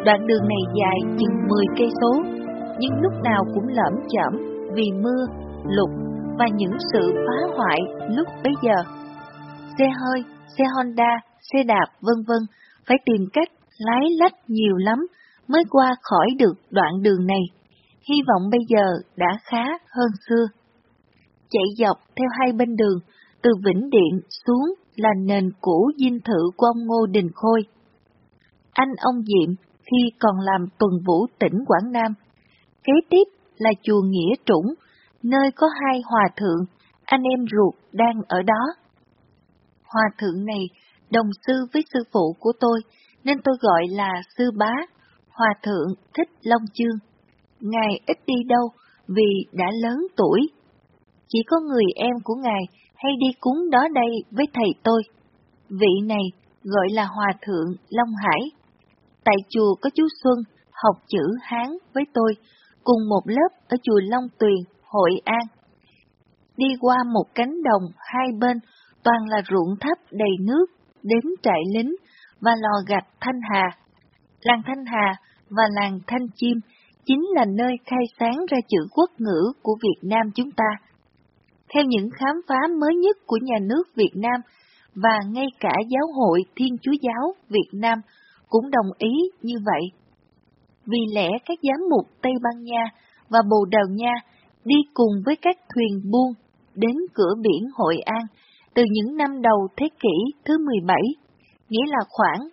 Đoạn đường này dài chừng 10 cây số, nhưng lúc nào cũng lởm chởm vì mưa, lụt và những sự phá hoại lúc bấy giờ. Xe hơi, xe Honda, xe đạp vân vân phải tìm cách lái lách nhiều lắm mới qua khỏi được đoạn đường này. Hy vọng bây giờ đã khá hơn xưa. Chạy dọc theo hai bên đường, từ Vĩnh Điện xuống là nền cũ dinh thự của ông Ngô Đình Khôi. Anh ông Diệm khi còn làm tuần vũ tỉnh Quảng Nam. Kế tiếp là chùa Nghĩa Trũng, nơi có hai hòa thượng, anh em ruột đang ở đó. Hòa thượng này đồng sư với sư phụ của tôi, nên tôi gọi là sư bá, Hòa thượng Thích Long Chương. Ngài ít đi đâu vì đã lớn tuổi. Chỉ có người em của ngài hay đi cúng đó đây với thầy tôi. Vị này gọi là Hòa thượng Long Hải. Tại chùa có chú Xuân học chữ Hán với tôi, cùng một lớp ở chùa Long Tuyền, Hội An. Đi qua một cánh đồng hai bên toàn là ruộng thấp đầy nước, đến trại lính và lò gạch Thanh Hà. Làng Thanh Hà và làng Thanh Chim chính là nơi khai sáng ra chữ quốc ngữ của Việt Nam chúng ta. Theo những khám phá mới nhất của nhà nước Việt Nam và ngay cả Giáo hội Thiên Chúa Giáo Việt Nam cũng đồng ý như vậy. Vì lẽ các giám mục Tây Ban Nha và Bồ Đào Nha đi cùng với các thuyền buôn đến cửa biển Hội An từ những năm đầu thế kỷ thứ 17, nghĩa là khoảng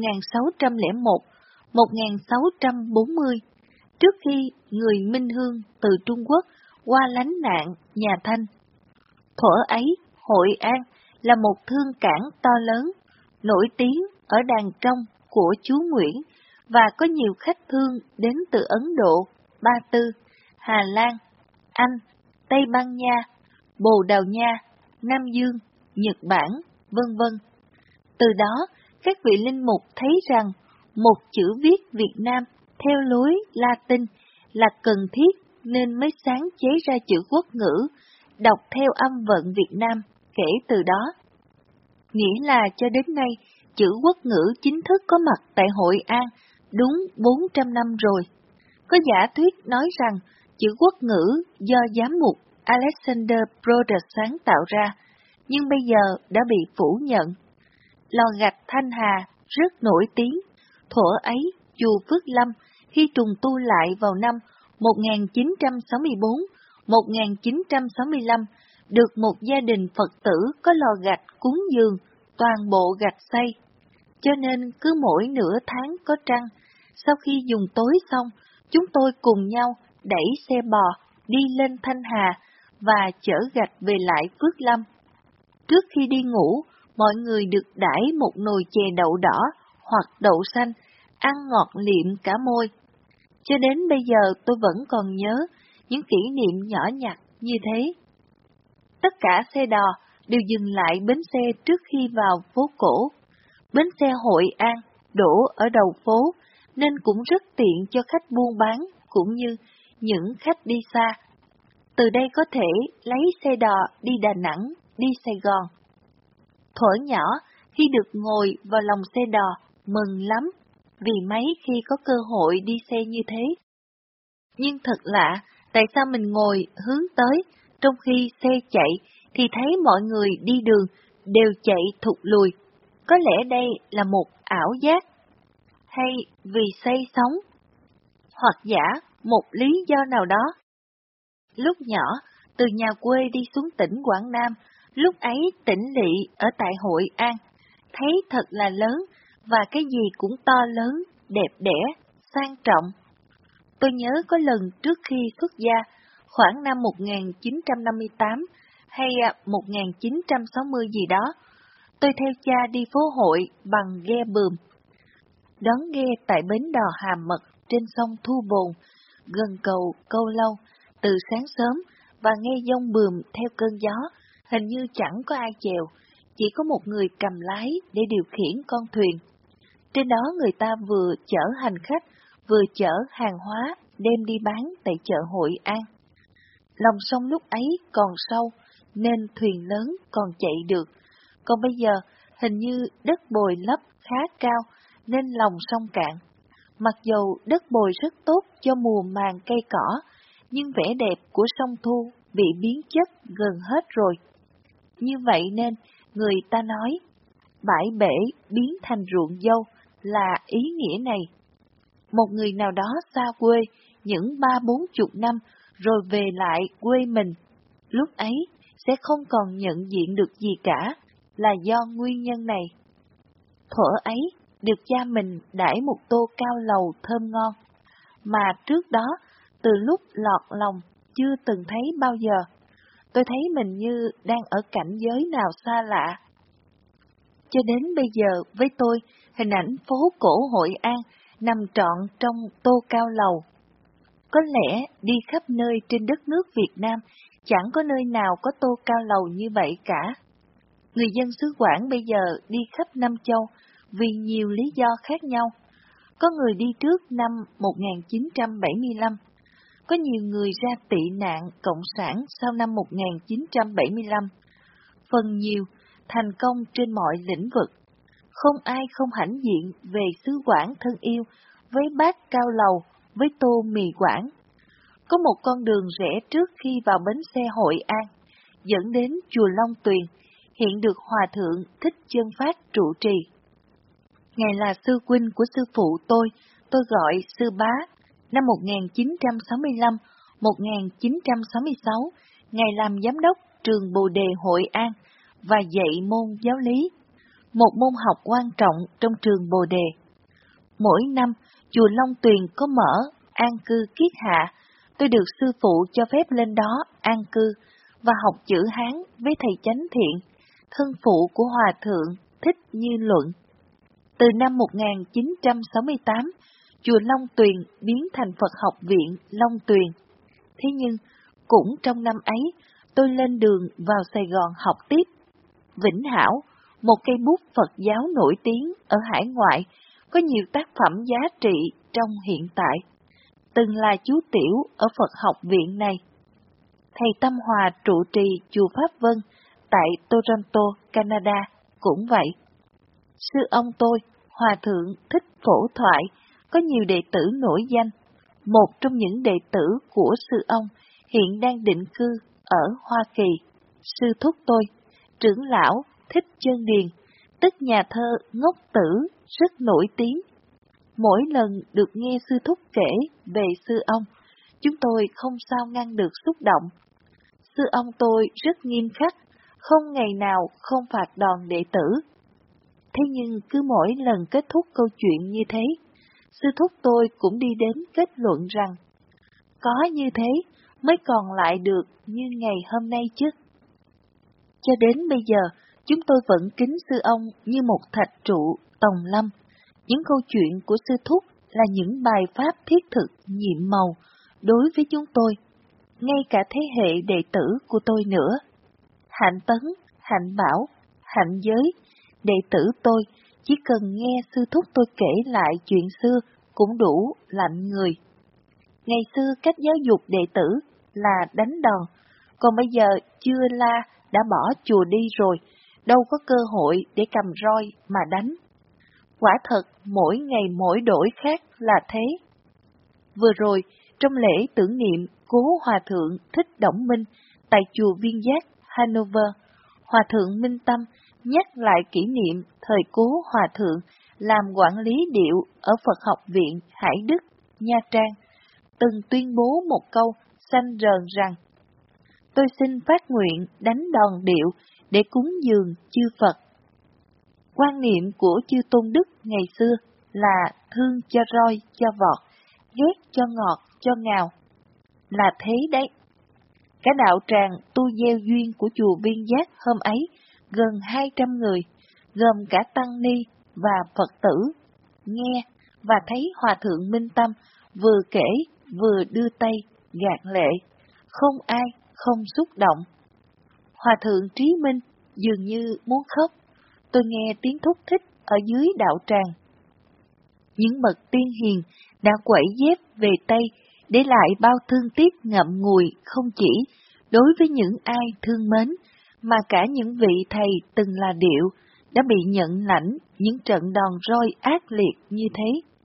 1601-1640, trước khi người Minh Hương từ Trung Quốc qua lánh nạn nhà Thanh. Thuở ấy, Hội An là một thương cảng to lớn, nổi tiếng ở đàn trong của chúa Nguyễn và có nhiều khách thương đến từ Ấn Độ, Ba Tư, Hà Lan, Anh, Tây Ban Nha, Bồ Đào Nha, Nam Dương, Nhật Bản, vân vân. Từ đó, các vị linh mục thấy rằng một chữ viết Việt Nam theo lối Latin là cần thiết nên mới sáng chế ra chữ quốc ngữ, đọc theo âm vận Việt Nam kể từ đó. Nghĩa là cho đến nay, chữ quốc ngữ chính thức có mặt tại Hội An đúng 400 năm rồi. Có giả thuyết nói rằng chữ quốc ngữ do giám mục Alexander Brothers sáng tạo ra, nhưng bây giờ đã bị phủ nhận. Lò gạch Thanh Hà rất nổi tiếng. Thuở ấy, chùa Phước Lâm khi trùng tu lại vào năm 1964-1965 được một gia đình Phật tử có lò gạch cúng dường toàn bộ gạch xây. Cho nên cứ mỗi nửa tháng có trăng, sau khi dùng tối xong, chúng tôi cùng nhau đẩy xe bò đi lên Thanh Hà và chở gạch về lại Phước Lâm. Trước khi đi ngủ, mọi người được đãi một nồi chè đậu đỏ hoặc đậu xanh, ăn ngọt liệm cả môi. Cho đến bây giờ tôi vẫn còn nhớ những kỷ niệm nhỏ nhặt như thế. Tất cả xe đò đều dừng lại bến xe trước khi vào phố cổ. Bến xe Hội An đổ ở đầu phố nên cũng rất tiện cho khách buôn bán cũng như những khách đi xa. Từ đây có thể lấy xe đò đi Đà Nẵng, đi Sài Gòn. Thuở nhỏ, khi được ngồi vào lòng xe đò, mừng lắm, vì mấy khi có cơ hội đi xe như thế. Nhưng thật lạ, tại sao mình ngồi hướng tới, trong khi xe chạy thì thấy mọi người đi đường đều chạy thụt lùi. Có lẽ đây là một ảo giác, hay vì say sóng, hoặc giả một lý do nào đó. Lúc nhỏ, từ nhà quê đi xuống tỉnh Quảng Nam, lúc ấy tỉnh lỵ ở tại Hội An, thấy thật là lớn và cái gì cũng to lớn, đẹp đẽ, sang trọng. Tôi nhớ có lần trước khi xuất gia, khoảng năm 1958 hay 1960 gì đó, tôi theo cha đi phố hội bằng ghe bườm. Đón ghe tại bến đò Hàm Mật trên sông Thu Bồn, gần cầu Câu Lâu, từ sáng sớm và nghe dông bườm theo cơn gió, hình như chẳng có ai chèo, chỉ có một người cầm lái để điều khiển con thuyền. Trên đó người ta vừa chở hành khách, vừa chở hàng hóa đem đi bán tại chợ Hội An. Lòng sông lúc ấy còn sâu, nên thuyền lớn còn chạy được, còn bây giờ hình như đất bồi lấp khá cao, nên lòng sông cạn. Mặc dầu đất bồi rất tốt cho mùa màng cây cỏ, nhưng vẻ đẹp của sông Thu bị biến chất gần hết rồi. Như vậy nên, người ta nói, bãi bể biến thành ruộng dâu là ý nghĩa này. Một người nào đó xa quê những 30-40 năm rồi về lại quê mình, lúc ấy sẽ không còn nhận diện được gì cả, là do nguyên nhân này. Thuở ấy, được cha mình đãi một tô cao lầu thơm ngon, mà trước đó, từ lúc lọt lòng, chưa từng thấy bao giờ. Tôi thấy mình như đang ở cảnh giới nào xa lạ. Cho đến bây giờ, với tôi, hình ảnh phố cổ Hội An nằm trọn trong tô cao lầu. Có lẽ đi khắp nơi trên đất nước Việt Nam, chẳng có nơi nào có tô cao lầu như vậy cả. Người dân xứ Quảng bây giờ đi khắp Nam Châu vì nhiều lý do khác nhau. Có người đi trước năm 1975, có nhiều người ra tị nạn cộng sản sau năm 1975. Phần nhiều thành công trên mọi lĩnh vực. Không ai không hãnh diện về xứ Quảng thân yêu với bát cao lầu, với tô mì Quảng. Có một con đường rẽ trước khi vào bến xe Hội An, dẫn đến chùa Long Tuyền, hiện được Hòa Thượng Thích Chân Phát trụ trì. Ngài là sư huynh của sư phụ tôi gọi sư bá. Năm 1965-1966, Ngài làm giám đốc trường Bồ Đề Hội An và dạy môn giáo lý, một môn học quan trọng trong trường Bồ Đề. Mỗi năm, chùa Long Tuyền có mở an cư kiết hạ, tôi được sư phụ cho phép lên đó an cư và học chữ Hán với thầy Chánh Thiện, thân phụ của Hòa Thượng Thích Như Luận. Từ năm 1968, chùa Long Tuyền biến thành Phật học viện Long Tuyền. Thế nhưng, cũng trong năm ấy, tôi lên đường vào Sài Gòn học tiếp. Vĩnh Hảo, một cây bút Phật giáo nổi tiếng ở hải ngoại, có nhiều tác phẩm giá trị trong hiện tại. Từng là chú tiểu ở Phật học viện này. Thầy Tâm Hòa trụ trì chùa Pháp Vân tại Toronto, Canada cũng vậy. Sư ông tôi, Hòa Thượng Thích Phổ Thoại, có nhiều đệ tử nổi danh. Một trong những đệ tử của sư ông hiện đang định cư ở Hoa Kỳ. Sư thúc tôi, trưởng lão Thích Chân Điền, tức nhà thơ Ngốc Tử, rất nổi tiếng. Mỗi lần được nghe sư thúc kể về sư ông, chúng tôi không sao ngăn được xúc động. Sư ông tôi rất nghiêm khắc, không ngày nào không phạt đòn đệ tử. Thế nhưng cứ mỗi lần kết thúc câu chuyện như thế, sư thúc tôi cũng đi đến kết luận rằng, có như thế mới còn lại được như ngày hôm nay chứ. Cho đến bây giờ, chúng tôi vẫn kính sư ông như một thạch trụ tòng lâm. Những câu chuyện của sư thúc là những bài pháp thiết thực nhiệm màu đối với chúng tôi, ngay cả thế hệ đệ tử của tôi nữa. Hạnh Tấn, Hạnh Bảo, Hạnh Giới, đệ tử tôi chỉ cần nghe sư thúc tôi kể lại chuyện xưa cũng đủ lạnh người. Ngày xưa cách giáo dục đệ tử là đánh đòn, còn bây giờ chưa la đã bỏ chùa đi rồi, đâu có cơ hội để cầm roi mà đánh. Quả thật, mỗi ngày mỗi đổi khác là thế. Vừa rồi, trong lễ tưởng niệm cố Hòa Thượng Thích Đổng Minh tại chùa Viên Giác, Hanover, Hòa Thượng Minh Tâm nhắc lại kỷ niệm thời cố Hòa Thượng làm quản lý điệu ở Phật học viện Hải Đức, Nha Trang, từng tuyên bố một câu xanh rờn rằng: tôi xin phát nguyện đánh đòn điệu để cúng dường chư Phật. Quan niệm của chư Tôn Đức ngày xưa là thương cho roi cho vọt, ghét cho ngọt cho ngào. Là thế đấy. Cả đạo tràng tu gieo duyên của chùa Viên Giác hôm ấy gần 200 người, gồm cả tăng ni và Phật tử, nghe và thấy Hòa Thượng Minh Tâm vừa kể vừa đưa tay gạt lệ, không ai không xúc động. Hòa Thượng Trí Minh dường như muốn khóc. Tôi nghe tiếng thúc thích ở dưới đạo tràng. Những bậc tiên hiền đã quẩy dép về Tây để lại bao thương tiếc ngậm ngùi không chỉ đối với những ai thương mến, mà cả những vị thầy từng là điệu đã bị nhận lãnh những trận đòn roi ác liệt như thế.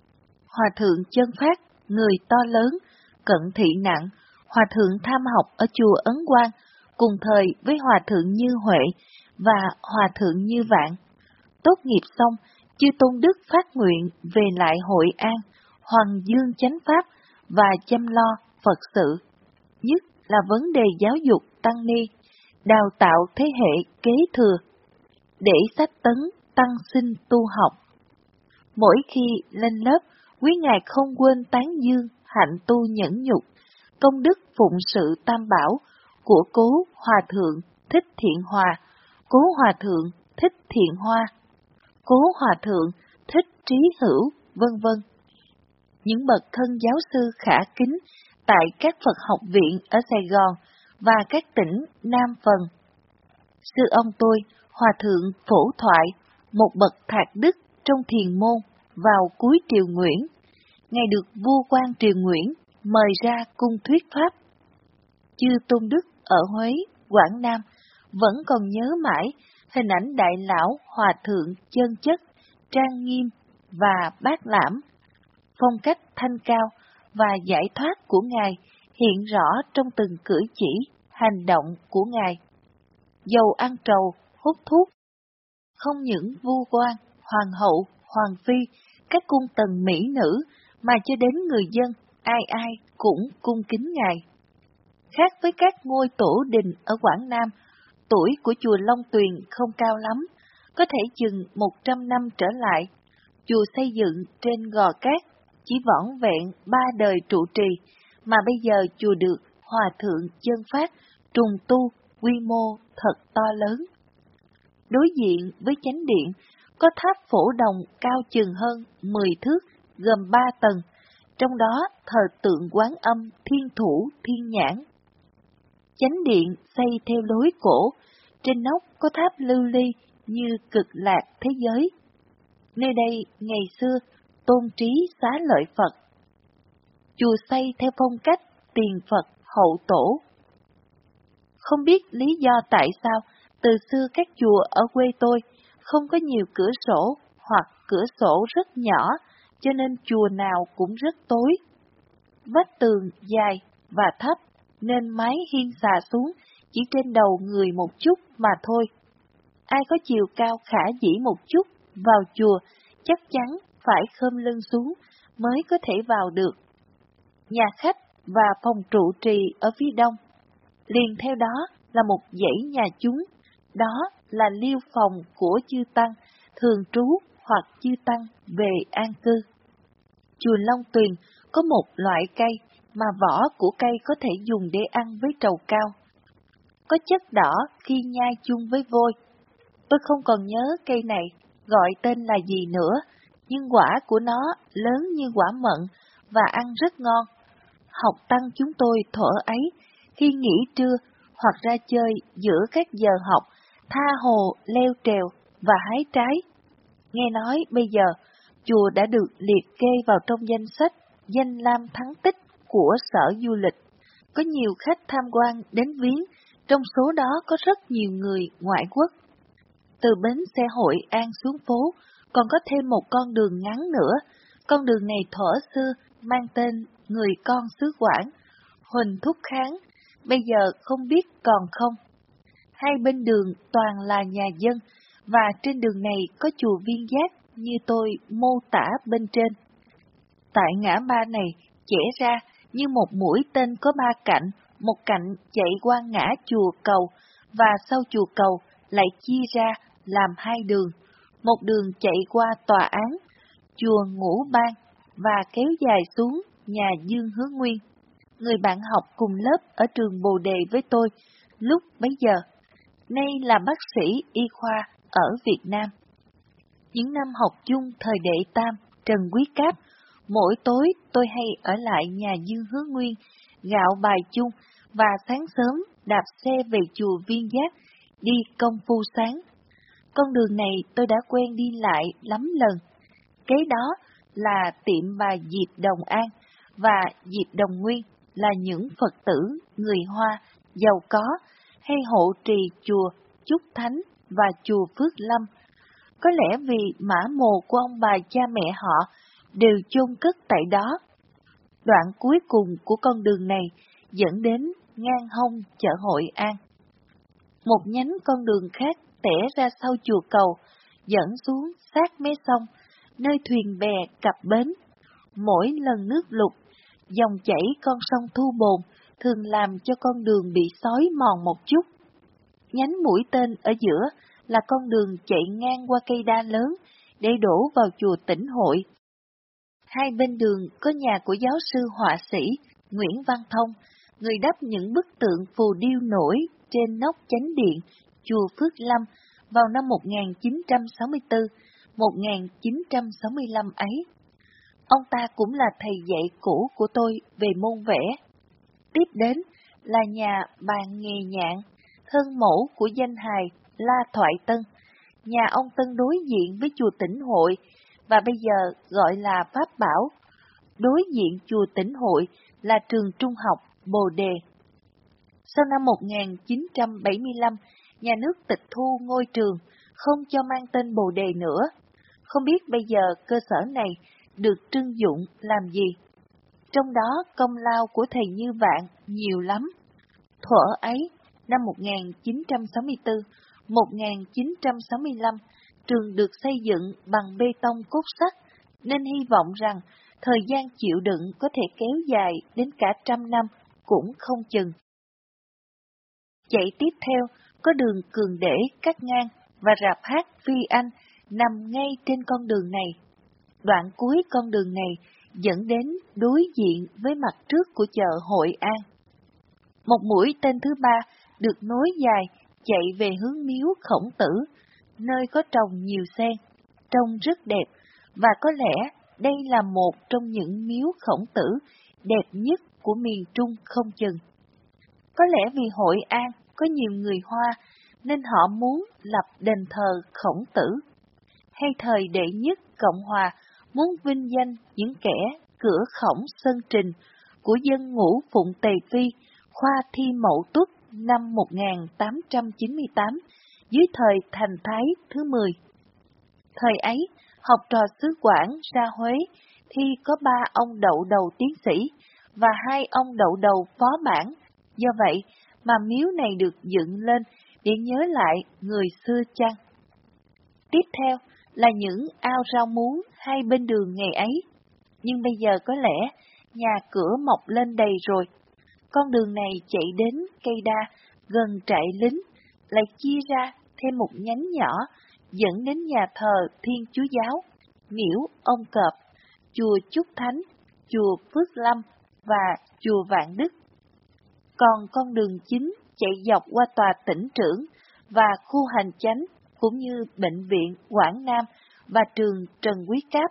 Hòa thượng Chân Phát, người to lớn, cận thị nặng, hòa thượng tham học ở chùa Ấn Quang, cùng thời với hòa thượng Như Huệ và hòa thượng Như Vạn. Tốt nghiệp xong, chư Tôn Đức phát nguyện về lại Hội An, Hoàng Dương chánh pháp và chăm lo Phật sự. Nhất là vấn đề giáo dục tăng ni, đào tạo thế hệ kế thừa, để sách tấn tăng sinh tu học. Mỗi khi lên lớp, quý ngài không quên tán dương hạnh tu nhẫn nhục, công đức phụng sự tam bảo của cố hòa thượng Thích Thiện Hòa, cố hòa thượng Thích Thiện Hoa, cố hòa thượng Thích Trí Hữu, vân vân. Những bậc thân giáo sư khả kính tại các Phật học viện ở Sài Gòn và các tỉnh Nam Phần. Sư ông tôi, hòa thượng Phổ Thoại, một bậc thạc đức trong thiền môn, vào cuối triều Nguyễn, ngài được vua quan triều Nguyễn mời ra cung thuyết pháp. Chư Tôn Đức ở Huế, Quảng Nam vẫn còn nhớ mãi hình ảnh đại lão hòa thượng chân chất, trang nghiêm và bát lãm. Phong cách thanh cao và giải thoát của ngài hiện rõ trong từng cử chỉ, hành động của ngài. Dầu ăn trầu, hút thuốc, không những vua quan, hoàng hậu, hoàng phi, các cung tần mỹ nữ, mà cho đến người dân, ai ai cũng cung kính ngài. Khác với các ngôi tổ đình ở Quảng Nam, tuổi của chùa Long Tuyền không cao lắm, có thể chừng 100 năm trở lại. Chùa xây dựng trên gò cát, chỉ vỏn vẹn 3 đời trụ trì, mà bây giờ chùa được hòa thượng Chân Phát trùng tu, quy mô thật to lớn. Đối diện với chánh điện, có tháp phổ đồng cao chừng hơn 10 thước, gồm 3 tầng, trong đó thờ tượng Quán Âm Thiên Thủ Thiên Nhãn. Chánh điện xây theo lối cổ, trên nóc có tháp lưu ly như Cực Lạc thế giới. Nơi đây ngày xưa tôn trí xá lợi Phật. Chùa xây theo phong cách tiền Phật hậu tổ. Không biết lý do tại sao từ xưa các chùa ở quê tôi không có nhiều cửa sổ hoặc cửa sổ rất nhỏ, cho nên chùa nào cũng rất tối. Vách tường dài và thấp nên mái hiên xà xuống chỉ trên đầu người một chút mà thôi. Ai có chiều cao khả dĩ một chút vào chùa chắc chắn phải khom lưng xuống mới có thể vào được. Nhà khách và phòng trụ trì ở phía đông. Liền theo đó là một dãy nhà chúng, đó là liêu phòng của chư tăng, thường trú hoặc chư tăng về an cư. Chùa Long Tuyền có một loại cây mà vỏ của cây có thể dùng để ăn với trầu cao. Có chất đỏ khi nhai chung với vôi. Tôi không còn nhớ cây này gọi tên là gì nữa, nhưng quả của nó lớn như quả mận và ăn rất ngon. Học tăng chúng tôi thuở ấy, khi nghỉ trưa hoặc ra chơi giữa các giờ học, tha hồ leo trèo và hái trái. Nghe nói bây giờ, chùa đã được liệt kê vào trong danh sách danh lam thắng tích của Sở Du lịch. Có nhiều khách tham quan đến viếng, trong số đó có rất nhiều người ngoại quốc. Từ bến xe Hội An xuống phố, còn có thêm một con đường ngắn nữa. Con đường này thuở xưa mang tên người con xứ Quảng, Huỳnh Thúc Kháng, bây giờ không biết còn không. Hai bên đường toàn là nhà dân, và trên đường này có chùa Viên Giác như tôi mô tả bên trên. Tại ngã ba này chẻ ra như một mũi tên có 3 cạnh, một cạnh chạy qua ngã chùa Cầu, và sau chùa Cầu lại chia ra làm 2 đường. Một đường chạy qua tòa án, chùa Ngũ Ban, và kéo dài xuống nhà Dương Hứa Nguyên. Người bạn học cùng lớp ở trường Bồ Đề với tôi lúc bấy giờ, nay là bác sĩ y khoa ở Việt Nam. Những năm học chung thời Đệ Tam, Trần Quý Cáp, mỗi tối tôi hay ở lại nhà Dương Hứa Nguyên, gạo bài chung, và sáng sớm đạp xe về chùa Viên Giác, đi công phu sáng. Con đường này tôi đã quen đi lại lắm lần. Kế đó là tiệm bà Diệp Đồng An và Diệp Đồng Nguyên, là những Phật tử người Hoa giàu có hay hộ trì chùa Chúc Thánh và chùa Phước Lâm. Có lẽ vì mã mồ của ông bà cha mẹ họ đều chôn cất tại đó. Đoạn cuối cùng của con đường này dẫn đến ngang hông chợ Hội An. Một nhánh con đường khác tẻ ra sau chùa Cầu, dẫn xuống sát mé sông, nơi thuyền bè cập bến. Mỗi lần nước lụt, dòng chảy con sông Thu Bồn thường làm cho con đường bị xói mòn một chút. Nhánh mũi tên ở giữa là con đường chạy ngang qua cây đa lớn để đổ vào chùa Tĩnh Hội. Hai bên đường có nhà của giáo sư họa sĩ Nguyễn Văn Thông, người đắp những bức tượng phù điêu nổi trên nóc chánh điện chùa Phước Lâm vào năm 1964-1965 ấy. Ông ta cũng là thầy dạy cũ của tôi về môn vẽ. Tiếp đến là nhà bàn nghề Nhạn, thân mẫu của danh hài La Thoại Tân. Nhà ông Tân đối diện với chùa Tĩnh Hội và bây giờ gọi là Pháp Bảo. Đối diện chùa Tĩnh Hội là trường trung học Bồ Đề. Sau năm 1975, nhà nước tịch thu ngôi trường, không cho mang tên Bồ Đề nữa. Không biết bây giờ cơ sở này được trưng dụng làm gì? Trong đó công lao của thầy Như Vạn nhiều lắm. Thuở ấy, năm 1964, 1965, trường được xây dựng bằng bê tông cốt sắt, nên hy vọng rằng thời gian chịu đựng có thể kéo dài đến cả 100 năm cũng không chừng. Chạy tiếp theo, có đường Cường Để cắt ngang và rạp hát Phi Anh nằm ngay trên con đường này. Đoạn cuối con đường này dẫn đến đối diện với mặt trước của chợ Hội An. Một mũi tên thứ ba được nối dài chạy về hướng miếu Khổng Tử, nơi có trồng nhiều sen, trông rất đẹp, và có lẽ đây là một trong những miếu Khổng Tử đẹp nhất của miền Trung không chừng. Có lẽ vì Hội An có nhiều người Hoa nên họ muốn lập đền thờ Khổng Tử. Hay thời đệ nhất Cộng Hòa muốn vinh danh những kẻ cửa khổng Sơn Trình của dân Ngũ Phụng Tề Phi, khoa thi Mậu Tuất năm 1898, dưới thời Thành Thái thứ 10. Thời ấy, học trò xứ Quảng ra Huế thi có 3 ông đậu đầu tiến sĩ và 2 ông đậu đầu phó bản, do vậy mà miếu này được dựng lên để nhớ lại người xưa chăng. Tiếp theo là những ao rau muống hai bên đường ngày ấy, nhưng bây giờ có lẽ nhà cửa mọc lên đầy rồi. Con đường này chạy đến cây đa gần trại lính, lại chia ra thêm một nhánh nhỏ dẫn đến nhà thờ Thiên Chúa Giáo, miễu ông Cọp, chùa Trúc Thánh, chùa Phước Lâm và chùa Vạn Đức. Còn con đường chính chạy dọc qua tòa tỉnh trưởng và khu hành chánh cũng như bệnh viện Quảng Nam và trường Trần Quý Cáp.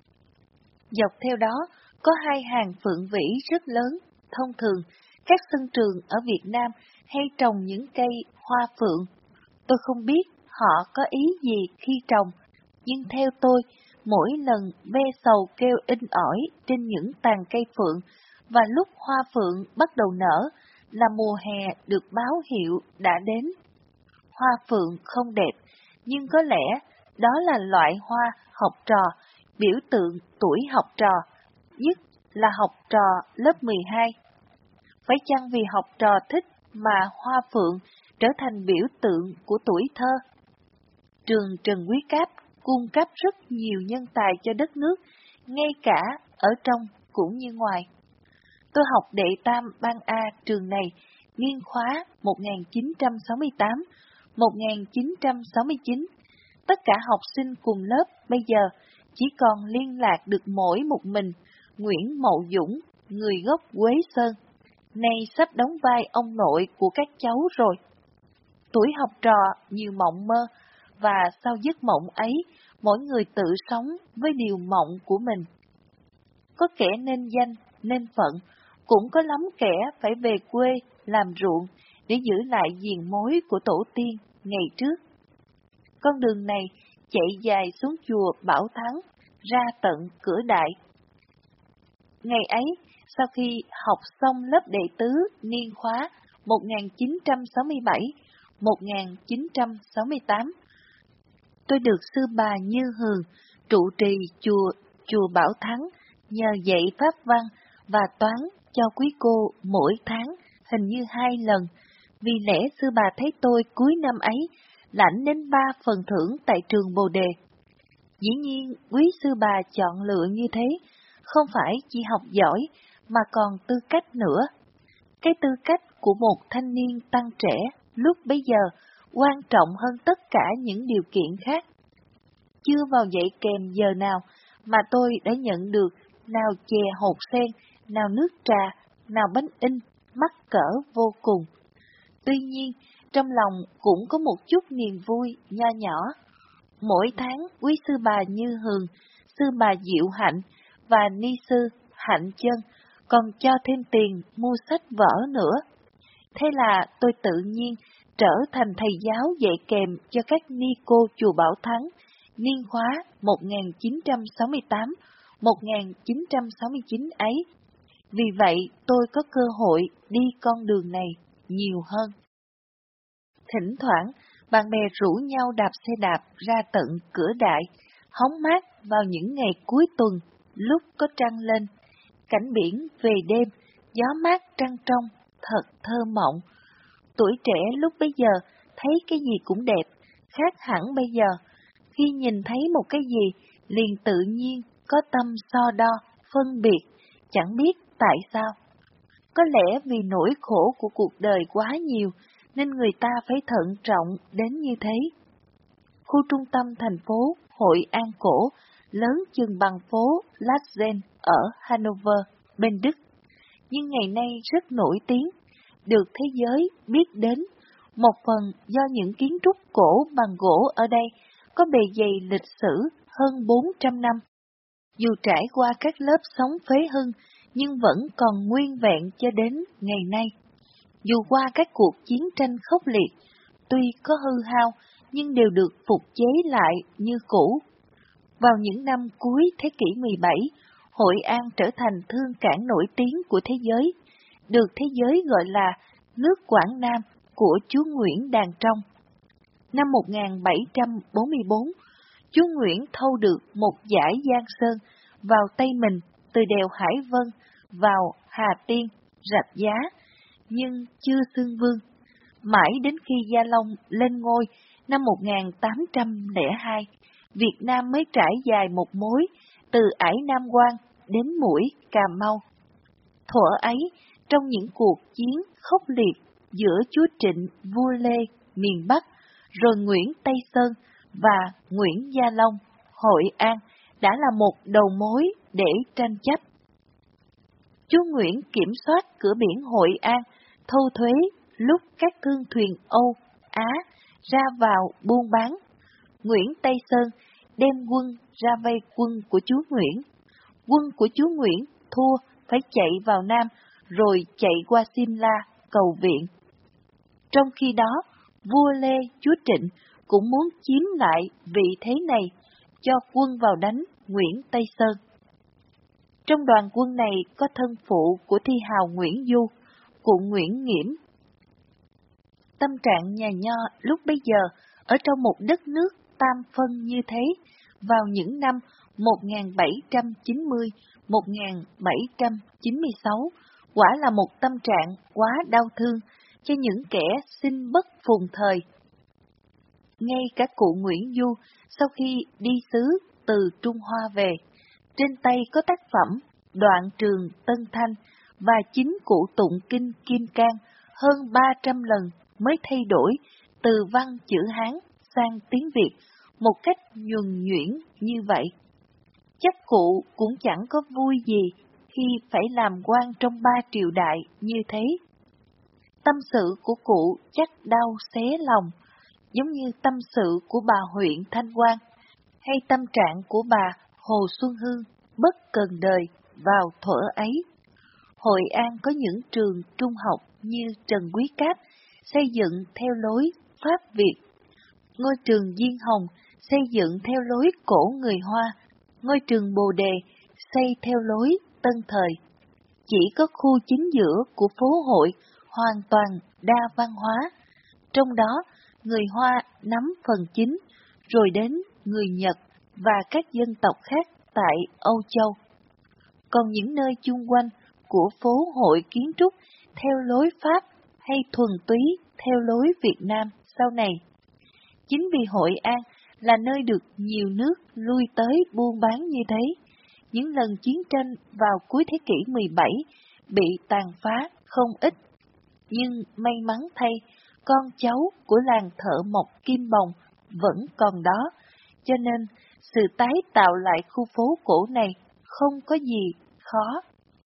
Dọc theo đó có 2 hàng phượng vĩ rất lớn. Thông thường, các sân trường ở Việt Nam hay trồng những cây hoa phượng. Tôi không biết họ có ý gì khi trồng, nhưng theo tôi, mỗi lần ve sầu kêu inh ỏi trên những tàn cây phượng và lúc hoa phượng bắt đầu nở là mùa hè được báo hiệu đã đến. Hoa phượng không đẹp, nhưng có lẽ đó là loại hoa học trò, biểu tượng tuổi học trò, nhất là học trò lớp 12. Phải chăng vì học trò thích mà hoa phượng trở thành biểu tượng của tuổi thơ? Trường Trần Quý Cáp cung cấp rất nhiều nhân tài cho đất nước, ngay cả ở trong cũng như ngoài. Tôi học đệ tam ban A trường này niên khóa 1968-1969. Tất cả học sinh cùng lớp bây giờ chỉ còn liên lạc được mỗi một mình Nguyễn Mậu Dũng, người gốc Quế Sơn, nay sắp đóng vai ông nội của các cháu rồi. Tuổi học trò nhiều mộng mơ, và sau giấc mộng ấy, mỗi người tự sống với điều mộng của mình. Có kẻ nên danh, nên phận, cũng có lắm kẻ phải về quê làm ruộng để giữ lại diền mối của tổ tiên ngày trước. Con đường này chạy dài xuống chùa Bảo Thắng, ra tận cửa Đại. Ngày ấy, sau khi học xong lớp đệ tứ niên khóa 1967-1968, tôi được sư bà Như Hường trụ trì chùa chùa Bảo Thắng nhờ dạy pháp văn và toán cho quý cô mỗi tháng hình như 2 lần, vì lẽ sư bà thấy tôi cuối năm ấy lãnh đến 3 phần thưởng tại trường Bồ Đề. Dĩ nhiên, quý sư bà chọn lựa như thế, không phải chỉ học giỏi, mà còn tư cách nữa. Cái tư cách của một thanh niên tăng trẻ lúc bấy giờ quan trọng hơn tất cả những điều kiện khác. Chưa vào dạy kèm giờ nào mà tôi đã nhận được nào chè hột sen, nào nước trà, nào bánh in, mắc cỡ vô cùng. Tuy nhiên, trong lòng cũng có một chút niềm vui nho nhỏ. Mỗi tháng, quý sư bà Như Hường, sư bà Diệu Hạnh và ni sư Hạnh Chân còn cho thêm tiền mua sách vở nữa. Thế là tôi tự nhiên trở thành thầy giáo dạy kèm cho các ni cô chùa Bảo Thắng, niên khóa 1968-1969 ấy. Vì vậy, tôi có cơ hội đi con đường này nhiều hơn. Thỉnh thoảng, bạn bè rủ nhau đạp xe đạp ra tận Cửa Đại, hóng mát vào những ngày cuối tuần, lúc có trăng lên. Cảnh biển về đêm, gió mát trăng trong, thật thơ mộng. Tuổi trẻ lúc bấy giờ thấy cái gì cũng đẹp, khác hẳn bây giờ. Khi nhìn thấy một cái gì, liền tự nhiên có tâm so đo, phân biệt, chẳng biết tại sao. Có lẽ vì nỗi khổ của cuộc đời quá nhiều, nên người ta phải thận trọng đến như thế. Khu trung tâm thành phố Hội An cổ, lớn chừng bằng phố Latzen ở Hanover, bên Đức, nhưng ngày nay rất nổi tiếng, được thế giới biết đến, một phần do những kiến trúc cổ bằng gỗ ở đây có bề dày lịch sử hơn 400 năm. Dù trải qua các lớp sóng phế hưng, nhưng vẫn còn nguyên vẹn cho đến ngày nay. Dù qua các cuộc chiến tranh khốc liệt, tuy có hư hao, nhưng đều được phục chế lại như cũ. Vào những năm cuối thế kỷ 17, Hội An trở thành thương cảng nổi tiếng của thế giới, được thế giới gọi là nước Quảng Nam của chúa Nguyễn Đàn Trong. Năm 1744, chúa Nguyễn thâu được một dải Giang Sơn vào tay mình từ đèo Hải Vân vào Hà Tiên, Rạch Giá, nhưng chưa xưng vương. Mãi đến khi Gia Long lên ngôi năm 1802, Việt Nam mới trải dài một mối từ ải Nam Quan đến mũi Cà Mau. Thuở ấy, trong những cuộc chiến khốc liệt giữa chúa Trịnh, vua Lê miền Bắc, rồi Nguyễn Tây Sơn và Nguyễn Gia Long, Hội An đã là một đầu mối để tranh chấp. Chúa Nguyễn kiểm soát cửa biển Hội An, thu thuế lúc các thương thuyền Âu, Á ra vào buôn bán. Nguyễn Tây Sơn đem quân ra vây quân của chúa Nguyễn. Quân của chúa Nguyễn thua phải chạy vào Nam, rồi chạy qua Simla cầu viện. Trong khi đó, vua Lê chúa Trịnh cũng muốn chiếm lại vị thế này, cho quân vào đánh Nguyễn Tây Sơn. Trong đoàn quân này có thân phụ của thi hào Nguyễn Du, cụ Nguyễn Nghiễm. Tâm trạng nhà nho lúc bấy giờ ở trong một đất nước tam phân như thế, vào những năm 1790-1796, quả là một tâm trạng quá đau thương cho những kẻ sinh bất phùng thời. Ngay cả cụ Nguyễn Du, sau khi đi xứ từ Trung Hoa về, trên tay có tác phẩm Đoạn Trường Tân Thanh và chính cụ tụng kinh Kim Cang hơn 300 lần mới thay đổi từ văn chữ Hán sang tiếng Việt một cách nhuần nhuyễn như vậy. Chắc cụ cũng chẳng có vui gì khi phải làm quan trong 3 triều đại như thế. Tâm sự của cụ chắc đau xé lòng, giống như tâm sự của bà huyện Thanh Quan, hay tâm trạng của bà Hồ Xuân Hương bất cần đời vào thuở ấy. Hội An có những trường trung học như Trần Quý Cáp, xây dựng theo lối Pháp Việt. Ngôi trường Diên Hồng xây dựng theo lối cổ người Hoa. Ngôi trường Bồ Đề xây theo lối Tân Thời. Chỉ có khu chính giữa của phố hội hoàn toàn đa văn hóa. Trong đó, người Hoa nắm phần chính, rồi đến người Nhật và các dân tộc khác tại Âu Châu. Còn những nơi chung quanh của phố hội kiến trúc theo lối Pháp hay thuần túy theo lối Việt Nam sau này. Chính vì Hội An là nơi được nhiều nước lui tới buôn bán như thế, những lần chiến tranh vào cuối thế kỷ 17 bị tàn phá không ít. Nhưng may mắn thay, con cháu của làng thợ mộc Kim Bồng vẫn còn đó, cho nên sự tái tạo lại khu phố cổ này không có gì khó.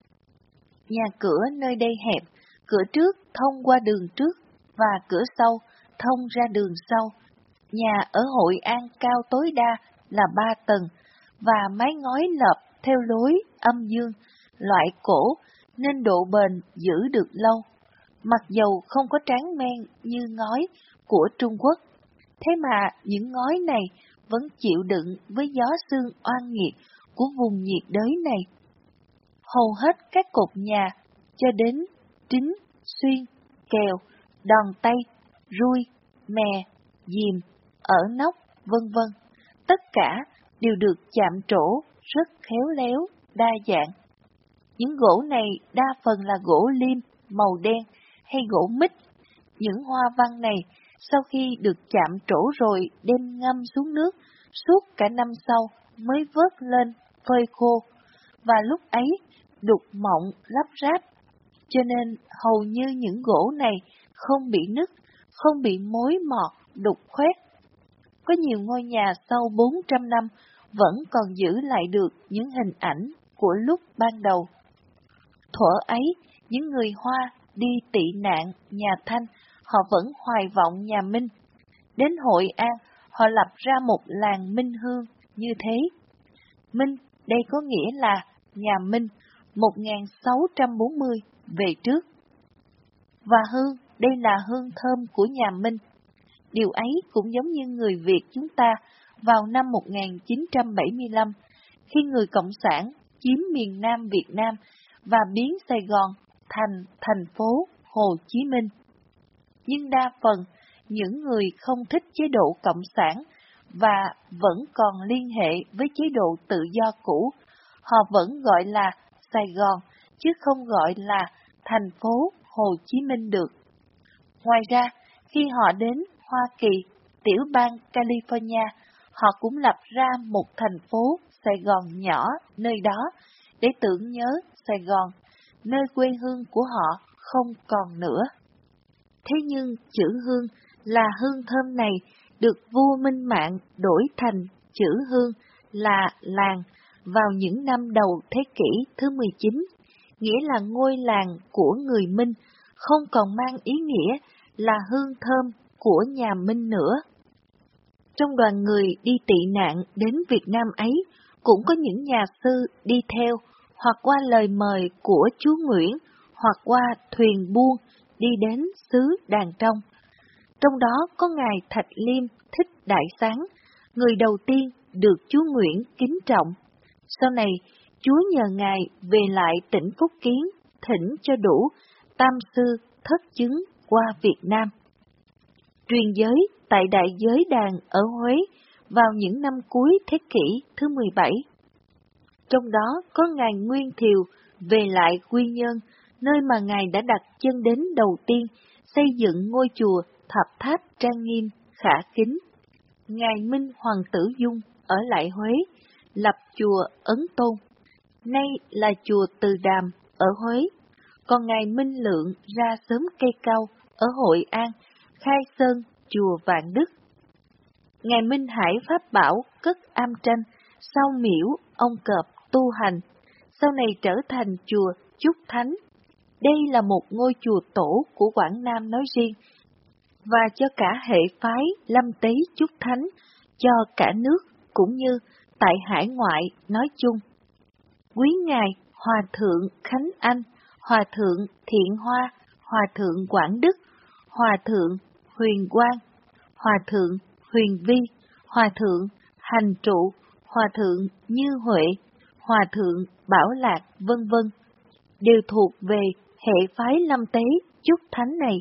Nhà cửa nơi đây hẹp, cửa trước thông qua đường trước và cửa sau thông ra đường sau. Nhà ở Hội An cao tối đa là 3 tầng và mái ngói lợp theo lối âm dương, loại cổ nên độ bền giữ được lâu. Mặc dầu không có tráng men như ngói của Trung Quốc, thế mà những ngói này vẫn chịu đựng với gió sương oan nghiệt của vùng nhiệt đới này. Hầu hết các cột nhà, cho đến trính, xuyên, kèo, đòn tay, rui, mè, dìm, ở nóc, vân vân, tất cả đều được chạm trổ rất khéo léo, đa dạng. Những gỗ này đa phần là gỗ lim màu đen hay gỗ mít. Những hoa văn này sau khi được chạm trổ rồi đem ngâm xuống nước, suốt cả năm sau mới vớt lên phơi khô, và lúc ấy đục mọng lắp ráp, cho nên hầu như những gỗ này không bị nứt, không bị mối mọt, đục khoét. Có nhiều ngôi nhà sau 400 năm vẫn còn giữ lại được những hình ảnh của lúc ban đầu. Thuở ấy, những người Hoa đi tị nạn nhà Thanh, họ vẫn hoài vọng nhà Minh. Đến Hội An, họ lập ra một làng Minh Hương như thế. Minh, đây có nghĩa là nhà Minh, 1640 về trước. Và hương, đây là hương thơm của nhà Minh. Điều ấy cũng giống như người Việt chúng ta vào năm 1975, khi người Cộng sản chiếm miền Nam Việt Nam và biến Sài Gòn thành thành phố Hồ Chí Minh. Nhưng đa phần, những người không thích chế độ Cộng sản và vẫn còn liên hệ với chế độ tự do cũ, họ vẫn gọi là Sài Gòn, chứ không gọi là thành phố Hồ Chí Minh được. Ngoài ra, khi họ đến Hoa Kỳ, tiểu bang California, họ cũng lập ra một thành phố Sài Gòn nhỏ nơi đó để tưởng nhớ Sài Gòn, nơi quê hương của họ không còn nữa. Thế nhưng chữ hương là hương thơm này được vua Minh Mạng đổi thành chữ hương là làng vào những năm đầu thế kỷ thứ 19, nghĩa là ngôi làng của người Minh, không còn mang ý nghĩa là hương thơm của nhà Minh nữa. Trong đoàn người đi tị nạn đến Việt Nam ấy, cũng có những nhà sư đi theo, hoặc qua lời mời của chúa Nguyễn, hoặc qua thuyền buôn đi đến xứ Đàn Trong. Trong đó có Ngài Thạch Liêm Thích Đại Sáng, người đầu tiên được chúa Nguyễn kính trọng. Sau này, Chúa nhờ Ngài về lại tỉnh Phúc Kiến, thỉnh cho đủ tam sư thất chứng qua Việt Nam. Truyền giới tại Đại Giới Đàn ở Huế vào những năm cuối thế kỷ thứ 17. Trong đó có Ngài Nguyên Thiều về lại Quy Nhơn, nơi mà Ngài đã đặt chân đến đầu tiên, xây dựng ngôi chùa thập tháp trang nghiêm, khả kính. Ngài Minh Hoàng Tử Dung ở lại Huế, lập chùa Ấn Tôn, nay là chùa Từ Đàm ở Huế. Còn Ngài Minh Lượng ra xóm Cây Cau ở Hội An, khai sơn chùa Vạn Đức. Ngài Minh Hải Pháp Bảo cất am tranh, sau miễu ông Cọp tu hành, sau này trở thành chùa Chúc Thánh. Đây là một ngôi chùa tổ của Quảng Nam nói riêng, và cho cả hệ phái Lâm Tế Chúc Thánh, cho cả nước cũng như tại hải ngoại nói chung. Quý Ngài Hòa Thượng Khánh Anh, Hòa Thượng Thiện Hoa, Hòa Thượng Quảng Đức, Hòa Thượng Huyền Quang, Hòa Thượng Huyền Vi, Hòa Thượng Hành Trụ, Hòa Thượng Như Huệ, Hòa Thượng Bảo Lạc, vân vân, đều thuộc về hệ phái Lâm Tế Chúc Thánh này.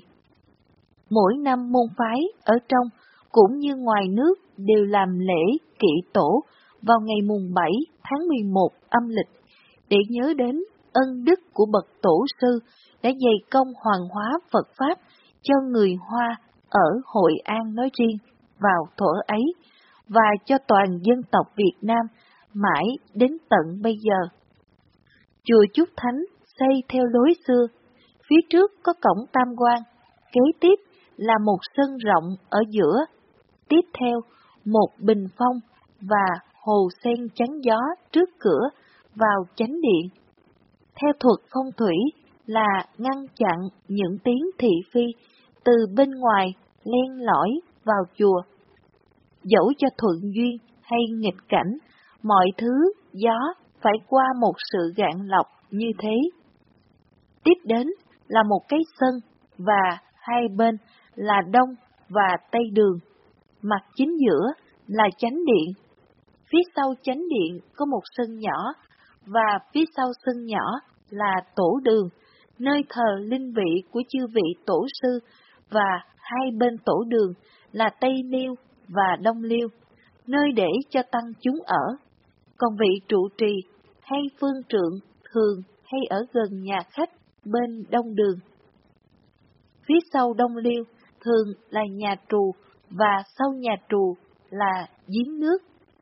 Mỗi năm môn phái ở trong cũng như ngoài nước đều làm lễ kỵ tổ vào ngày mùng 7 tháng 11 âm lịch, để nhớ đến ân đức của bậc tổ sư đã dày công hoàng hóa Phật Pháp cho người Hoa ở Hội An nói riêng vào thuở ấy, và cho toàn dân tộc Việt Nam mãi đến tận bây giờ. Chùa Trúc Thánh xây theo lối xưa, phía trước có cổng tam quan, kế tiếp là một sân rộng ở giữa, tiếp theo một bình phong và hồ sen chắn gió trước cửa vào chánh điện. Theo thuật phong thủy là ngăn chặn những tiếng thị phi từ bên ngoài len lỏi vào chùa. Dẫu cho thuận duyên hay nghịch cảnh, mọi thứ gió phải qua một sự gạn lọc như thế. Tiếp đến là một cái sân và hai bên là đông và tây đường. Mặt chính giữa là chánh điện. Phía sau chánh điện có một sân nhỏ, và phía sau sân nhỏ là tổ đường, nơi thờ linh vị của chư vị tổ sư, và hai bên tổ đường là Tây Liêu và Đông Liêu, nơi để cho tăng chúng ở. Còn vị trụ trì hay phương trượng thường hay ở gần nhà khách bên đông đường. Phía sau Đông Liêu thường là nhà trù, và sau nhà trù là giếng nước.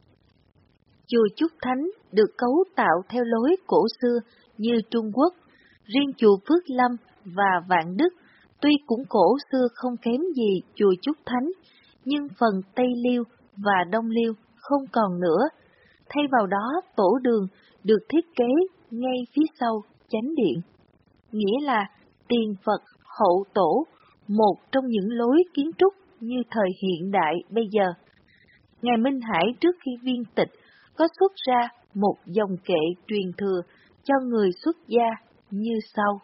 Chùa Trúc Thánh được cấu tạo theo lối cổ xưa như Trung Quốc. Riêng chùa Phước Lâm và Vạn Đức tuy cũng cổ xưa không kém gì chùa Trúc Thánh, nhưng phần Tây Liêu và Đông Liêu không còn nữa. Thay vào đó, tổ đường được thiết kế ngay phía sau chánh điện, nghĩa là tiền Phật hậu tổ, một trong những lối kiến trúc như thời hiện đại bây giờ. Ngài Minh Hải trước khi viên tịch có xuất ra một dòng kệ truyền thừa cho người xuất gia như sau: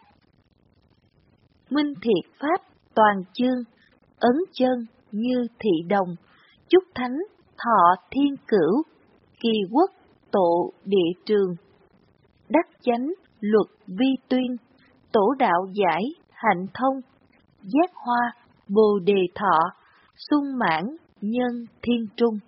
Minh thiệt pháp toàn chương, ấn chân như thị đồng, chúc thánh thọ thiên cửu, kỳ quốc tộ địa trường, đắc chánh luật vi tuyên, tổ đạo giải hạnh thông, giác hoa bồ đề thọ, sung mãn nhân thiên trung.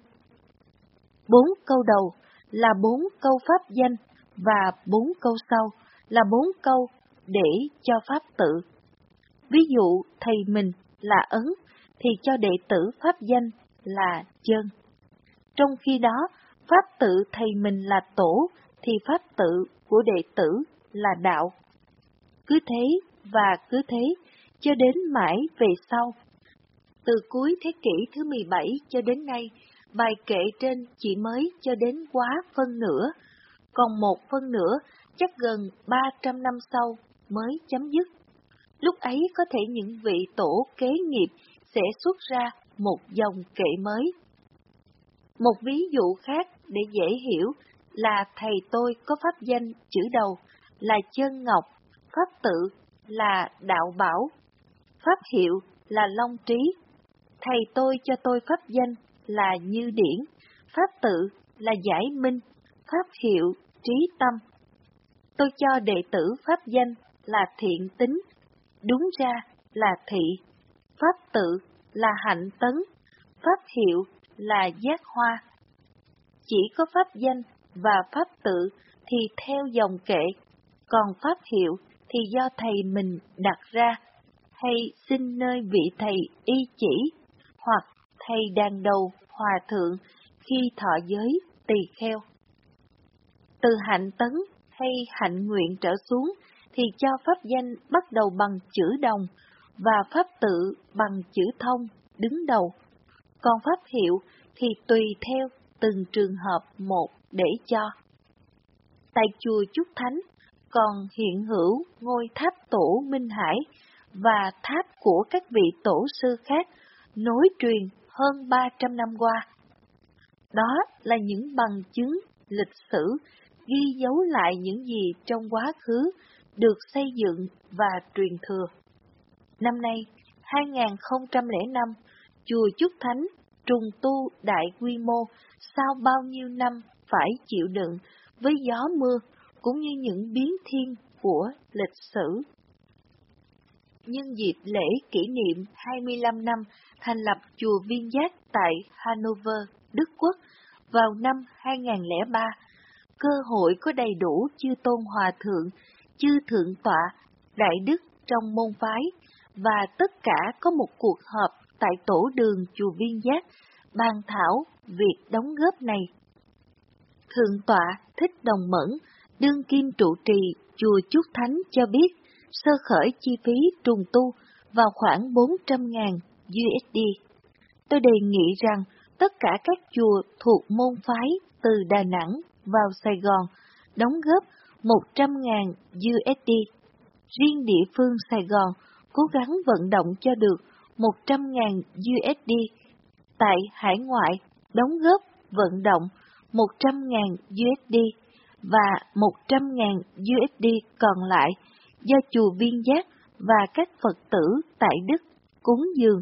4 câu đầu là 4 câu pháp danh, và 4 câu sau là 4 câu để cho pháp tự. Ví dụ thầy mình là ấn thì cho đệ tử pháp danh là chân. Trong khi đó, pháp tự thầy mình là tổ thì pháp tự của đệ tử là đạo. Cứ thế và cứ thế cho đến mãi về sau. Từ cuối thế kỷ thứ 17 cho đến nay, bài kệ trên chỉ mới cho đến quá phân nửa, còn một phân nửa chắc gần 300 năm sau mới chấm dứt. Lúc ấy có thể những vị tổ kế nghiệp sẽ xuất ra một dòng kệ mới. Một ví dụ khác để dễ hiểu là thầy tôi có pháp danh chữ đầu là Chân Ngọc, pháp tự là Đạo Bảo, pháp hiệu là Long Trí. Thầy tôi cho tôi pháp danh là Như Điển, pháp tự là Giải Minh, pháp hiệu Trí Tâm. Tôi cho đệ tử pháp danh là Thiện Tính, đúng ra là Thị, pháp tự là Hạnh Tấn, pháp hiệu là Giác Hoa. Chỉ có pháp danh và pháp tự thì theo dòng kệ, còn pháp hiệu thì do thầy mình đặt ra, hay xin nơi vị thầy y chỉ, hoặc thầy đàn đầu hòa thượng khi thọ giới tỳ kheo. Từ Hạnh Tấn hay Hạnh Nguyện trở xuống thì cho pháp danh bắt đầu bằng chữ đồng và pháp tự bằng chữ thông đứng đầu, còn pháp hiệu thì tùy theo từng trường hợp một để cho. Tại chùa Trúc Thánh còn hiện hữu ngôi tháp tổ Minh Hải và tháp của các vị tổ sư khác nối truyền hơn 300 năm qua. Đó là những bằng chứng lịch sử ghi dấu lại những gì trong quá khứ được xây dựng và truyền thừa. Năm nay, 2005, chùa Trúc Thánh trùng tu đại quy mô sau bao nhiêu năm phải chịu đựng với gió mưa cũng như những biến thiên của lịch sử. Nhân dịp lễ kỷ niệm 25 năm thành lập chùa Viên Giác tại Hanover, Đức Quốc vào năm 2003, cơ hội có đầy đủ chư tôn hòa thượng, chư thượng tọa, đại đức trong môn phái, và tất cả có một cuộc họp tại tổ đường chùa Viên Giác, bàn thảo việc đóng góp này. Thượng tọa Thích Đồng Mẫn, đương kim trụ trì chùa Trúc Thánh cho biết, sơ khởi chi phí trùng tu vào khoảng 400.000 USD. Tôi đề nghị rằng tất cả các chùa thuộc môn phái từ Đà Nẵng vào Sài Gòn đóng góp 100.000 USD. Riêng địa phương Sài Gòn cố gắng vận động cho được 100.000 USD. Tại hải ngoại đóng góp vận động 100.000 USD và 100.000 USD còn lại do chùa Viên Giác và các Phật tử tại Đức cúng dường.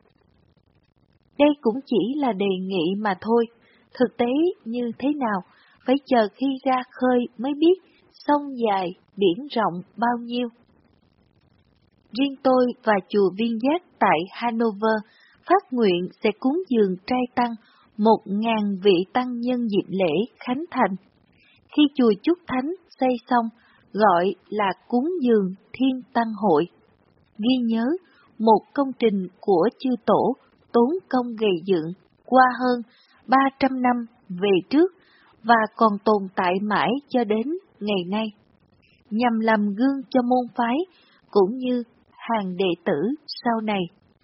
Đây cũng chỉ là đề nghị mà thôi, thực tế như thế nào, phải chờ khi ra khơi mới biết sông dài, biển rộng bao nhiêu. Riêng tôi và chùa Viên Giác tại Hanover phát nguyện sẽ cúng dường trai tăng 1.000 vị tăng nhân dịp lễ Khánh Thành. Khi chùa Trúc Thánh xây xong, gọi là cúng dường Thiên Tăng Hội. Ghi nhớ một công trình của chư tổ tốn công gầy dựng qua hơn 300 năm về trước và còn tồn tại mãi cho đến ngày nay, nhằm làm gương cho môn phái cũng như hàng đệ tử sau này.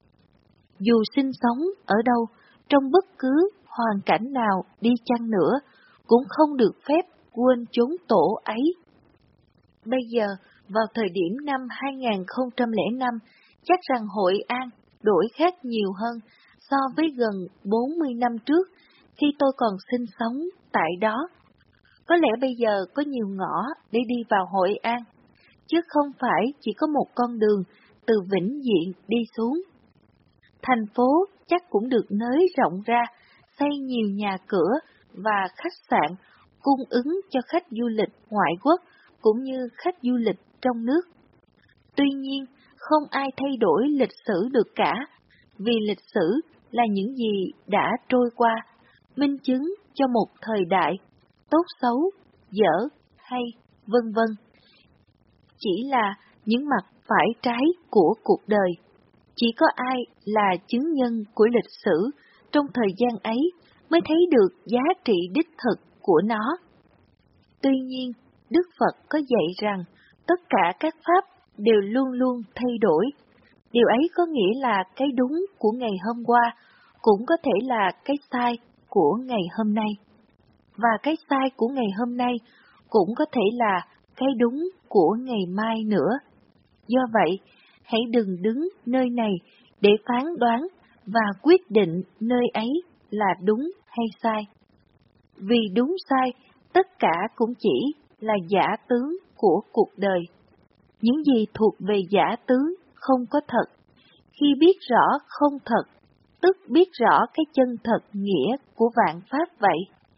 Dù sinh sống ở đâu, trong bất cứ hoàn cảnh nào đi chăng nữa, cũng không được phép quên chốn tổ ấy. Bây giờ, vào thời điểm năm 2005, chắc rằng Hội An đổi khác nhiều hơn so với gần 40 năm trước khi tôi còn sinh sống tại đó. Có lẽ bây giờ có nhiều ngõ để đi vào Hội An, chứ không phải chỉ có một con đường từ Vĩnh Diện đi xuống. Thành phố chắc cũng được nới rộng ra, xây nhiều nhà cửa và khách sạn cung ứng cho khách du lịch ngoại quốc cũng như khách du lịch trong nước. Tuy nhiên, không ai thay đổi lịch sử được cả, vì lịch sử là những gì đã trôi qua, minh chứng cho một thời đại, tốt xấu, dở hay vân vân. Chỉ là những mặt phải trái của cuộc đời. Chỉ có ai là chứng nhân của lịch sử trong thời gian ấy mới thấy được giá trị đích thực của nó. Tuy nhiên, Đức Phật có dạy rằng tất cả các pháp đều luôn luôn thay đổi. Điều ấy có nghĩa là cái đúng của ngày hôm qua cũng có thể là cái sai của ngày hôm nay. Và cái sai của ngày hôm nay cũng có thể là cái đúng của ngày mai nữa. Do vậy, hãy đừng đứng nơi này để phán đoán và quyết định nơi ấy là đúng hay sai. Vì đúng sai, tất cả cũng chỉ là giả tướng của cuộc đời. Những gì thuộc về giả tướng không có thật. Khi biết rõ không thật, tức biết rõ cái chân thật nghĩa của vạn pháp vậy.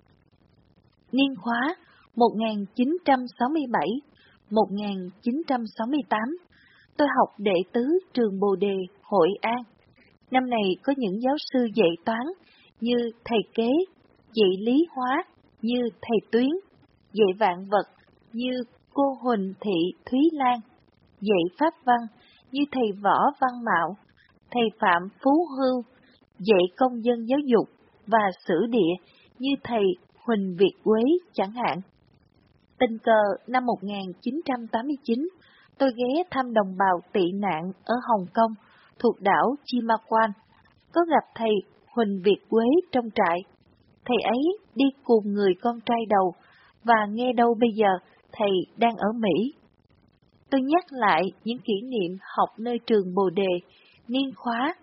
Niên khóa 1967-1968, tôi học đệ tứ trường Bồ Đề, Hội An. Năm này có những giáo sư dạy toán như thầy Kế, dạy lý hóa như thầy Tuyến, dạy vạn vật như cô Huỳnh Thị Thúy Lan, dạy pháp văn như thầy Võ Văn Mạo, thầy Phạm Phú Hưu, dạy công dân giáo dục và sử địa như thầy Huỳnh Việt Quế chẳng hạn. Tình cờ năm 1989, tôi ghé thăm đồng bào tị nạn ở Hồng Kông thuộc đảo Chimaquan, có gặp thầy Huỳnh Việt Quế trong trại. Thầy ấy đi cùng người con trai đầu, và nghe đâu bây giờ thầy đang ở Mỹ. Tôi nhắc lại những kỷ niệm học nơi trường Bồ Đề, niên khóa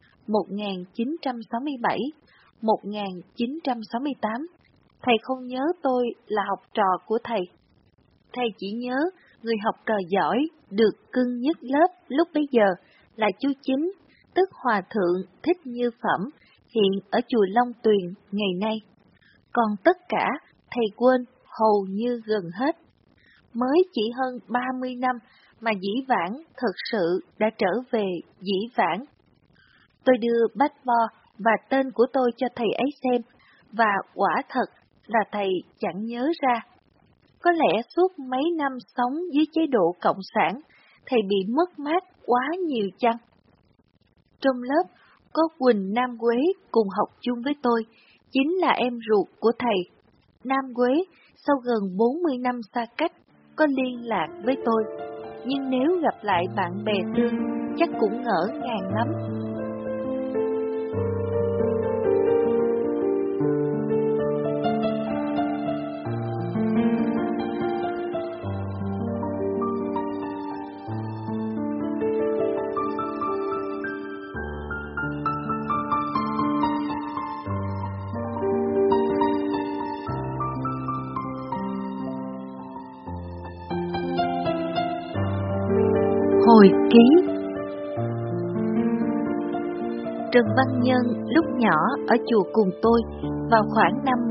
1967-1968. Thầy không nhớ tôi là học trò của thầy. Thầy chỉ nhớ người học trò giỏi, được cưng nhất lớp lúc bấy giờ là chú Chính, tức Hòa Thượng Thích Như Phẩm, hiện ở chùa Long Tuyền ngày nay. Còn tất cả, thầy quên hầu như gần hết. Mới chỉ hơn 30 năm mà Dĩ Vãng thực sự đã trở về Dĩ Vãng. Tôi đưa bách bo và tên của tôi cho thầy ấy xem, và quả thật là thầy chẳng nhớ ra. Có lẽ suốt mấy năm sống dưới chế độ cộng sản, thầy bị mất mát quá nhiều chăng? Trong lớp có Quỳnh Nam Quế cùng học chung với tôi, chính là em ruột của thầy. Nam Quế sau gần 40 năm xa cách có liên lạc với tôi, nhưng nếu gặp lại bạn bè xưa chắc cũng ngỡ ngàng lắm. Hồi ký. Trần Văn Nhân lúc nhỏ ở chùa cùng tôi vào khoảng năm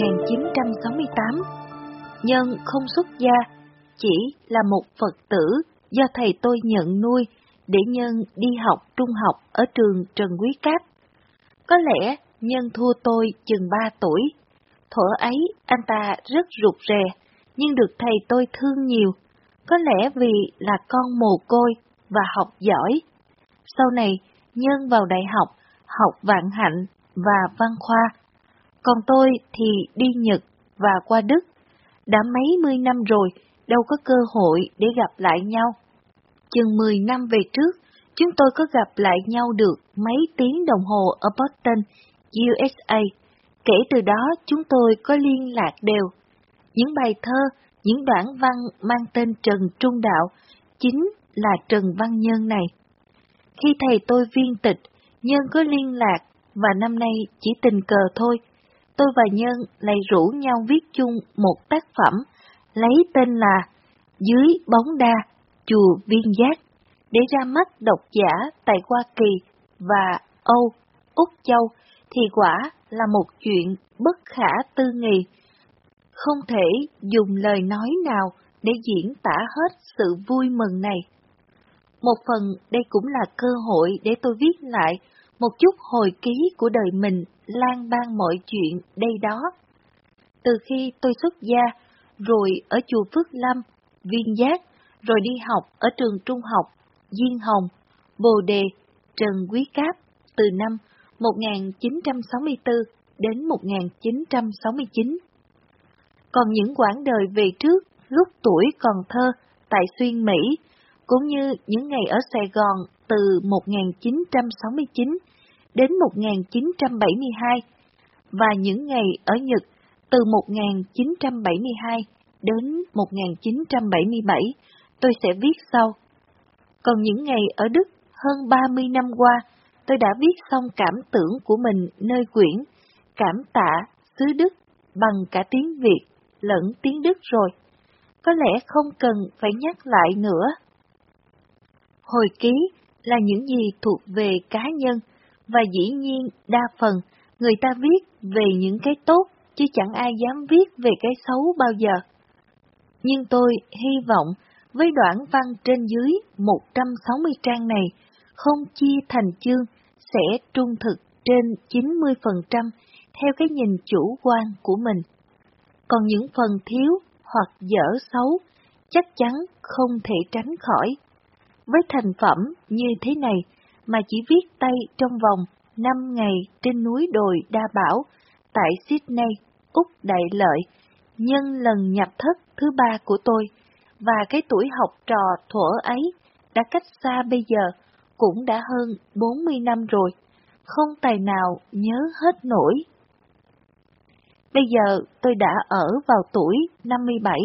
1968. Nhân không xuất gia, chỉ là một Phật tử do thầy tôi nhận nuôi để Nhân đi học trung học ở trường Trần Quý Cáp. Có lẽ Nhân thua tôi chừng 3 tuổi. Thuở ấy anh ta rất rụt rè, nhưng được thầy tôi thương nhiều. Có lẽ vì là con mồ côi và học giỏi. Sau này, Nhân vào đại học, học Vạn Hạnh và Văn Khoa. Còn tôi thì đi Nhật và qua Đức. Đã mấy mươi năm rồi, đâu có cơ hội để gặp lại nhau. Chừng 10 năm về trước, chúng tôi có gặp lại nhau được mấy tiếng đồng hồ ở Boston, USA. Kể từ đó chúng tôi có liên lạc đều. Những bài thơ, những đoạn văn mang tên Trần Trung Đạo chính là Trần Văn Nhân này. Khi thầy tôi viên tịch, Nhân có liên lạc và năm nay chỉ tình cờ thôi. Tôi và Nhân lại rủ nhau viết chung một tác phẩm lấy tên là Dưới bóng đa, chùa Viên Giác, để ra mắt độc giả tại Hoa Kỳ và Âu, Úc Châu thì quả là một chuyện bất khả tư nghị. Không thể dùng lời nói nào để diễn tả hết sự vui mừng này. Một phần đây cũng là cơ hội để tôi viết lại một chút hồi ký của đời mình lang bang mọi chuyện đây đó. Từ khi tôi xuất gia, rồi ở chùa Phước Lâm, Viên Giác, rồi đi học ở trường trung học Diên Hồng, Bồ Đề, Trần Quý Cáp từ năm 1964 đến 1969. Còn những quãng đời về trước, lúc tuổi còn thơ tại Xuyên Mỹ, cũng như những ngày ở Sài Gòn từ 1969 đến 1972, và những ngày ở Nhật từ 1972 đến 1977, tôi sẽ viết sau. Còn những ngày ở Đức hơn 30 năm qua, tôi đã viết xong cảm tưởng của mình nơi quyển Cảm tạ xứ Đức bằng cả tiếng Việt lẫn tiếng Đức rồi. Có lẽ không cần phải nhắc lại nữa. Hồi ký là những gì thuộc về cá nhân, và dĩ nhiên đa phần người ta viết về những cái tốt, chứ chẳng ai dám viết về cái xấu bao giờ. Nhưng tôi hy vọng với đoạn văn trên dưới 160 trang này, không chia thành chương, sẽ trung thực trên 90% theo cái nhìn chủ quan của mình. Còn những phần thiếu hoặc dở xấu, chắc chắn không thể tránh khỏi. Với thành phẩm như thế này mà chỉ viết tay trong vòng 5 ngày trên núi đồi Đa Bảo, tại Sydney, Úc Đại Lợi, nhân lần nhập thất thứ 3 của tôi, và cái tuổi học trò thuở ấy đã cách xa bây giờ cũng đã hơn 40 năm rồi, không tài nào nhớ hết nổi. Bây giờ tôi đã ở vào tuổi 57,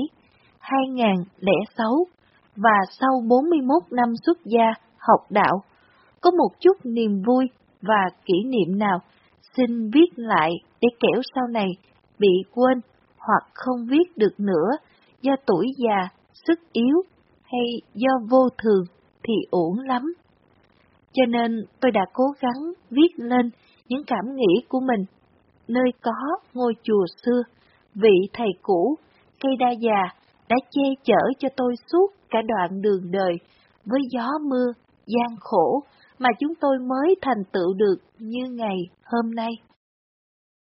2006, và sau 41 năm xuất gia học đạo, có một chút niềm vui và kỷ niệm nào xin viết lại để kẻo sau này bị quên hoặc không viết được nữa do tuổi già, sức yếu hay do vô thường thì uổng lắm. Cho nên tôi đã cố gắng viết lên những cảm nghĩ của mình, nơi có ngôi chùa xưa, vị thầy cũ, cây đa già đã che chở cho tôi suốt cả đoạn đường đời với gió mưa, gian khổ mà chúng tôi mới thành tựu được như ngày hôm nay.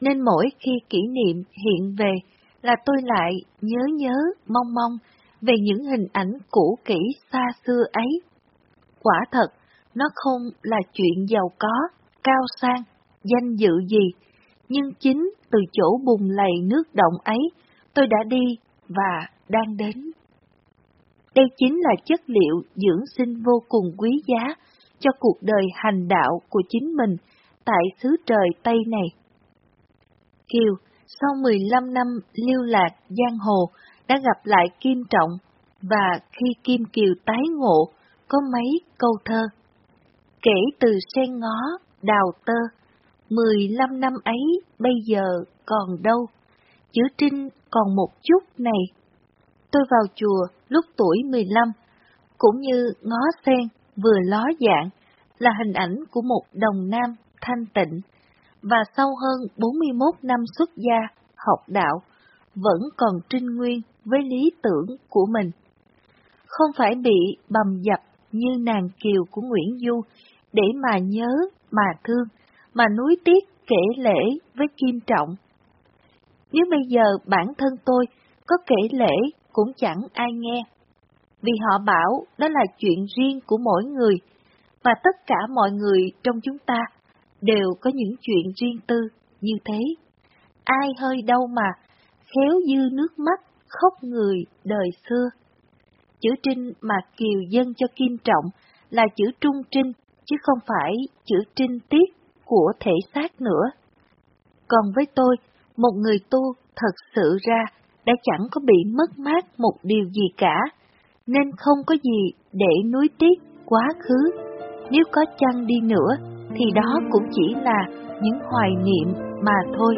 nên mỗi khi kỷ niệm hiện về là tôi lại nhớ mong mong về những hình ảnh cũ kỹ xa xưa ấy. Quả thật, nó không là chuyện giàu có, cao sang, danh dự gì, nhưng chính từ chỗ bùn lầy nước động ấy, tôi đã đi và đang đến. Đây chính là chất liệu dưỡng sinh vô cùng quý giá cho cuộc đời hành đạo của chính mình tại xứ trời Tây này. Kiều, sau 15 năm lưu lạc giang hồ, đã gặp lại Kim Trọng, và khi Kim Kiều tái ngộ, có mấy câu thơ. Kể từ sen ngó, đào tơ, 15 năm ấy bây giờ còn đâu, chữ trinh còn một chút này. Tôi vào chùa lúc tuổi 15, cũng như ngó sen vừa ló dạng, là hình ảnh của một đồng nam thanh tịnh, và sau hơn 41 năm xuất gia, học đạo, vẫn còn trinh nguyên với lý tưởng của mình. Không phải bị bầm dập như nàng Kiều của Nguyễn Du, để mà nhớ, mà thương, mà nuối tiếc kể lễ với Kim Trọng. Nếu bây giờ bản thân tôi có kể lễ cũng chẳng ai nghe, vì họ bảo đó là chuyện riêng của mỗi người, và tất cả mọi người trong chúng ta đều có những chuyện riêng tư như thế. Ai hơi đâu mà khéo dư nước mắt khóc người đời xưa. Chữ trinh mà Kiều dâng cho Kim Trọng là chữ trung trinh, chứ không phải chữ trinh tiết của thể xác nữa. Còn với tôi, một người tu thật sự ra đã chẳng có bị mất mát một điều gì cả, nên không có gì để nuối tiếc quá khứ. Nếu có chăng đi nữa, thì đó cũng chỉ là những hoài niệm mà thôi.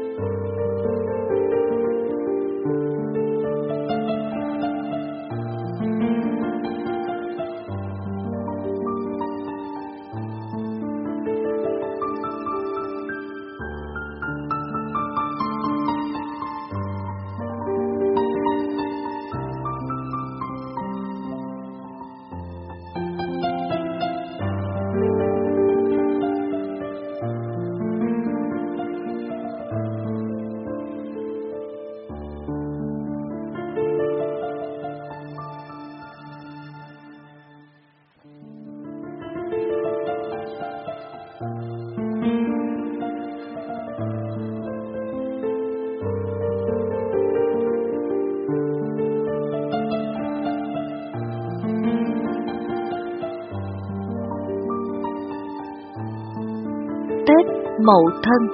Tết Mậu Thân.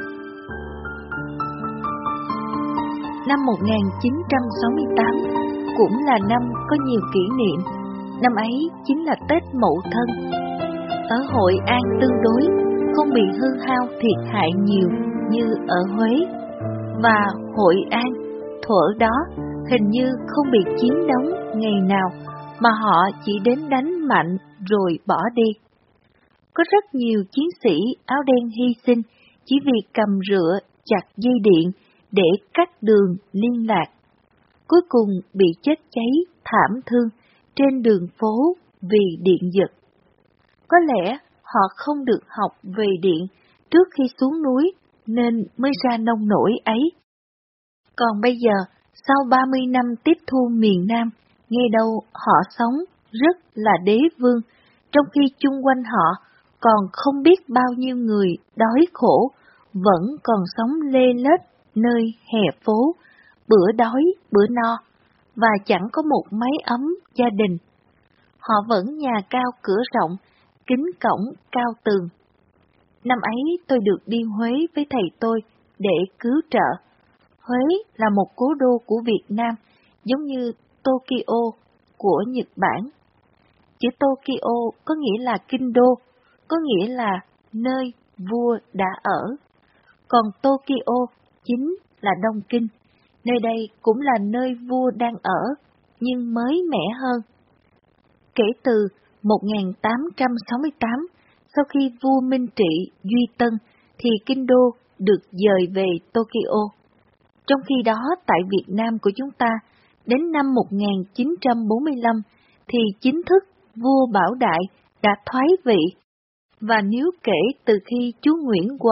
Năm 1968 cũng là năm có nhiều kỷ niệm. Năm ấy chính là Tết Mậu Thân. Ở Hội An tương đối không bị hư hao thiệt hại nhiều như ở Huế, và Hội An thuở đó hình như không bị chiếm đóng ngày nào, mà họ chỉ đến đánh mạnh rồi bỏ đi. Có rất nhiều chiến sĩ áo đen hy sinh chỉ vì cầm rựa chặt dây điện để cắt đường liên lạc. Cuối cùng bị chết cháy thảm thương trên đường phố vì điện giật. Có lẽ họ không được học về điện trước khi xuống núi nên mới ra nông nổi ấy. Còn bây giờ, sau 30 năm tiếp thu miền Nam, nghe đâu họ sống rất là đế vương, trong khi chung quanh họ còn không biết bao nhiêu người đói khổ, vẫn còn sống lê lết nơi hè phố, bữa đói bữa no, và chẳng có một mái ấm gia đình. Họ vẫn nhà cao cửa rộng, kính cổng cao tường. Năm ấy tôi được đi Huế với thầy tôi để cứu trợ. Huế là một cố đô của Việt Nam, giống như Tokyo của Nhật Bản. Chữ Tokyo có nghĩa là kinh đô, có nghĩa là nơi vua đã ở. Còn Tokyo chính là Đông Kinh, nơi đây cũng là nơi vua đang ở, nhưng mới mẻ hơn. Kể từ 1868, sau khi vua Minh Trị Duy Tân, thì kinh đô được dời về Tokyo. Trong khi đó, tại Việt Nam của chúng ta, đến năm 1945, thì chính thức vua Bảo Đại đã thoái vị. Và nếu kể từ khi chúa Nguyễn Hoàng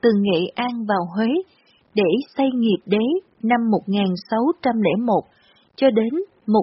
từ Nghệ An vào Huế để xây nghiệp đế năm 1601 cho đến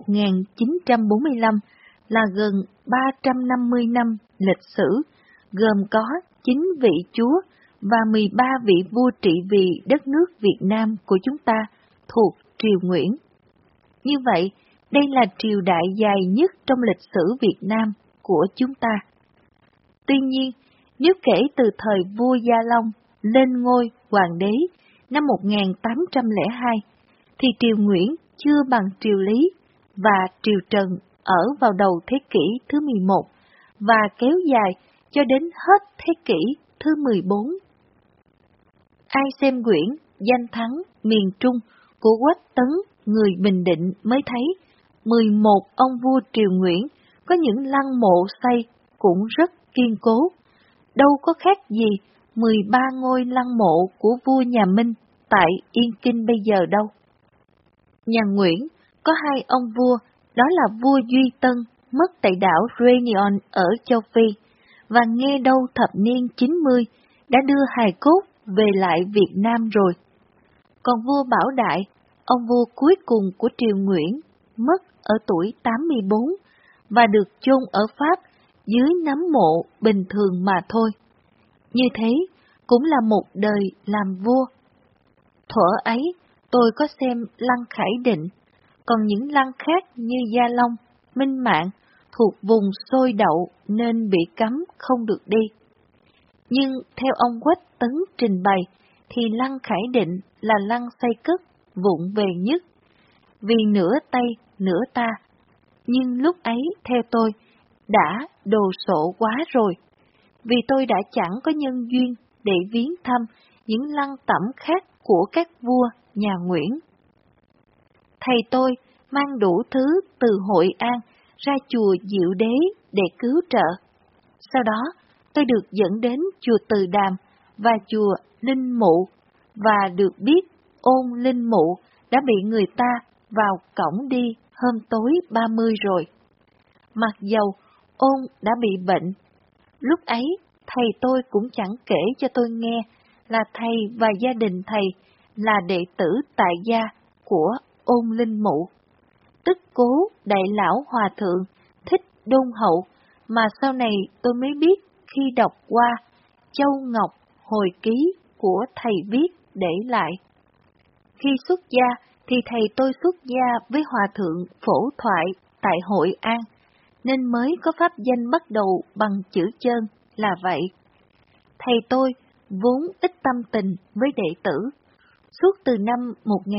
1945 là gần 350 năm lịch sử, gồm có 9 vị chúa và 13 vị vua trị vì đất nước Việt Nam của chúng ta thuộc triều Nguyễn. Như vậy, đây là triều đại dài nhất trong lịch sử Việt Nam của chúng ta. Tuy nhiên, nếu kể từ thời vua Gia Long lên ngôi hoàng đế năm 1802, thì triều Nguyễn chưa bằng triều Lý và triều Trần ở vào đầu thế kỷ thứ 11 và kéo dài cho đến hết thế kỷ thứ 14. Ai xem quyển Danh thắng miền Trung của Quách Tấn, người Bình Định mới thấy 11 ông vua triều Nguyễn có những lăng mộ xây cũng rất kiên cố, đâu có khác gì 13 ngôi lăng mộ của vua nhà Minh tại Yên Kinh bây giờ đâu. Nhà Nguyễn có 2 ông vua, đó là vua Duy Tân mất tại đảo Reunion ở châu Phi, và nghe đâu thập niên 90 đã đưa hài cốt về lại Việt Nam rồi. Còn vua Bảo Đại, ông vua cuối cùng của triều Nguyễn, mất ở tuổi 84 và được chôn ở Pháp dưới nấm mộ bình thường mà thôi. Như thế cũng là một đời làm vua. Thuở ấy tôi có xem lăng Khải Định, còn những lăng khác như Gia Long, Minh Mạng thuộc vùng sôi đậu nên bị cấm không được đi. Nhưng theo ông Quách Tấn trình bày thì lăng Khải Định là lăng xây cất vụng về nhất, vì nửa Tây nửa ta, nhưng lúc ấy theo tôi đã đồ sộ quá rồi, vì tôi đã chẳng có nhân duyên để viếng thăm những lăng tẩm khác của các vua nhà Nguyễn. Thầy tôi mang đủ thứ từ Hội An ra chùa Diệu Đế để cứu trợ. Sau đó, tôi được dẫn đến chùa Từ Đàm và chùa Linh Mụ, và được biết Ôn Linh Mụ đã bị người ta vào cổng đi hôm tối 30 rồi. Mặc dầu Ôn đã bị bệnh, lúc ấy thầy tôi cũng chẳng kể cho tôi nghe là thầy và gia đình thầy là đệ tử tại gia của Ôn Linh Mụ, tức cố đại lão hòa thượng Thích Đôn Hậu, mà sau này tôi mới biết khi đọc qua Châu Ngọc hồi ký của thầy viết để lại. Khi xuất gia thì thầy tôi xuất gia với hòa thượng Phổ Thoại tại Hội An, nên mới có pháp danh bắt đầu bằng chữ Chơn là vậy. Thầy tôi vốn ít tâm tình với đệ tử. Suốt từ năm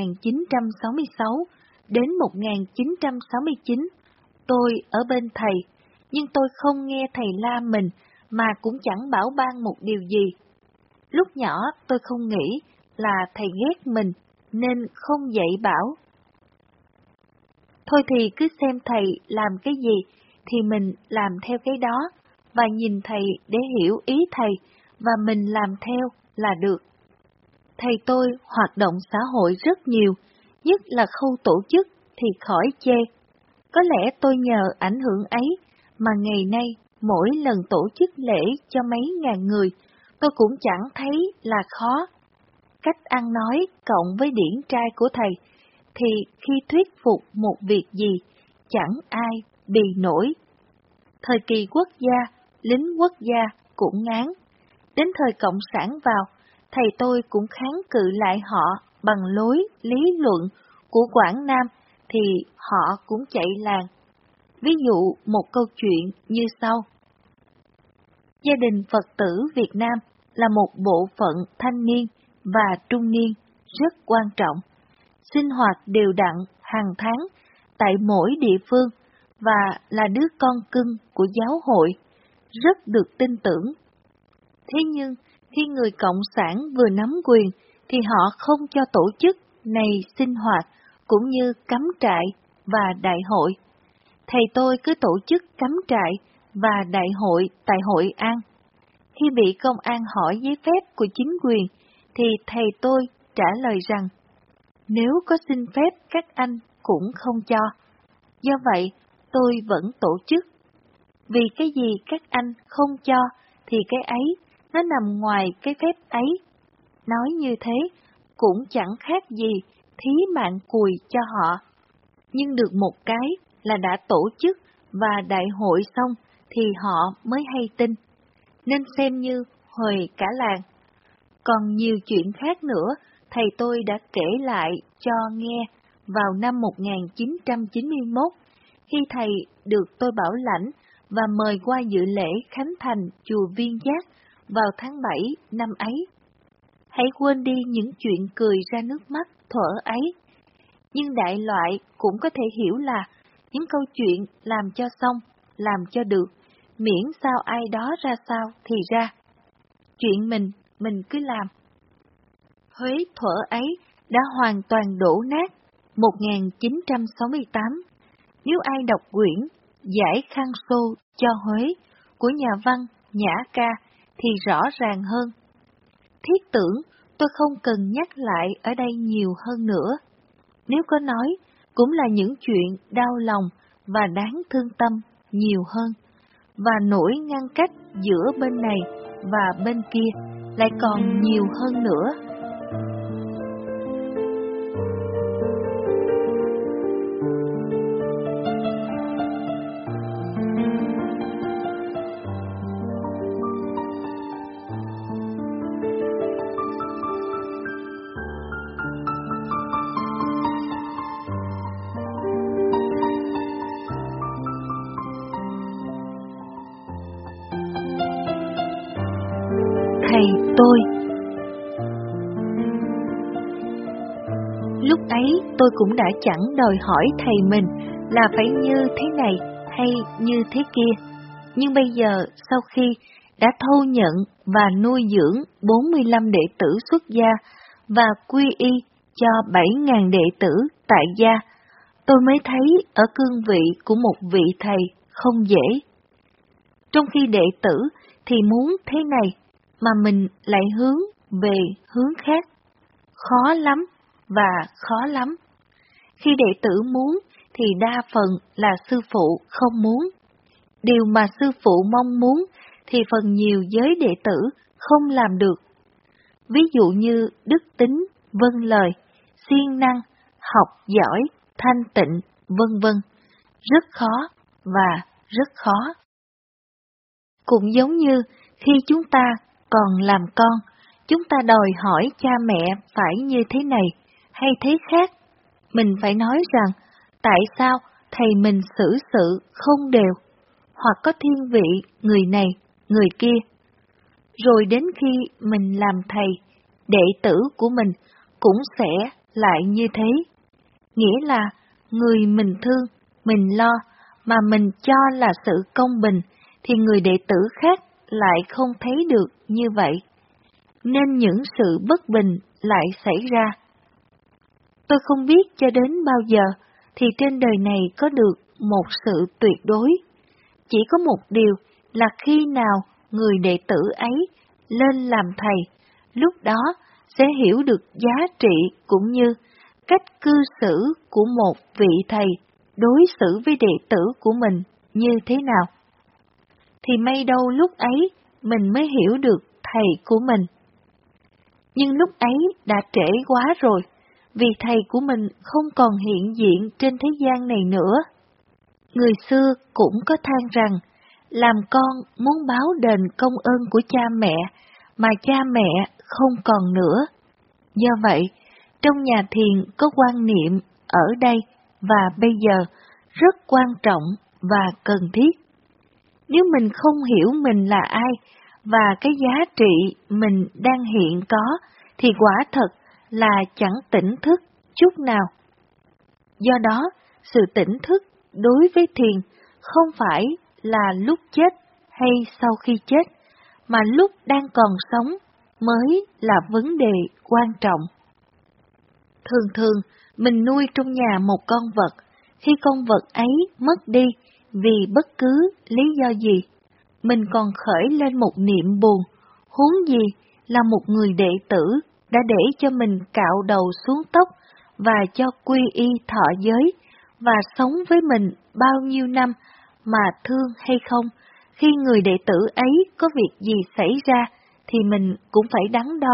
1966 đến 1969, tôi ở bên thầy, nhưng tôi không nghe thầy la mình mà cũng chẳng bảo ban một điều gì. Lúc nhỏ tôi không nghĩ là thầy ghét mình nên không dạy bảo. Thôi thì cứ xem thầy làm cái gì thì mình làm theo cái đó, và nhìn thầy để hiểu ý thầy và mình làm theo là được. Thầy tôi hoạt động xã hội rất nhiều, nhất là khâu tổ chức thì khỏi chê. Có lẽ tôi nhờ ảnh hưởng ấy mà ngày nay mỗi lần tổ chức lễ cho mấy ngàn người, tôi cũng chẳng thấy là khó. Cách ăn nói cộng với điển trai của thầy, thì khi thuyết phục một việc gì, chẳng ai bì nổi. Thời kỳ quốc gia, lính quốc gia cũng ngán. Đến thời cộng sản vào, thầy tôi cũng kháng cự lại họ bằng lối lý luận của Quảng Nam thì họ cũng chạy làng. Ví dụ một câu chuyện như sau. Gia đình Phật tử Việt Nam là một bộ phận thanh niên và trung niên rất quan trọng, sinh hoạt đều đặn hàng tháng tại mỗi địa phương và là đứa con cưng của giáo hội, rất được tin tưởng. Thế nhưng, khi người Cộng sản vừa nắm quyền thì họ không cho tổ chức này sinh hoạt cũng như cắm trại và đại hội. Thầy tôi cứ tổ chức cắm trại và đại hội tại Hội An. Khi bị công an hỏi giấy phép của chính quyền thì thầy tôi trả lời rằng nếu có xin phép các anh cũng không cho. Do vậy, tôi vẫn tổ chức. Vì cái gì các anh không cho thì cái ấy nó nằm ngoài cái phép ấy. nói như thế cũng chẳng khác gì thí mạng cùi cho họ. Nhưng được một cái là đã tổ chức và đại hội xong thì họ mới hay tin, nên xem như huề cả làng. Còn nhiều chuyện khác nữa, thầy tôi đã kể lại cho nghe vào năm 1991, khi thầy được tôi bảo lãnh và mời qua dự lễ khánh thành chùa Viên Giác vào tháng 7 năm ấy. Hãy quên đi những chuyện cười ra nước mắt thuở ấy. Nhưng đại loại cũng có thể hiểu là những câu chuyện làm cho xong, làm cho được, miễn sao ai đó ra sao thì ra. Chuyện mình cứ làm. Huế thuở ấy đã hoàn toàn đổ nát. 1968, nếu ai đọc quyển Giải Khăn Xô cho Huế của nhà văn Nhã Ca thì rõ ràng hơn. Thiết tưởng tôi không cần nhắc lại ở đây nhiều hơn nữa. Nếu có nói, cũng là những chuyện đau lòng và đáng thương tâm nhiều hơn. Và nỗi ngăn cách giữa bên này và bên kia lại còn nhiều hơn nữa. Thầy tôi. Lúc ấy tôi cũng đã chẳng đòi hỏi thầy mình là phải như thế này hay như thế kia. Nhưng bây giờ sau khi đã thâu nhận và nuôi dưỡng 45 đệ tử xuất gia và quy y cho 7.000 đệ tử tại gia, tôi mới thấy ở cương vị của một vị thầy không dễ. Trong khi đệ tử thì muốn thế này, mà mình lại hướng về hướng khác. Khó lắm và khó lắm. Khi đệ tử muốn thì đa phần là sư phụ không muốn. Điều mà sư phụ mong muốn thì phần nhiều giới đệ tử không làm được. Ví dụ như đức tính, vâng lời, siêng năng, học giỏi, thanh tịnh, vân vân. Rất khó và rất khó. Cũng giống như khi chúng ta còn làm con, chúng ta đòi hỏi cha mẹ phải như thế này hay thế khác. Mình phải nói rằng, tại sao thầy mình xử sự không đều, hoặc có thiên vị người này, người kia. Rồi đến khi mình làm thầy, đệ tử của mình cũng sẽ lại như thế. Nghĩa là người mình thương, mình lo, mà mình cho là sự công bình, thì người đệ tử khác lại không thấy được như vậy. Nên những sự bất bình lại xảy ra. Tôi không biết cho đến bao giờ thì trên đời này có được một sự tuyệt đối. Chỉ có một điều là khi nào người đệ tử ấy lên làm thầy, lúc đó sẽ hiểu được giá trị cũng như cách cư xử của một vị thầy đối xử với đệ tử của mình như thế nào. Thì may đâu lúc ấy mình mới hiểu được thầy của mình. Nhưng lúc ấy đã trễ quá rồi, vì thầy của mình không còn hiện diện trên thế gian này nữa. Người xưa cũng có than rằng, làm con muốn báo đền công ơn của cha mẹ, mà cha mẹ không còn nữa. Do vậy, trong nhà thiền có quan niệm ở đây và bây giờ rất quan trọng và cần thiết. Nếu mình không hiểu mình là ai và cái giá trị mình đang hiện có, thì quả thật là chẳng tỉnh thức chút nào. Do đó, sự tỉnh thức đối với thiền không phải là lúc chết hay sau khi chết, mà lúc đang còn sống mới là vấn đề quan trọng. Thường thường, mình nuôi trong nhà một con vật, khi con vật ấy mất đi vì bất cứ lý do gì, mình còn khởi lên một niệm buồn, huống gì là một người đệ tử đã để cho mình cạo đầu xuống tóc và cho quy y thọ giới và sống với mình bao nhiêu năm mà thương hay không, khi người đệ tử ấy có việc gì xảy ra thì mình cũng phải đắn đo,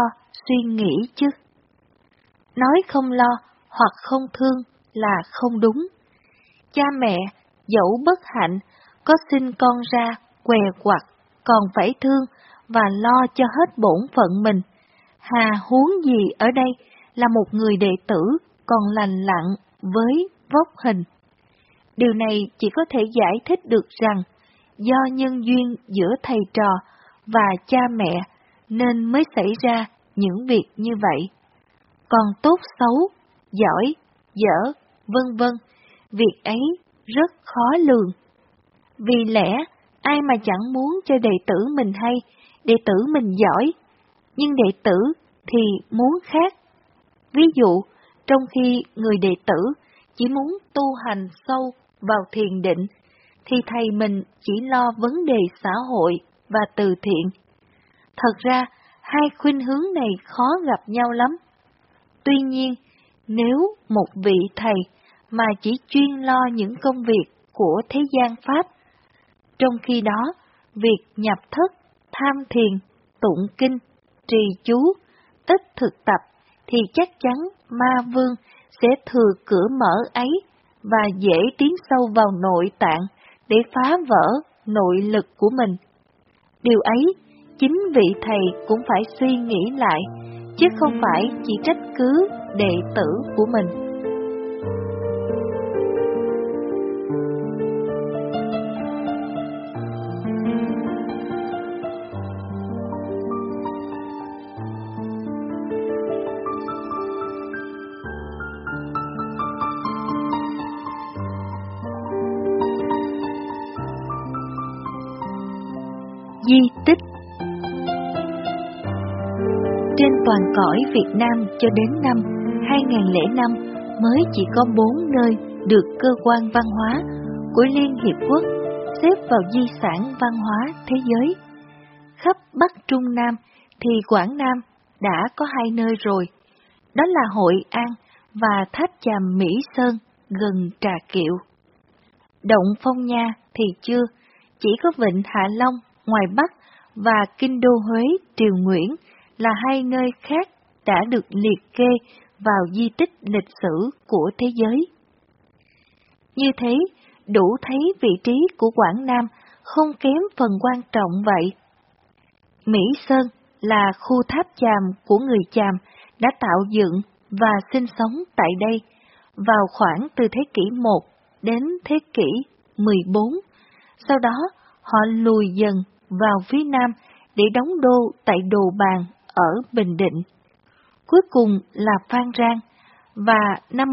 suy nghĩ chứ. Nói không lo hoặc không thương là không đúng. Cha mẹ, dẫu bất hạnh, có sinh con ra, què quặt, còn phải thương và lo cho hết bổn phận mình. Hà huống gì ở đây là một người đệ tử còn lành lặn với vóc hình. Điều này chỉ có thể giải thích được rằng do nhân duyên giữa thầy trò và cha mẹ nên mới xảy ra những việc như vậy. Còn tốt xấu, giỏi, dở, vân vân, việc ấy rất khó lường. Vì lẽ, ai mà chẳng muốn cho đệ tử mình hay, đệ tử mình giỏi, nhưng đệ tử thì muốn khác. Ví dụ, trong khi người đệ tử chỉ muốn tu hành sâu vào thiền định, thì thầy mình chỉ lo vấn đề xã hội và từ thiện. Thật ra, hai khuynh hướng này khó gặp nhau lắm. Tuy nhiên, nếu một vị thầy mà chỉ chuyên lo những công việc của thế gian Pháp, trong khi đó, việc nhập thất, tham thiền, tụng kinh, trì chú, ít thực tập, thì chắc chắn ma vương sẽ thừa cửa mở ấy và dễ tiến sâu vào nội tạng để phá vỡ nội lực của mình. Điều ấy, chính vị thầy cũng phải suy nghĩ lại, chứ không phải chỉ trách cứ đệ tử của mình. Di tích. Trên toàn cõi Việt Nam cho đến năm 2005 mới chỉ có 4 nơi được cơ quan văn hóa của Liên Hiệp Quốc xếp vào di sản văn hóa thế giới. Khắp Bắc Trung Nam thì Quảng Nam đã có 2 nơi rồi, đó là Hội An và Tháp Chàm Mỹ Sơn gần Trà Kiệu. Động Phong Nha thì chưa, chỉ có Vịnh Hạ Long ngoài Bắc và Kinh Đô Huế Triều Nguyễn là 2 nơi khác đã được liệt kê vào di tích lịch sử của thế giới. Như thế, đủ thấy vị trí của Quảng Nam không kém phần quan trọng vậy. Mỹ Sơn là khu tháp chàm của người Chàm đã tạo dựng và sinh sống tại đây vào khoảng từ thế kỷ 1 đến thế kỷ 14. Sau đó, họ lùi dần vào phía Nam để đóng đô tại Đồ Bàn ở Bình Định. Cuối cùng là Phan Rang, và năm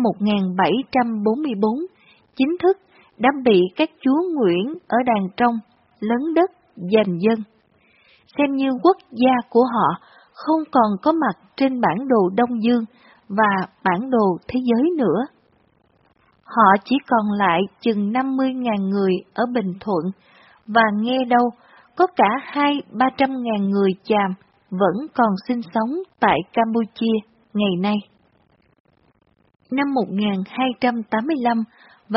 1744, chính thức đã bị các chúa Nguyễn ở Đàn Trong lấn đất giành dân. Xem như quốc gia của họ không còn có mặt trên bản đồ Đông Dương và bản đồ thế giới nữa. Họ chỉ còn lại chừng 50.000 người ở Bình Thuận, và nghe đâu có cả 200-300.000 người Chàm vẫn còn sinh sống tại Campuchia ngày nay. Năm 1285 và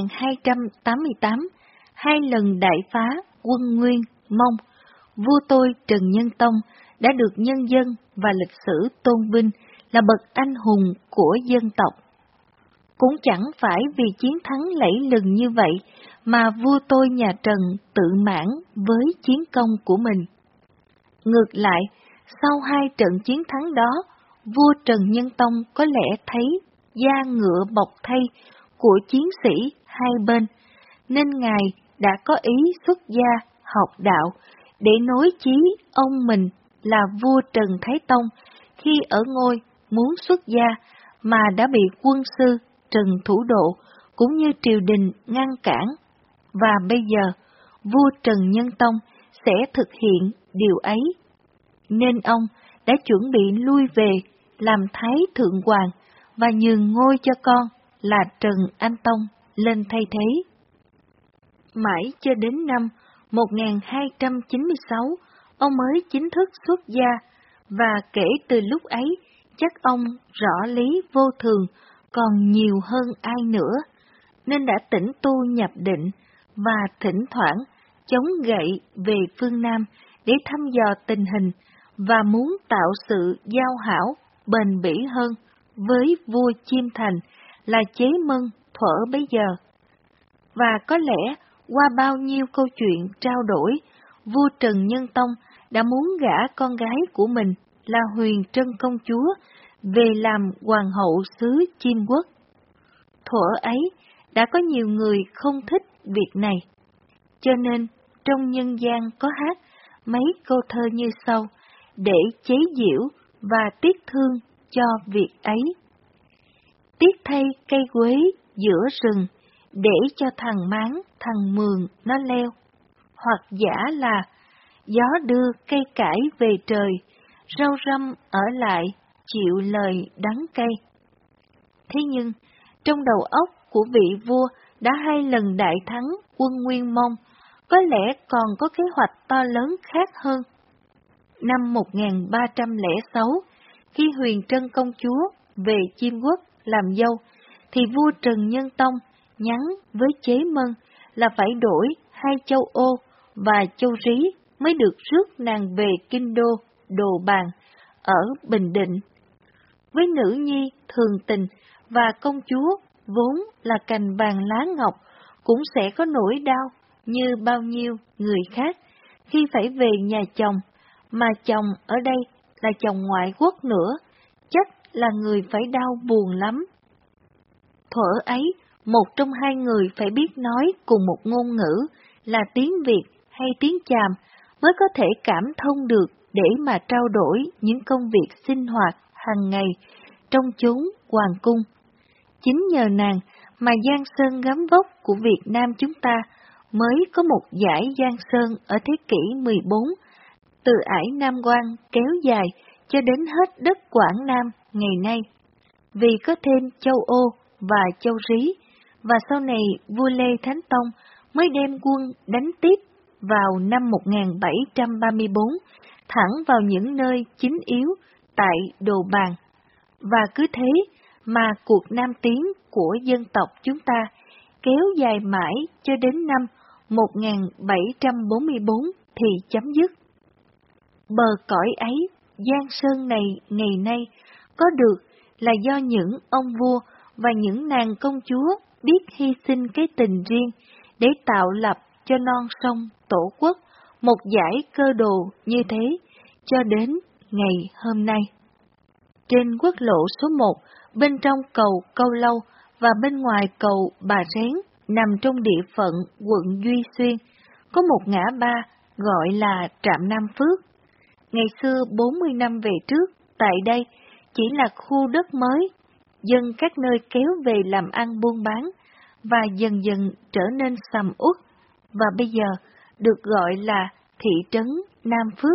1288, 2 lần đại phá quân Nguyên, Mông, vua tôi Trần Nhân Tông đã được nhân dân và lịch sử tôn vinh là bậc anh hùng của dân tộc. Cũng chẳng phải vì chiến thắng lẫy lừng như vậy mà vua tôi nhà Trần tự mãn với chiến công của mình. Ngược lại, sau 2 trận chiến thắng đó, vua Trần Nhân Tông có lẽ thấy da ngựa bọc thây của chiến sĩ hai bên, nên Ngài đã có ý xuất gia học đạo để nối chí ông mình là vua Trần Thái Tông khi ở ngôi muốn xuất gia mà đã bị quân sư Trần Thủ Độ cũng như triều đình ngăn cản, và bây giờ vua Trần Nhân Tông sẽ thực hiện điều ấy. Nên ông đã chuẩn bị lui về làm Thái Thượng Hoàng và nhường ngôi cho con là Trần Anh Tông lên thay thế. Mãi cho đến năm 1296, ông mới chính thức xuất gia, và kể từ lúc ấy, chắc ông rõ lý vô thường còn nhiều hơn ai nữa, nên đã tĩnh tu nhập định và thỉnh thoảng chống gậy về phương Nam để thăm dò tình hình và muốn tạo sự giao hảo, bền bỉ hơn với vua Chiêm Thành là Chế Mân thuở bấy giờ. Và có lẽ qua bao nhiêu câu chuyện trao đổi, vua Trần Nhân Tông đã muốn gả con gái của mình là Huyền Trân công chúa về làm hoàng hậu xứ Chiêm Quốc. Thuở ấy đã có nhiều người không thích việc này, cho nên trong nhân gian có hát mấy câu thơ như sau để chế giễu và tiếc thương cho việc ấy. Tiếc thay cây quế giữa rừng, để cho thằng máng thằng mường nó leo. Hoặc giả là gió đưa cây cải về trời, rau răm ở lại chịu lời đắng cay. Thế nhưng, trong đầu óc của vị vua đã 2 lần đại thắng quân Nguyên Mông, có lẽ còn có kế hoạch to lớn khác hơn. Năm 1306, khi Huyền Trân công chúa về Chiêm Quốc làm dâu, thì vua Trần Nhân Tông nhắn với Chế Mân là phải đổi 2 châu Ô và châu Rí mới được rước nàng về Kinh Đô, Đồ Bàn, ở Bình Định. Với nữ nhi thường tình và công chúa vốn là cành vàng lá ngọc, cũng sẽ có nỗi đau như bao nhiêu người khác khi phải về nhà chồng, mà chồng ở đây là chồng ngoại quốc nữa, chắc là người phải đau buồn lắm. Thuở ấy, một trong 2 người phải biết nói cùng một ngôn ngữ là tiếng Việt hay tiếng Chàm mới có thể cảm thông được để mà trao đổi những công việc sinh hoạt hàng ngày trong chốn hoàng cung. Chính nhờ nàng mà Giang Sơn gấm vóc của Việt Nam chúng ta mới có một dải Giang Sơn ở thế kỷ 14, từ ải Nam Quan kéo dài cho đến hết đất Quảng Nam ngày nay. Vì có thêm châu Ô và châu Rí, và sau này vua Lê Thánh Tông mới đem quân đánh tiếp vào năm 1734, thẳng vào những nơi chính yếu tại Đồ Bàn. Và cứ thế mà cuộc nam tiến của dân tộc chúng ta kéo dài mãi cho đến năm 1744 thì chấm dứt. Bờ cõi ấy, Giang Sơn này ngày nay có được là do những ông vua và những nàng công chúa biết hy sinh cái tình riêng để tạo lập cho non sông Tổ quốc một dải cơ đồ như thế cho đến ngày hôm nay. Trên quốc lộ số 1, bên trong cầu Câu Lâu và bên ngoài cầu Bà Rén, nằm trong địa phận quận Duy Xuyên, có một ngã ba gọi là Trạm Nam Phước. Ngày xưa 40 năm về trước, tại đây chỉ là khu đất mới, dân các nơi kéo về làm ăn buôn bán, và dần dần trở nên sầm uất, và bây giờ được gọi là thị trấn Nam Phước.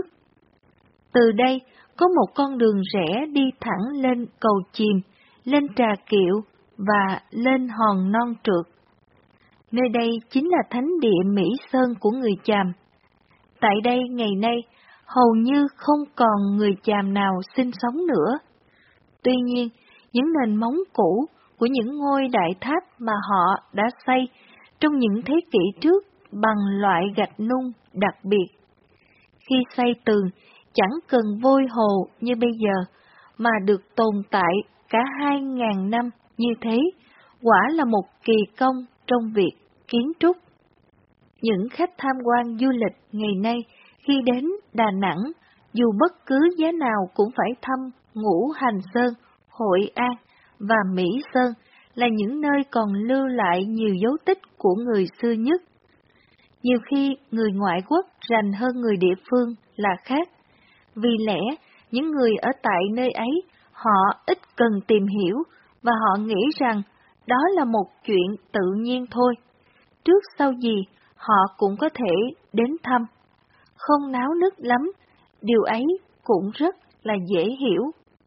Từ đây có một con đường rẽ đi thẳng lên cầu Chìm, lên Trà Kiệu và lên Hòn Non Trượt. Nơi đây chính là thánh địa Mỹ Sơn của người Chàm. Tại đây ngày nay hầu như không còn người Chàm nào sinh sống nữa. Tuy nhiên, những nền móng cũ của những ngôi đại tháp mà họ đã xây trong những thế kỷ trước bằng loại gạch nung đặc biệt. Khi xây tường, chẳng cần vôi hồ như bây giờ, mà được tồn tại cả 2.000 năm như thế, quả là một kỳ công trong việc kiến trúc. Những khách tham quan du lịch ngày nay khi đến Đà Nẵng, dù bất cứ giá nào cũng phải thăm Ngũ Hành Sơn, Hội An và Mỹ Sơn, là những nơi còn lưu lại nhiều dấu tích của người xưa nhất. Nhiều khi người ngoại quốc rành hơn người địa phương là khác, vì lẽ những người ở tại nơi ấy họ ít cần tìm hiểu và họ nghĩ rằng đó là một chuyện tự nhiên thôi. Trước sau gì họ cũng có thể đến thăm. Không náo nức lắm, điều ấy cũng rất là dễ hiểu.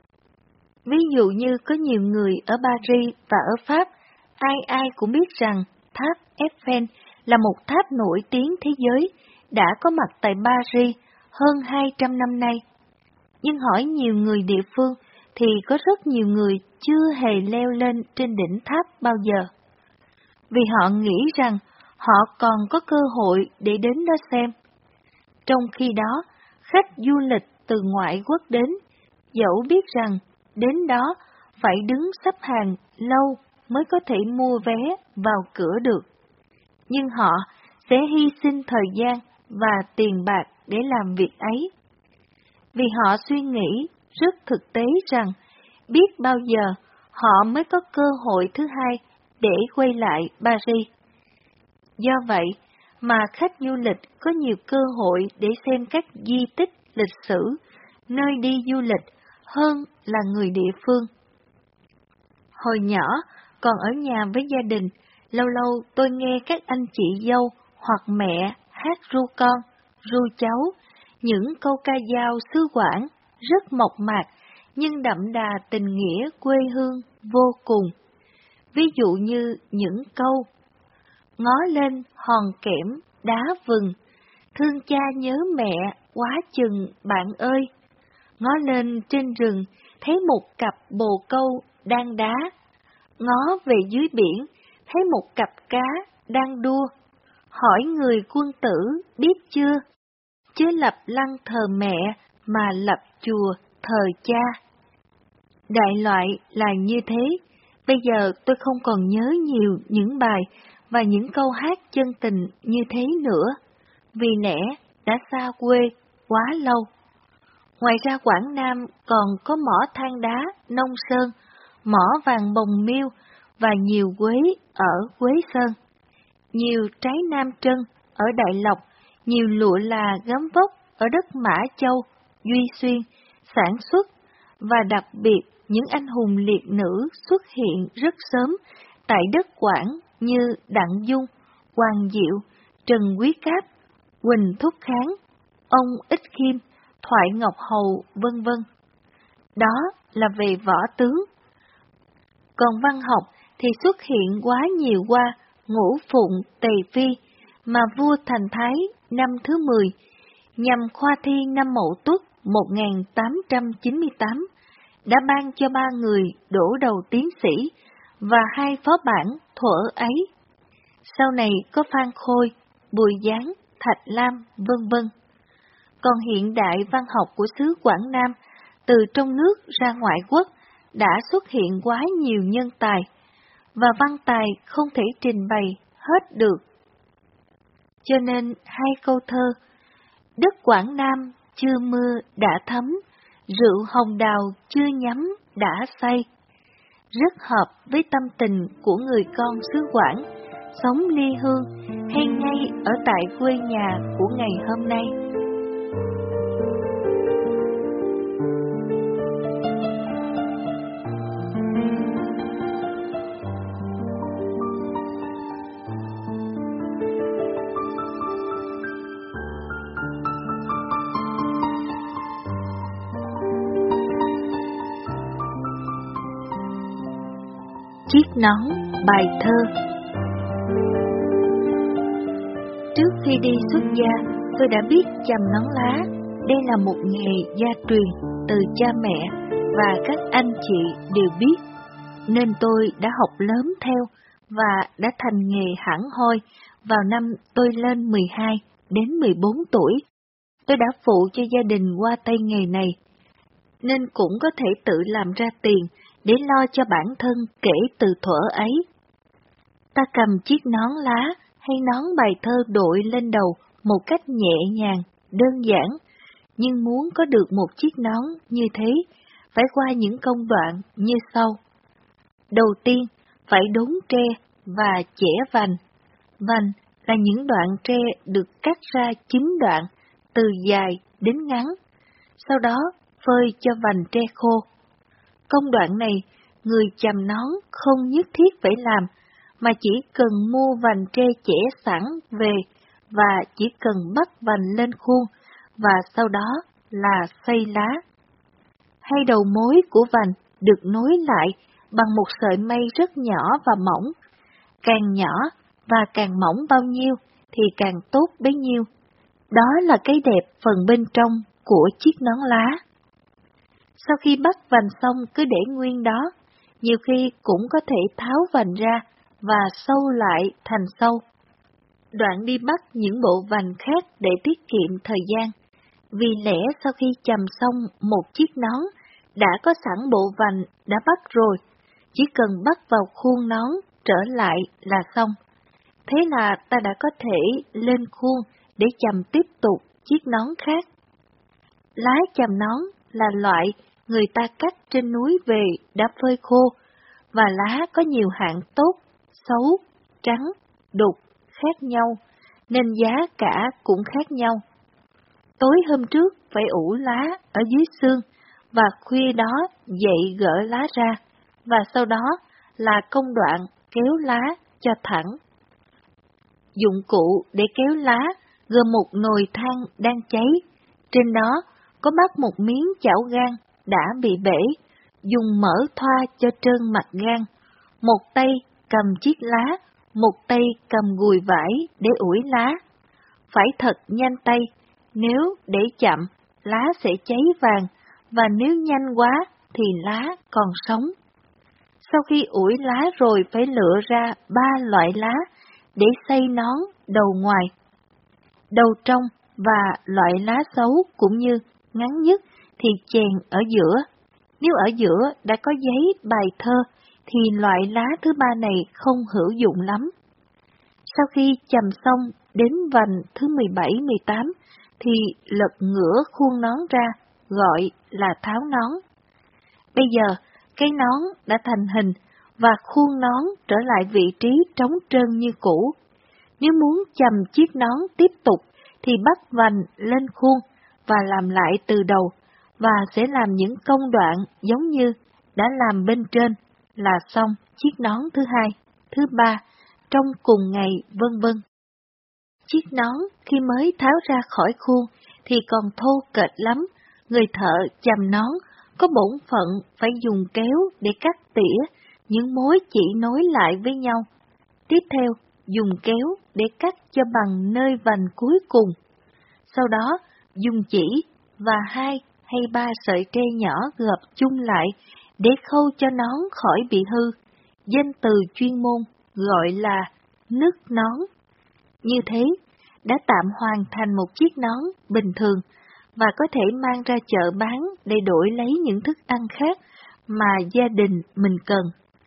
Ví dụ như có nhiều người ở Paris và ở Pháp, ai ai cũng biết rằng tháp Eiffel là một tháp nổi tiếng thế giới, đã có mặt tại Paris hơn 200 năm nay. Nhưng hỏi nhiều người địa phương thì có rất nhiều người chưa hề leo lên trên đỉnh tháp bao giờ. Vì họ nghĩ rằng họ còn có cơ hội để đến đó xem. Trong khi đó, khách du lịch từ ngoại quốc đến, dẫu biết rằng đến đó phải đứng xếp hàng lâu mới có thể mua vé vào cửa được. Nhưng họ sẽ hy sinh thời gian và tiền bạc để làm việc ấy. Vì họ suy nghĩ rất thực tế rằng biết bao giờ họ mới có cơ hội thứ hai để quay lại Paris. Do vậy mà khách du lịch có nhiều cơ hội để xem các di tích lịch sử, nơi đi du lịch hơn là người địa phương. Hồi nhỏ, còn ở nhà với gia đình, lâu lâu tôi nghe các anh chị dâu hoặc mẹ hát ru con, ru cháu, những câu ca dao xứ Quảng rất mộc mạc nhưng đậm đà tình nghĩa quê hương vô cùng. Ví dụ như những câu: ngó lên hòn kẽm đá vừng, thương cha nhớ mẹ quá chừng bạn ơi. Ngó lên trên rừng thấy một cặp bồ câu đang đá, ngó về dưới biển thấy một cặp cá đang đua. Hỏi người quân tử biết chưa, chứ lập lăng thờ mẹ mà lập chùa thờ cha. Đại loại là như thế. Bây giờ tôi không còn nhớ nhiều những bài và những câu hát chân tình như thế nữa, vì lẽ đã xa quê quá lâu. Ngoài ra Quảng Nam còn có mỏ than đá Nông Sơn, mỏ vàng Bồng Miêu và nhiều quế ở Quế Sơn, nhiều trái Nam Trân ở Đại Lộc, nhiều lụa là gấm vóc ở đất Mã Châu, Duy Xuyên, sản xuất, và đặc biệt những anh hùng liệt nữ xuất hiện rất sớm tại đất Quảng như Đặng Dung, Hoàng Diệu, Trần Quý Cáp, Huỳnh Thúc Kháng, ông Ích Khiêm, Thoại Ngọc Hầu, vân vân. Đó là về võ tướng. Còn văn học thì xuất hiện quá nhiều qua Ngũ Phụng Tề Phi mà vua Thành Thái năm thứ 10, nhằm khoa thi năm Mậu Tuất 1898, đã ban cho 3 người đỗ đầu tiến sĩ và 2 phó bản thuở ấy. Sau này có Phan Khôi, Bùi Giáng, Thạch Lam, vân vân. Còn hiện đại văn học của xứ Quảng Nam, từ trong nước ra ngoại quốc, đã xuất hiện quá nhiều nhân tài, và văn tài không thể trình bày hết được. Cho nên 2 câu thơ: đất Quảng Nam chưa mưa đã thấm, rượu hồng đào chưa nhắm đã say, rất hợp với tâm tình của người con xứ Quảng, sống ly hương hay ngay ở tại quê nhà của ngày hôm nay. Chiếc nón bài thơ. Trước khi đi xuất gia, tôi đã biết chầm nón lá. Đây là một nghề gia truyền từ cha mẹ và các anh chị đều biết, nên tôi đã học lớn theo và đã thành nghề hẳn hoi vào năm tôi lên 12 đến 14 tuổi. Tôi đã phụ cho gia đình qua tay nghề này, nên cũng có thể tự làm ra tiền để lo cho bản thân kể từ thuở ấy. Ta cầm chiếc nón lá hay nón bài thơ đội lên đầu một cách nhẹ nhàng, đơn giản, nhưng muốn có được một chiếc nón như thế, phải qua những công đoạn như sau. Đầu tiên, phải đốn tre và chẻ vành. Vành là những đoạn tre được cắt ra 9 đoạn, từ dài đến ngắn. Sau đó, phơi cho vành tre khô. Công đoạn này, người chầm nón không nhất thiết phải làm, mà chỉ cần mua vành tre chẻ sẵn về và chỉ cần bắt vành lên khuôn và sau đó là xay lá. Hai đầu mối của vành được nối lại bằng một sợi mây rất nhỏ và mỏng. Càng nhỏ và càng mỏng bao nhiêu thì càng tốt bấy nhiêu. Đó là cái đẹp phần bên trong của chiếc nón lá. Sau khi bắt vành xong cứ để nguyên đó, nhiều khi cũng có thể tháo vành ra và sâu lại thành sâu. Đoạn đi bắt những bộ vành khác để tiết kiệm thời gian. Vì lẽ sau khi chầm xong một chiếc nón, đã có sẵn bộ vành đã bắt rồi, chỉ cần bắt vào khuôn nón trở lại là xong. Thế là ta đã có thể lên khuôn để chầm tiếp tục chiếc nón khác. Lá chầm nón là loại người ta cắt trên núi về đã phơi khô, và lá có nhiều hạng tốt, xấu, trắng, đục, khác nhau, nên giá cả cũng khác nhau. Tối hôm trước phải ủ lá ở dưới xương, và khuya đó dậy gỡ lá ra, và sau đó là công đoạn kéo lá cho thẳng. Dụng cụ để kéo lá gồm một nồi than đang cháy, trên đó có bắt một miếng chảo gang đã bị bể, dùng mỡ thoa cho trơn mặt gang, một tay cầm chiếc lá, một tay cầm gùi vải để ủi lá. Phải thật nhanh tay, nếu để chậm, lá sẽ cháy vàng, và nếu nhanh quá thì lá còn sống. Sau khi ủi lá rồi phải lựa ra 3 loại lá để xay nón đầu ngoài, đầu trong và loại lá xấu cũng như ngắn nhất thì chèn ở giữa. Nếu ở giữa đã có giấy bài thơ thì loại lá thứ 3 này không hữu dụng lắm. Sau khi chầm xong đến vành thứ 17-18 thì lật ngửa khuôn nón ra, gọi là tháo nón. Bây giờ cái nón đã thành hình và khuôn nón trở lại vị trí trống trơn như cũ. Nếu muốn chầm chiếc nón tiếp tục thì bắt vành lên khuôn và làm lại từ đầu, và sẽ làm những công đoạn giống như đã làm bên trên là xong chiếc nón thứ 2, thứ 3, trong cùng ngày, vân vân. Chiếc nón khi mới tháo ra khỏi khuôn thì còn thô kệch lắm, người thợ chầm nón có bổn phận phải dùng kéo để cắt tỉa những mối chỉ nối lại với nhau. Tiếp theo, dùng kéo để cắt cho bằng nơi vành cuối cùng. Sau đó, dùng chỉ và 2 hay 3 sợi tre nhỏ gập chung lại để khâu cho nón khỏi bị hư. Danh từ chuyên môn gọi là nứt nón. Như thế, đã tạm hoàn thành một chiếc nón bình thường và có thể mang ra chợ bán để đổi lấy những thức ăn khác mà gia đình mình cần.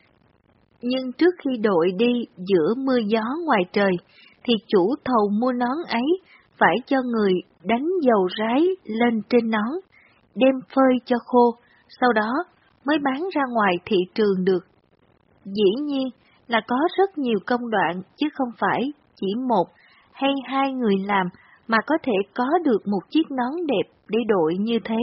Nhưng trước khi đội đi giữa mưa gió ngoài trời, thì chủ thầu mua nón ấy phải cho người đánh dầu rái lên trên nón, đem phơi cho khô, sau đó mới bán ra ngoài thị trường được. Dĩ nhiên là có rất nhiều công đoạn chứ không phải chỉ một hay 2 người làm mà có thể có được một chiếc nón đẹp để đội như thế.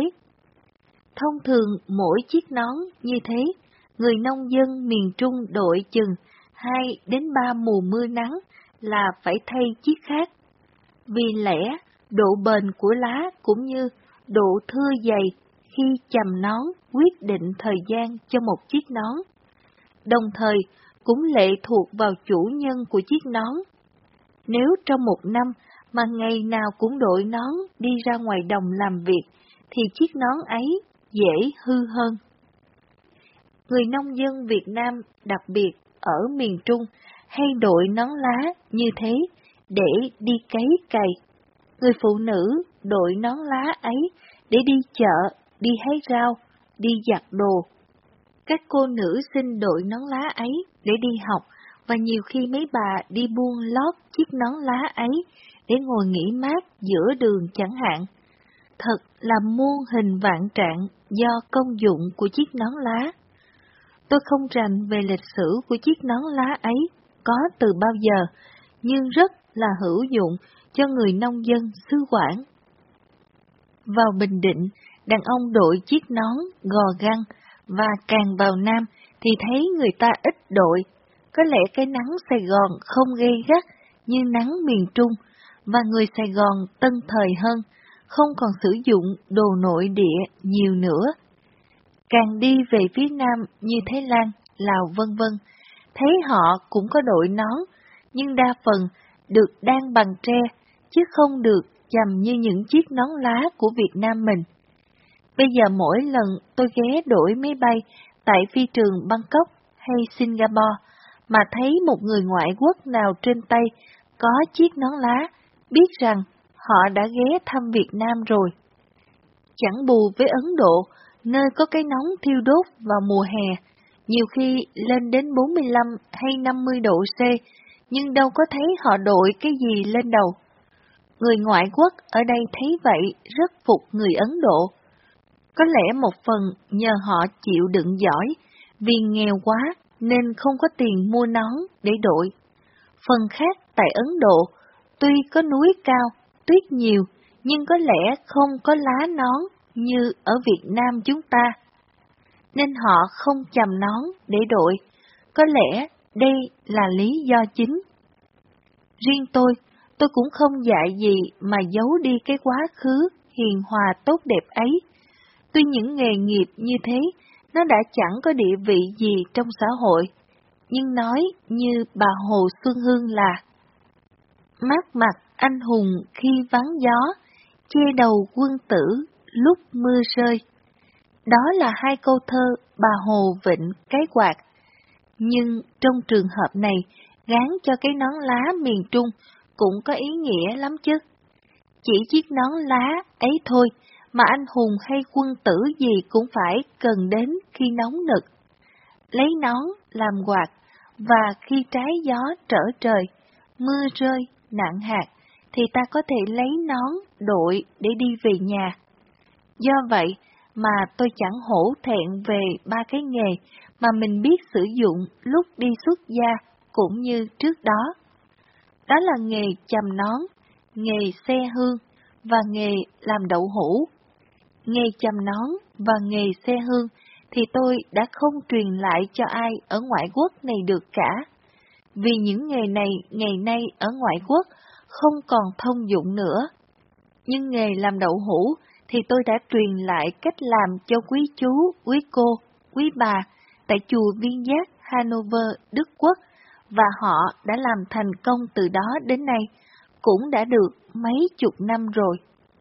Thông thường mỗi chiếc nón như thế, người nông dân miền Trung đội chừng 2 đến 3 mùa mưa nắng là phải thay chiếc khác. Vì lẽ độ bền của lá cũng như độ thưa dày khi chầm nón quyết định thời gian cho một chiếc nón. Đồng thời cũng lệ thuộc vào chủ nhân của chiếc nón. Nếu trong một năm mà ngày nào cũng đội nón đi ra ngoài đồng làm việc, thì chiếc nón ấy dễ hư hơn. Người nông dân Việt Nam, đặc biệt ở miền Trung, hay đội nón lá như thế để đi cấy cày. Người phụ nữ đội nón lá ấy để đi chợ, đi hái rau, đi giặt đồ. Các cô nữ xin đội nón lá ấy để đi học, và nhiều khi mấy bà đi buôn lót chiếc nón lá ấy để ngồi nghỉ mát giữa đường chẳng hạn. Thật là muôn hình vạn trạng do công dụng của chiếc nón lá. Tôi không rành về lịch sử của chiếc nón lá ấy có từ bao giờ, nhưng rất là hữu dụng cho người nông dân xứ Quảng. Vào Bình Định, đàn ông đội chiếc nón gò găng, và càng vào Nam thì thấy người ta ít đội. Có lẽ cái nắng Sài Gòn không gay gắt như nắng miền Trung, và người Sài Gòn tân thời hơn, không còn sử dụng đồ nội địa nhiều nữa. Càng đi về phía Nam như Thái Lan, Lào vân vân, thấy họ cũng có đội nón, nhưng đa phần được đan bằng tre, chứ không được chầm như những chiếc nón lá của Việt Nam mình. Bây giờ mỗi lần tôi ghé đổi máy bay tại phi trường Bangkok hay Singapore, mà thấy một người ngoại quốc nào trên tay có chiếc nón lá, biết rằng họ đã ghé thăm Việt Nam rồi. Chẳng bù với Ấn Độ, nơi có cái nóng thiêu đốt vào mùa hè, nhiều khi lên đến 45 hay 50 độ C, nhưng đâu có thấy họ đội cái gì lên đầu. Người ngoại quốc ở đây thấy vậy rất phục người Ấn Độ. Có lẽ một phần nhờ họ chịu đựng giỏi, vì nghèo quá nên không có tiền mua nón để đội. Phần khác tại Ấn Độ, tuy có núi cao, tuyết nhiều, nhưng có lẽ không có lá nón như ở Việt Nam chúng ta, nên họ không chầm nón để đội. Có lẽ đây là lý do chính. Riêng tôi cũng không dạy gì mà giấu đi cái quá khứ hiền hòa tốt đẹp ấy. Tuy những nghề nghiệp như thế, nó đã chẳng có địa vị gì trong xã hội, nhưng nói như bà Hồ Xuân Hương là mát mặt anh hùng khi vắng gió, che đầu quân tử lúc mưa rơi. Đó là hai câu thơ bà Hồ Vịnh Cái Quạt. Nhưng trong trường hợp này, gán cho cái nón lá miền Trung cũng có ý nghĩa lắm chứ. Chỉ chiếc nón lá ấy thôi mà anh hùng hay quân tử gì cũng phải cần đến khi nóng nực. Lấy nón làm quạt, và khi trái gió trở trời, mưa rơi, nặng hạt, thì ta có thể lấy nón đội để đi về nhà. Do vậy mà tôi chẳng hổ thẹn về ba cái nghề mà mình biết sử dụng lúc đi xuất gia cũng như trước đó. Đó là nghề chầm nón, nghề xe hương và nghề làm đậu hũ. Nghề chầm nón và nghề xe hương thì tôi đã không truyền lại cho ai ở ngoại quốc này được cả, vì những nghề này ngày nay ở ngoại quốc không còn thông dụng nữa. Nhưng nghề làm đậu hũ thì tôi đã truyền lại cách làm cho quý chú, quý cô, quý bà tại chùa Viên Giác, Hanover, Đức Quốc, và họ đã làm thành công từ đó đến nay, cũng đã được mấy chục năm rồi.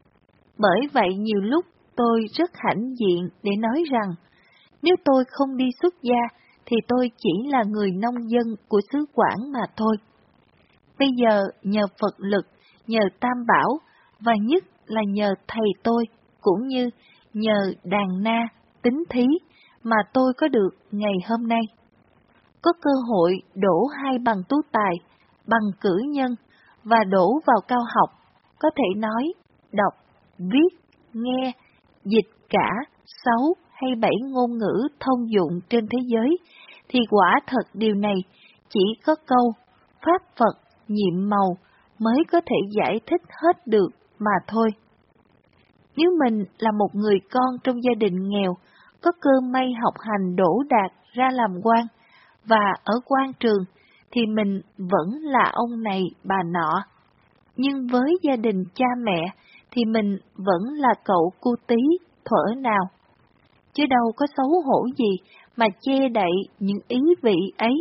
Bởi vậy nhiều lúc tôi rất hãnh diện để nói rằng, nếu tôi không đi xuất gia thì tôi chỉ là người nông dân của xứ Quảng mà thôi. Bây giờ nhờ Phật lực, nhờ Tam Bảo, và nhất là nhờ thầy tôi, cũng như nhờ đàn na, tính thí, mà tôi có được ngày hôm nay. Có cơ hội đổ 2 bằng tú tài, bằng cử nhân, và đổ vào cao học, có thể nói, đọc, viết, nghe, dịch cả 6 hay 7 ngôn ngữ thông dụng trên thế giới, thì quả thật điều này chỉ có câu Pháp Phật nhiệm màu mới có thể giải thích hết được mà thôi. Nếu mình là một người con trong gia đình nghèo, có cơ may học hành đỗ đạt ra làm quan, và ở quan trường, thì mình vẫn là ông này bà nọ. Nhưng với gia đình cha mẹ, thì mình vẫn là cậu cu tí thuở nào. Chứ đâu có xấu hổ gì mà che đậy những ý vị ấy.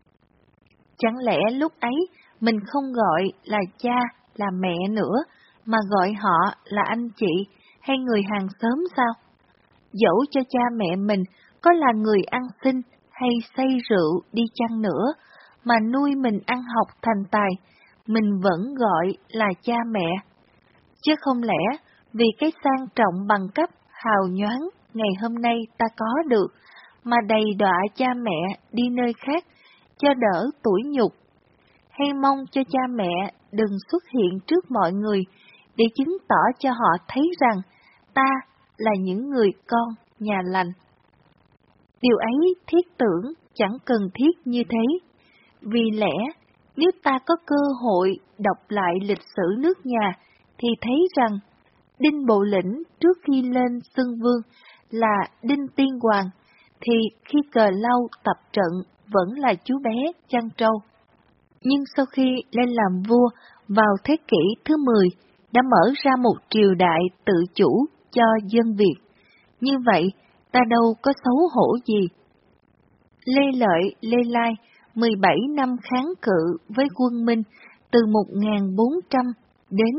Chẳng lẽ lúc ấy mình không gọi là cha, là mẹ nữa, mà gọi họ là anh chị hay người hàng xóm sao? Dẫu cho cha mẹ mình có là người ăn xin hay say rượu đi chăng nữa, mà nuôi mình ăn học thành tài, mình vẫn gọi là cha mẹ. Chứ không lẽ vì cái sang trọng bằng cấp hào nhoáng ngày hôm nay ta có được, mà đầy đọa cha mẹ đi nơi khác cho đỡ tủi nhục, hay mong cho cha mẹ đừng xuất hiện trước mọi người để chứng tỏ cho họ thấy rằng ta là những người con nhà lành. Điều ấy thiết tưởng chẳng cần thiết như thế, vì lẽ nếu ta có cơ hội đọc lại lịch sử nước nhà thì thấy rằng Đinh Bộ Lĩnh trước khi lên xưng vương là Đinh Tiên Hoàng, thì khi cờ lâu tập trận vẫn là chú bé chăn trâu. Nhưng sau khi lên làm vua vào thế kỷ thứ 10, đã mở ra một triều đại tự chủ cho dân Việt. Như vậy, ta đâu có xấu hổ gì. Lê Lợi, Lê Lai, 17 năm kháng cự với quân Minh từ 1400 đến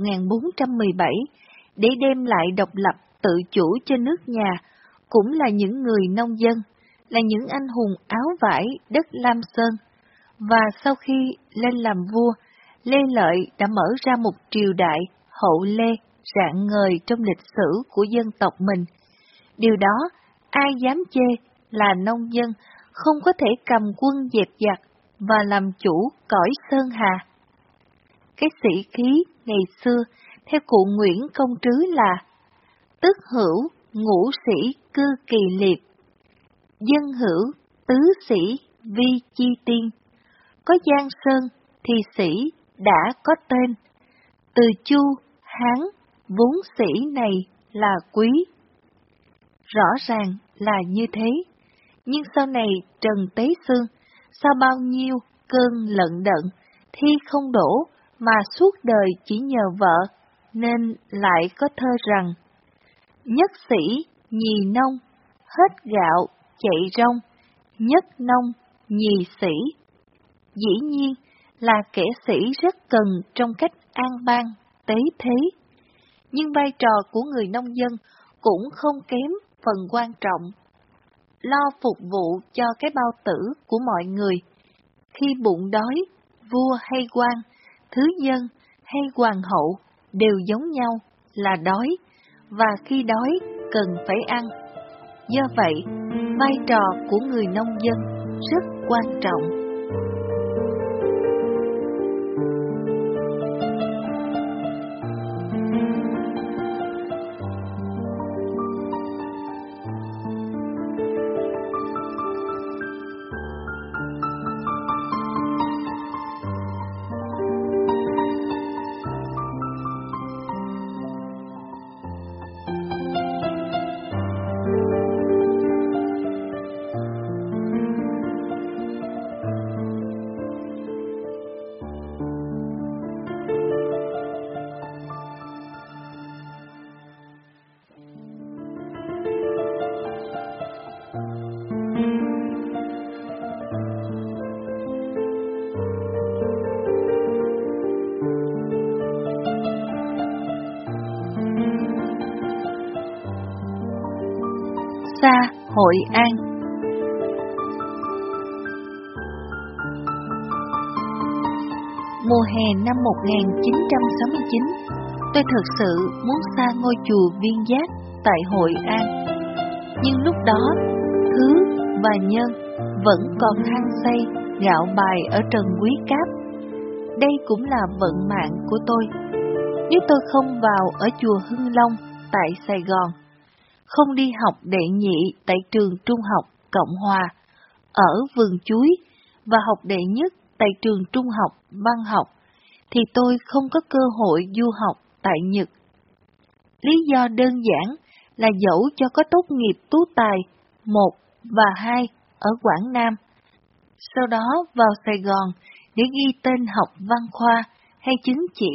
1417 để đem lại độc lập tự chủ cho nước nhà, cũng là những người nông dân, là những anh hùng áo vải đất Lam Sơn. Và sau khi lên làm vua, Lê Lợi đã mở ra một triều đại hậu Lê rạng ngời trong lịch sử của dân tộc mình. Điều đó, ai dám chê là nông dân không có thể cầm quân dẹp giặc và làm chủ cõi sơn hà. Cái sĩ khí ngày xưa, theo cụ Nguyễn Công Trứ là tức hữu, ngũ sĩ, cư kỳ liệt, dân hữu, tứ sĩ, vi chi tiên. Có Giang Sơn thì sĩ đã có tên, từ Chu, Hán, vốn sĩ này là quý. Rõ ràng là như thế, nhưng sau này Trần Tế Xương, sau bao nhiêu cơn lận đận, thi không đổ mà suốt đời chỉ nhờ vợ, nên lại có thơ rằng: nhất sĩ, nhì nông, hết gạo, chạy rong, nhất nông, nhì sĩ. Dĩ nhiên là kẻ sĩ rất cần trong cách an ban, tế thế. Nhưng vai trò của người nông dân cũng không kém phần quan trọng. Lo phục vụ cho cái bao tử của mọi người. Khi bụng đói, vua hay quan, thứ dân hay hoàng hậu đều giống nhau là đói, và khi đói cần phải ăn. Do vậy, vai trò của người nông dân rất quan trọng. Xa Hội An. Mùa hè năm 1969, tôi thực sự muốn xa ngôi chùa Viên Giác tại Hội An. Nhưng lúc đó, Thứ và Nhân vẫn còn hăng say gạo bài ở Trần Quý Cáp. Đây cũng là vận mạng của tôi. Nếu tôi không vào ở chùa Hưng Long tại Sài Gòn, không đi học đệ nhị tại trường trung học Cộng Hòa ở Vườn Chuối và học đệ nhất tại trường trung học Văn học, thì tôi không có cơ hội du học tại Nhật. Lý do đơn giản là dẫu cho có tốt nghiệp tú tài 1 và 2 ở Quảng Nam, sau đó vào Sài Gòn để ghi tên học văn khoa hay chứng chỉ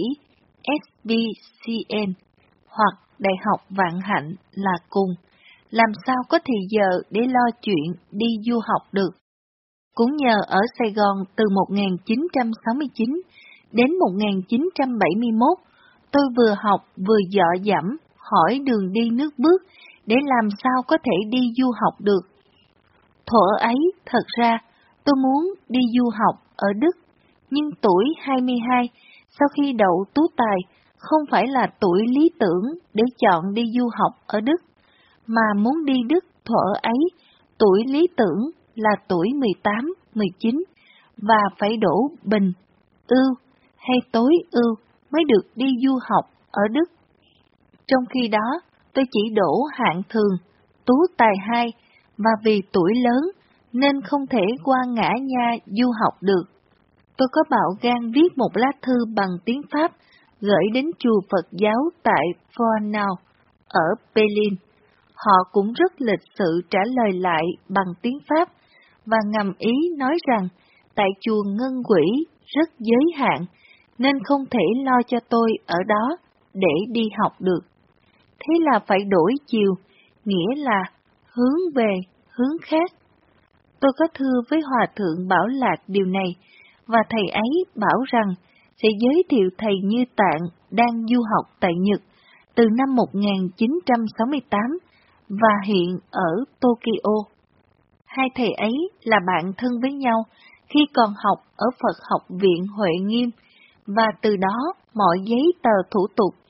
SBCN hoặc Đại học Vạn Hạnh là cùng, làm sao có thì giờ để lo chuyện đi du học được. Cũng nhờ ở Sài Gòn từ 1969 đến 1971, tôi vừa học vừa dọ dẫm hỏi đường đi nước bước để làm sao có thể đi du học được. Thuở ấy, thật ra, tôi muốn đi du học ở Đức, nhưng tuổi 22, sau khi đậu tú tài, không phải là tuổi lý tưởng để chọn đi du học ở Đức, mà muốn đi Đức thuở ấy, tuổi lý tưởng là tuổi 18, 19, và phải đỗ bình, ưu hay tối ưu mới được đi du học ở Đức. Trong khi đó, tôi chỉ đỗ hạng thường, tú tài 2, và vì tuổi lớn nên không thể qua Ngã Nha du học được. Tôi có bạo gan viết một lá thư bằng tiếng Pháp gửi đến chùa Phật giáo tại Fournau ở Berlin. Họ cũng rất lịch sự trả lời lại bằng tiếng Pháp và ngầm ý nói rằng tại chùa Ngân Quỷ rất giới hạn nên không thể lo cho tôi ở đó để đi học được. Thế là phải đổi chiều, nghĩa là hướng về hướng khác. Tôi có thưa với Hòa Thượng Bảo Lạc điều này, và thầy ấy bảo rằng sẽ giới thiệu thầy Như Tạng đang du học tại Nhật từ năm 1968 và hiện ở Tokyo. Hai thầy ấy là bạn thân với nhau khi còn học ở Phật học viện Huệ Nghiêm, và từ đó mọi giấy tờ thủ tục xuất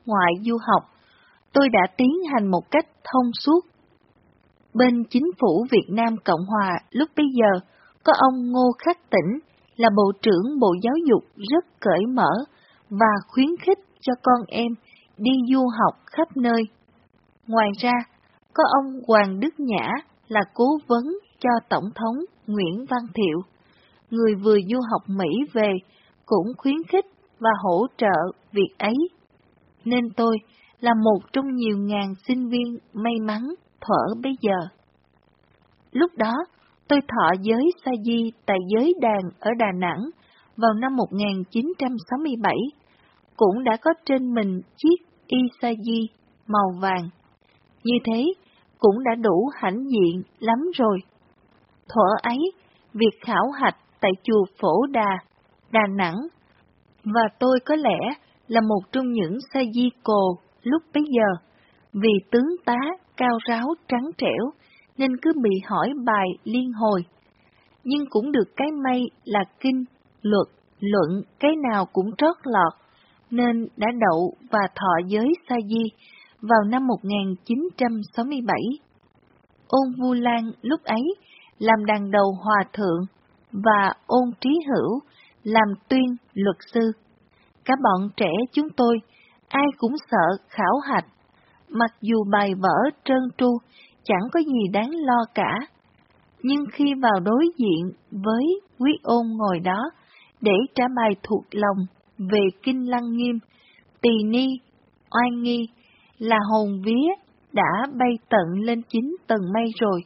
ngoại du học, tôi đã tiến hành một cách thông suốt. Bên chính phủ Việt Nam Cộng Hòa lúc bấy giờ, có ông Ngô Khắc Tĩnh là Bộ trưởng Bộ Giáo dục rất cởi mở và khuyến khích cho con em đi du học khắp nơi. Ngoài ra, có ông Hoàng Đức Nhã là cố vấn cho Tổng thống Nguyễn Văn Thiệu, người vừa du học Mỹ về, cũng khuyến khích và hỗ trợ việc ấy. Nên tôi là một trong nhiều ngàn sinh viên may mắn thuở bấy giờ. Lúc đó, tôi thọ giới sa di tại giới đàn ở Đà Nẵng vào năm 1967, cũng đã có trên mình chiếc y sa di màu vàng. Như thế, cũng đã đủ hãnh diện lắm rồi. Thuở ấy, việc khảo hạch tại chùa Phổ Đà, Đà Nẵng, và tôi có lẽ là một trong những sa di cồ lúc bấy giờ, vì tướng tá cao ráo trắng trẻo, nên cứ bị hỏi bài liên hồi. Nhưng cũng được cái may là kinh, luật, luận cái nào cũng trót lọt, nên đã đậu và thọ giới sa di vào năm 1967. Ôn Vu Lan lúc ấy làm đàn đầu hòa thượng và Ôn Trí Hữu làm tuyên luật sư. Cả bọn trẻ chúng tôi, ai cũng sợ khảo hạch, mặc dù bài vở trơn tru, chẳng có gì đáng lo cả. Nhưng khi vào đối diện với Quý Ôn ngồi đó, để trả bài thuộc lòng về Kinh Lăng Nghiêm, Tỳ Ni, Oai Nghi, là hồn vía đã bay tận lên 9 tầng mây rồi.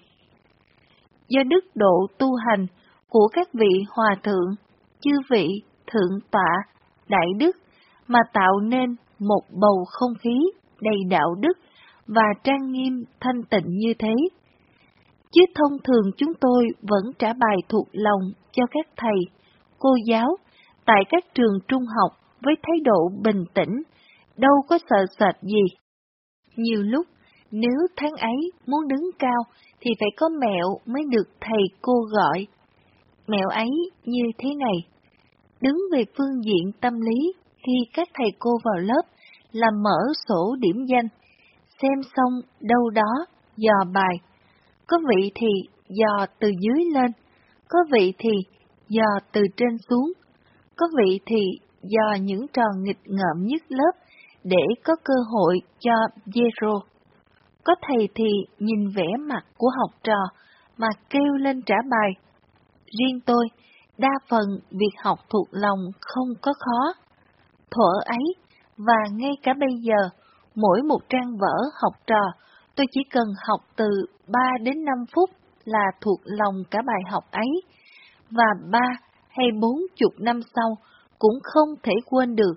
Do đức độ tu hành của các vị hòa thượng, chư vị, thượng tọa, đại đức, mà tạo nên một bầu không khí đầy đạo đức và trang nghiêm thanh tịnh như thế. Chứ thông thường chúng tôi vẫn trả bài thuộc lòng cho các thầy, cô giáo tại các trường trung học với thái độ bình tĩnh, đâu có sợ sệt gì. Nhiều lúc, nếu tháng ấy muốn đứng cao thì phải có mẹo mới được thầy cô gọi. Mẹo ấy như thế này: đứng về phương diện tâm lý khi các thầy cô vào lớp là mở sổ điểm danh, xem xong đâu đó dò bài. Có vị thì dò từ dưới lên, có vị thì dò từ trên xuống, có vị thì dò những trò nghịch ngợm nhất lớp để có cơ hội cho zero. Có thầy thì nhìn vẻ mặt của học trò mà kêu lên trả bài. Riêng tôi, đa phần việc học thuộc lòng không có khó. Thuở ấy, và ngay cả bây giờ, mỗi một trang vở học trò, tôi chỉ cần học từ 3 đến 5 phút là thuộc lòng cả bài học ấy, và 3 hay 40 năm sau cũng không thể quên được.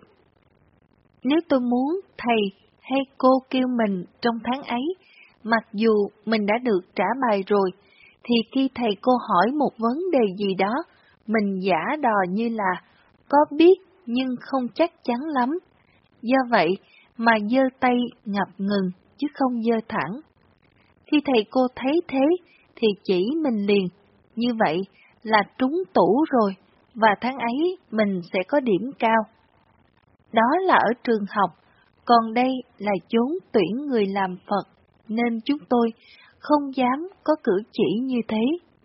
Nếu tôi muốn thầy hay cô kêu mình trong tháng ấy, mặc dù mình đã được trả bài rồi, thì khi thầy cô hỏi một vấn đề gì đó, mình giả đò như là có biết nhưng không chắc chắn lắm. Do vậy mà giơ tay ngập ngừng chứ không giơ thẳng. Khi thầy cô thấy thế thì chỉ mình liền, như vậy là trúng tủ rồi, và tháng ấy mình sẽ có điểm cao. Đó là ở trường học, còn đây là chốn tuyển người làm Phật, nên chúng tôi không dám có cử chỉ như thế.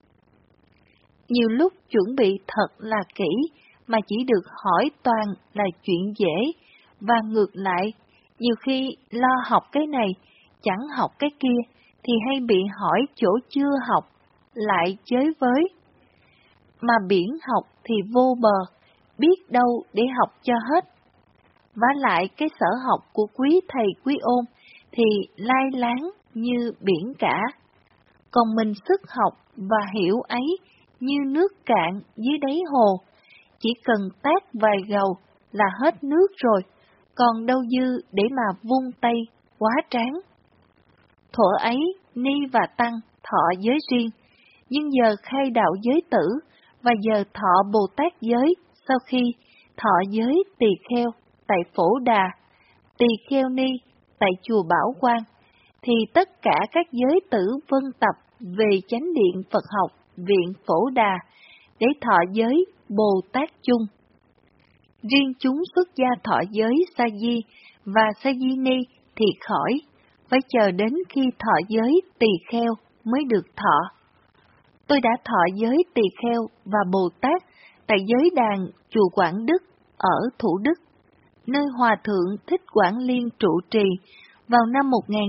Nhiều lúc chuẩn bị thật là kỹ, mà chỉ được hỏi toàn là chuyện dễ, và ngược lại, nhiều khi lo học cái này, chẳng học cái kia, thì hay bị hỏi chỗ chưa học, lại chới với. Mà biển học thì vô bờ, biết đâu để học cho hết. Vả lại cái sở học của quý thầy quý ôn thì lai láng như biển cả. Còn mình sức học và hiểu ấy như nước cạn dưới đáy hồ, chỉ cần tát vài gầu là hết nước rồi, còn đâu dư để mà vung tay quá tráng. Thuở ấy, Ni và Tăng thọ giới riêng, nhưng giờ khai đạo giới tử, và giờ thọ Bồ Tát giới sau khi thọ giới tỳ kheo tại Phổ Đà, tỳ kheo Ni tại chùa Bảo Quang, thì tất cả các giới tử vân tập về chánh điện Phật học viện Phổ Đà để thọ giới Bồ Tát chung. Riêng chúng xuất gia thọ giới sa di và Sajini thì khỏi, phải chờ đến khi thọ giới tỳ kheo mới được thọ. Tôi đã thọ giới tỳ kheo và Bồ Tát tại giới đàn chùa Quảng Đức ở Thủ Đức, nơi Hòa Thượng Thích Quảng Liên trụ trì vào năm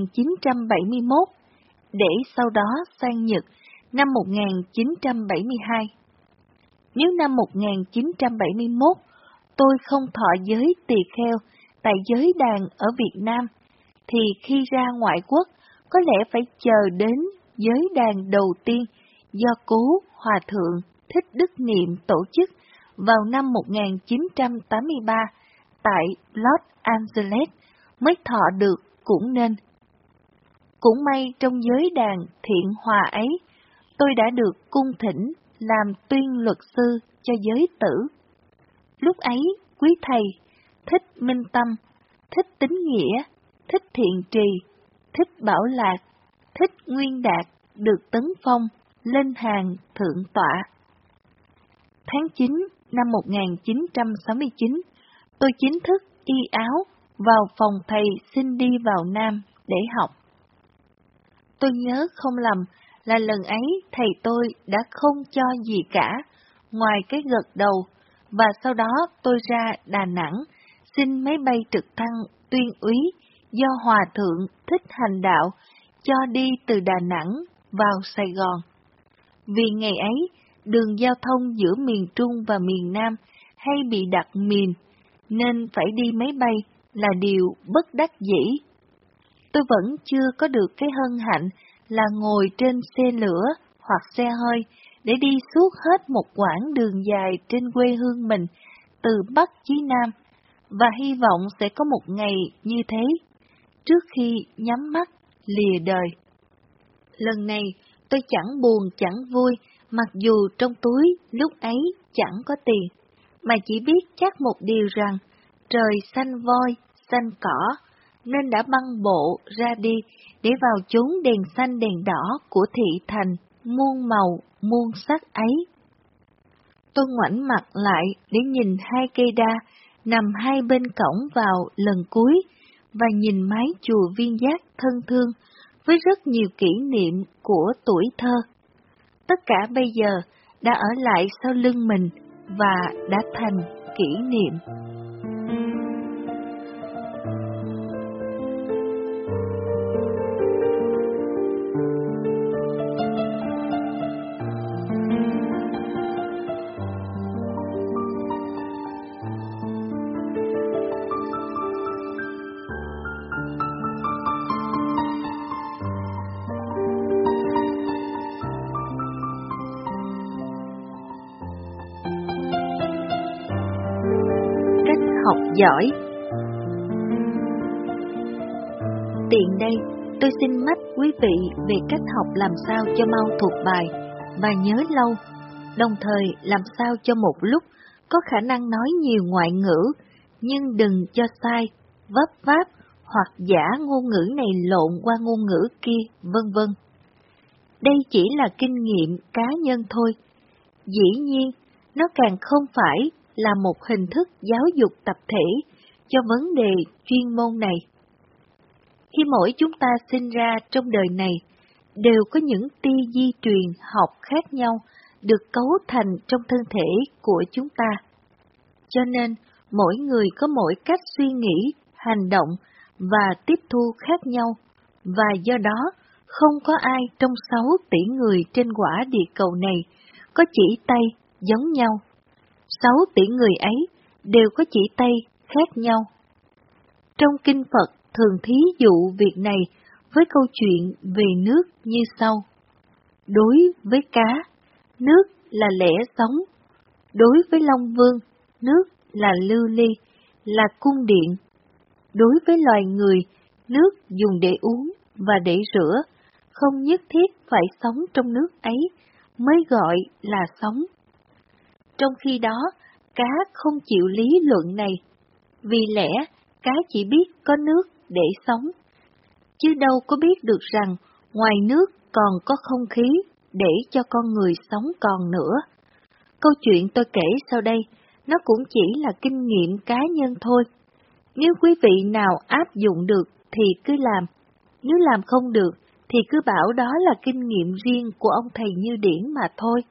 1971, để sau đó sang Nhật năm 1972. Nếu năm 1971 tôi không thọ giới tỳ kheo tại giới đàn ở Việt Nam, thì khi ra ngoại quốc có lẽ phải chờ đến giới đàn đầu tiên do cố Hòa Thượng Thích Đức Niệm tổ chức vào năm 1983 tại Los Angeles mới thọ được cũng nên. Cũng may trong giới đàn thiện hòa ấy, tôi đã được cung thỉnh làm tuyên luật sư cho giới tử. Lúc ấy, quý thầy Thích Minh Tâm, Thích Tín Nghĩa, Thích Thiện Trì, Thích Bảo Lạc, Thích Nguyên Đạt được tấn phong lên hàng thượng tọa. Tháng 9 năm 1969, tôi chính thức y áo vào phòng thầy xin đi vào Nam để học. Tôi nhớ không lầm là lần ấy thầy tôi đã không cho gì cả, ngoài cái gật đầu, và sau đó tôi ra Đà Nẵng xin máy bay trực thăng tuyên úy do Hòa Thượng Thích Hành Đạo cho đi từ Đà Nẵng vào Sài Gòn. Vì ngày ấy, đường giao thông giữa miền Trung và miền Nam hay bị đặt mìn, nên phải đi máy bay là điều bất đắc dĩ. Tôi vẫn chưa có được cái hân hạnh là ngồi trên xe lửa hoặc xe hơi để đi suốt hết một quãng đường dài trên quê hương mình, từ Bắc chí Nam, và hy vọng sẽ có một ngày như thế, trước khi nhắm mắt lìa đời. Lần này, tôi chẳng buồn chẳng vui, mặc dù trong túi lúc ấy chẳng có tiền, mà chỉ biết chắc một điều rằng trời xanh voi, xanh cỏ, nên đã băng bộ ra đi để vào chốn đèn xanh đèn đỏ của thị thành muôn màu muôn sắc ấy. Tôi ngoảnh mặt lại để nhìn hai cây đa nằm hai bên cổng vào lần cuối, và nhìn mái chùa Viên Giác thân thương với rất nhiều kỷ niệm của tuổi thơ. Tất cả bây giờ đã ở lại sau lưng mình và đã thành kỷ niệm. Học giỏi. Tiện đây, tôi xin mách quý vị về cách học làm sao cho mau thuộc bài và nhớ lâu, đồng thời làm sao cho một lúc có khả năng nói nhiều ngoại ngữ, nhưng đừng cho sai, vấp váp hoặc giả ngôn ngữ này lộn qua ngôn ngữ kia, vân vân. Đây chỉ là kinh nghiệm cá nhân thôi. Dĩ nhiên, nó càng không phải là một hình thức giáo dục tập thể cho vấn đề chuyên môn này. Khi mỗi chúng ta sinh ra trong đời này, đều có những tia di truyền học khác nhau được cấu thành trong thân thể của chúng ta. Cho nên, mỗi người có mỗi cách suy nghĩ, hành động và tiếp thu khác nhau, và do đó, không có ai trong 6 tỷ người trên quả địa cầu này có chỉ tay giống nhau. 6 tỷ người ấy đều có chỉ tay khác nhau. Trong Kinh Phật thường thí dụ việc này với câu chuyện về nước như sau. Đối với cá, nước là lẽ sống. Đối với Long Vương, nước là lưu ly, là cung điện. Đối với loài người, nước dùng để uống và để rửa, không nhất thiết phải sống trong nước ấy mới gọi là sống. Trong khi đó, cá không chịu lý luận này, vì lẽ cá chỉ biết có nước để sống, chứ đâu có biết được rằng ngoài nước còn có không khí để cho con người sống còn nữa. Câu chuyện tôi kể sau đây, nó cũng chỉ là kinh nghiệm cá nhân thôi, Nếu quý vị nào áp dụng được thì cứ làm, nếu làm không được thì cứ bảo đó là kinh nghiệm riêng của ông thầy Như Điển mà thôi.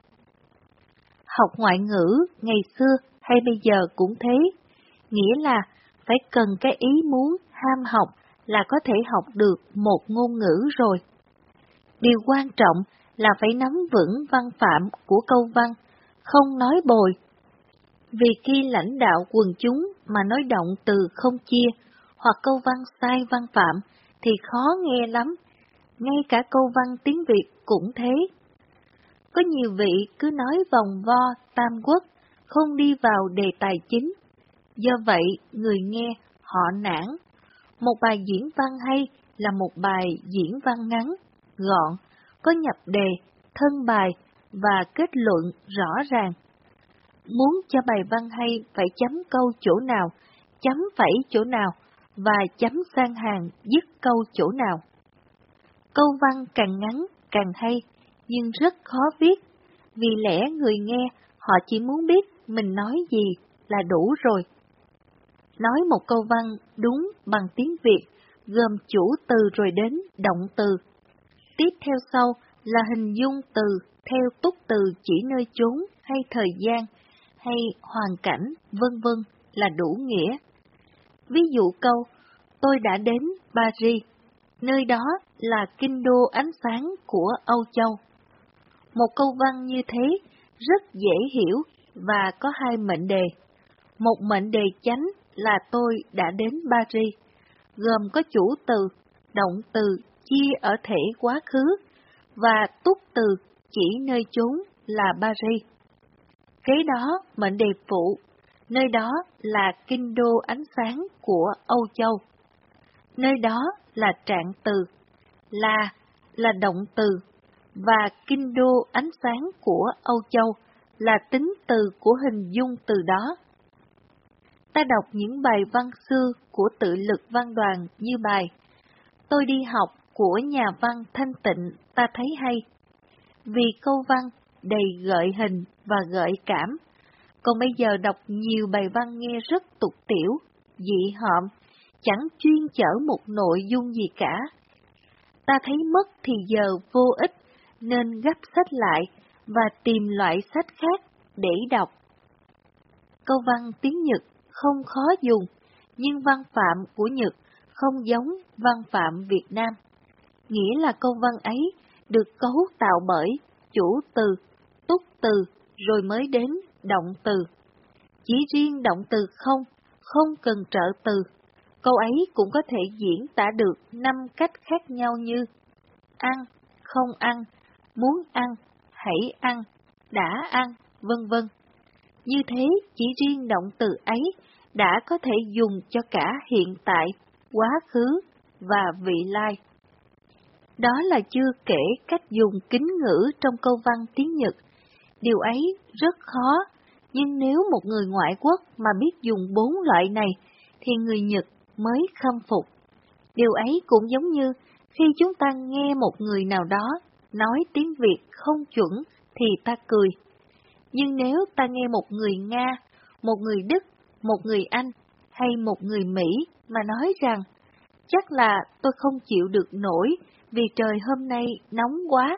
Học ngoại ngữ ngày xưa hay bây giờ cũng thế, nghĩa là phải cần cái ý muốn ham học là có thể học được một ngôn ngữ rồi. Điều quan trọng là phải nắm vững văn phạm của câu văn, không nói bồi. Vì khi lãnh đạo quần chúng mà nói động từ không chia, hoặc câu văn sai văn phạm, thì khó nghe lắm, ngay cả câu văn tiếng Việt cũng thế. Có nhiều vị cứ nói vòng vo, tam quốc, không đi vào đề tài chính. Do vậy, người nghe họ nản. Một bài diễn văn hay là một bài diễn văn ngắn, gọn, có nhập đề, thân bài và kết luận rõ ràng. Muốn cho bài văn hay phải chấm câu chỗ nào, chấm phẩy chỗ nào và chấm sang hàng dứt câu chỗ nào. Câu văn càng ngắn càng hay, nhưng rất khó viết, vì lẽ người nghe họ chỉ muốn biết mình nói gì là đủ rồi. Nói một câu văn đúng bằng tiếng Việt, gồm chủ từ rồi đến động từ. Tiếp theo sau là hình dung từ theo túc từ chỉ nơi chốn hay thời gian, hay hoàn cảnh, vân vân là đủ nghĩa. Ví dụ câu, tôi đã đến Paris, nơi đó là kinh đô ánh sáng của Âu Châu. Một câu văn như thế rất dễ hiểu và có hai mệnh đề. Một mệnh đề chánh là tôi đã đến Paris, gồm có chủ từ, động từ chia ở thể quá khứ, và túc từ chỉ nơi chốn là Paris. Kế đó mệnh đề phụ, nơi đó là kinh đô ánh sáng của Âu Châu. Nơi đó là trạng từ, là động từ, và kinh đô ánh sáng của Âu Châu là tính từ của hình dung từ đó. Ta đọc những bài văn xưa của Tự Lực Văn Đoàn như bài Tôi đi học của nhà văn Thanh Tịnh ta thấy hay. Vì câu văn đầy gợi hình và gợi cảm, còn bây giờ đọc nhiều bài văn nghe rất tục tiểu, dị hợm, chẳng chuyên chở một nội dung gì cả. Ta thấy mất thì giờ vô ích, nên gấp sách lại và tìm loại sách khác để đọc. Câu văn tiếng Nhật không khó dùng, nhưng văn phạm của Nhật không giống văn phạm Việt Nam. Nghĩa là câu văn ấy được cấu tạo bởi chủ từ, túc từ, rồi mới đến động từ. Chỉ riêng động từ không cần trợ từ. Câu ấy cũng có thể diễn tả được 5 cách khác nhau như ăn, không ăn, muốn ăn, hãy ăn, đã ăn, vân vân. Như thế, chỉ riêng động từ ấy đã có thể dùng cho cả hiện tại, quá khứ và vị lai. Đó là chưa kể cách dùng kính ngữ trong câu văn tiếng Nhật. Điều ấy rất khó, nhưng nếu một người ngoại quốc mà biết dùng 4 loại này, thì người Nhật mới khâm phục. Điều ấy cũng giống như khi chúng ta nghe một người nào đó nói tiếng Việt không chuẩn thì ta cười. Nhưng nếu ta nghe một người Nga, một người Đức, một người Anh hay một người Mỹ mà nói rằng chắc là tôi không chịu được nổi vì trời hôm nay nóng quá.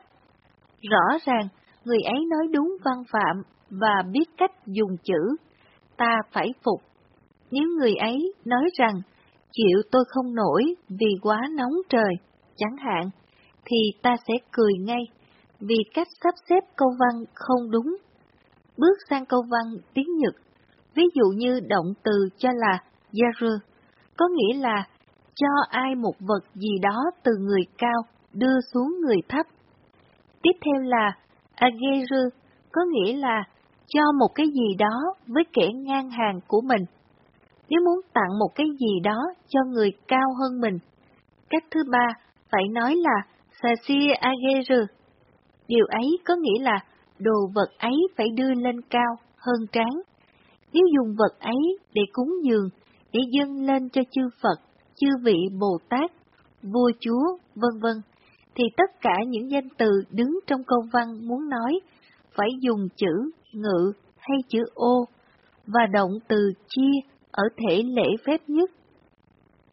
Rõ ràng người ấy nói đúng văn phạm và biết cách dùng chữ, ta phải phục. Nếu người ấy nói rằng chịu tôi không nổi vì quá nóng trời, chẳng hạn, thì ta sẽ cười ngay, vì cách sắp xếp câu văn không đúng. Bước sang câu văn tiếng Nhật, ví dụ như động từ cho là yaru, có nghĩa là cho ai một vật gì đó từ người cao đưa xuống người thấp. Tiếp theo là ageru, có nghĩa là cho một cái gì đó với kẻ ngang hàng của mình. Nếu muốn tặng một cái gì đó cho người cao hơn mình. Cách thứ ba phải nói là sashi ageru. Điều ấy có nghĩa là đồ vật ấy phải đưa lên cao hơn trán. Nếu dùng vật ấy để cúng dường, để dâng lên cho chư Phật, chư vị Bồ Tát, vua chúa, vân vân, thì tất cả những danh từ đứng trong câu văn muốn nói phải dùng chữ ngự hay chữ ô, và động từ chia ở thể lễ phép nhất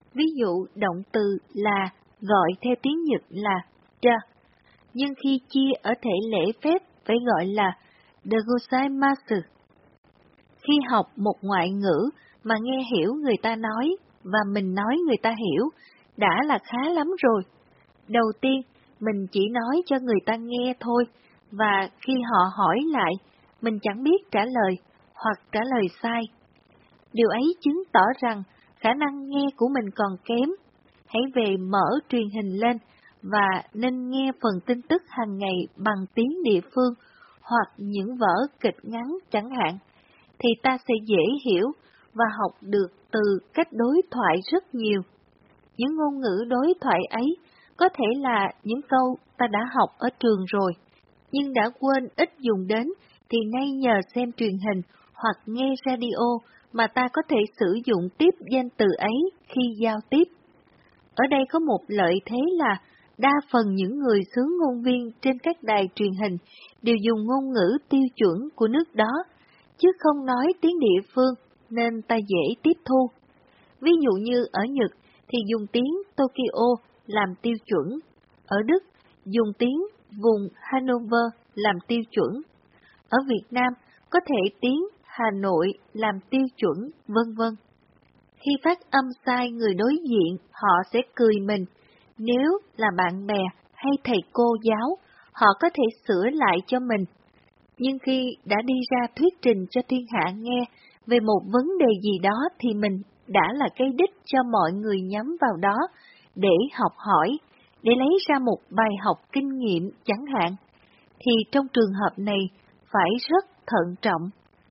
Ví dụ động từ là gọi theo tiếng Nhật là da, nhưng khi chia ở thể lễ phép phải gọi là dagosaimasu. Khi học một ngoại ngữ mà nghe hiểu người ta nói và mình nói người ta hiểu, đã là khá lắm rồi. Đầu tiên, mình chỉ nói cho người ta nghe thôi, và khi họ hỏi lại, mình chẳng biết trả lời, hoặc trả lời sai. Điều ấy chứng tỏ rằng khả năng nghe của mình còn kém. Hãy về mở truyền hình lên và nên nghe phần tin tức hàng ngày bằng tiếng địa phương hoặc những vở kịch ngắn chẳng hạn, thì ta sẽ dễ hiểu và học được từ cách đối thoại rất nhiều. Những ngôn ngữ đối thoại ấy có thể là những câu ta đã học ở trường rồi, nhưng đã quên ít dùng đến, thì nay nhờ xem truyền hình hoặc nghe radio mà ta có thể sử dụng tiếp danh từ ấy khi giao tiếp. Ở đây có một lợi thế là đa phần những người xướng ngôn viên trên các đài truyền hình đều dùng ngôn ngữ tiêu chuẩn của nước đó, chứ không nói tiếng địa phương, nên ta dễ tiếp thu. Ví dụ như ở Nhật thì dùng tiếng Tokyo làm tiêu chuẩn, ở Đức dùng tiếng vùng Hanover làm tiêu chuẩn, ở Việt Nam có thể tiếng Hà Nội làm tiêu chuẩn, vân vân. Khi phát âm sai người đối diện, họ sẽ cười mình. Nếu là bạn bè hay thầy cô giáo, họ có thể sửa lại cho mình. Nhưng khi đã đi ra thuyết trình cho thiên hạ nghe về một vấn đề gì đó thì mình đã là cái đích cho mọi người nhắm vào đó để học hỏi, để lấy ra một bài học kinh nghiệm chẳng hạn, thì trong trường hợp này phải rất thận trọng.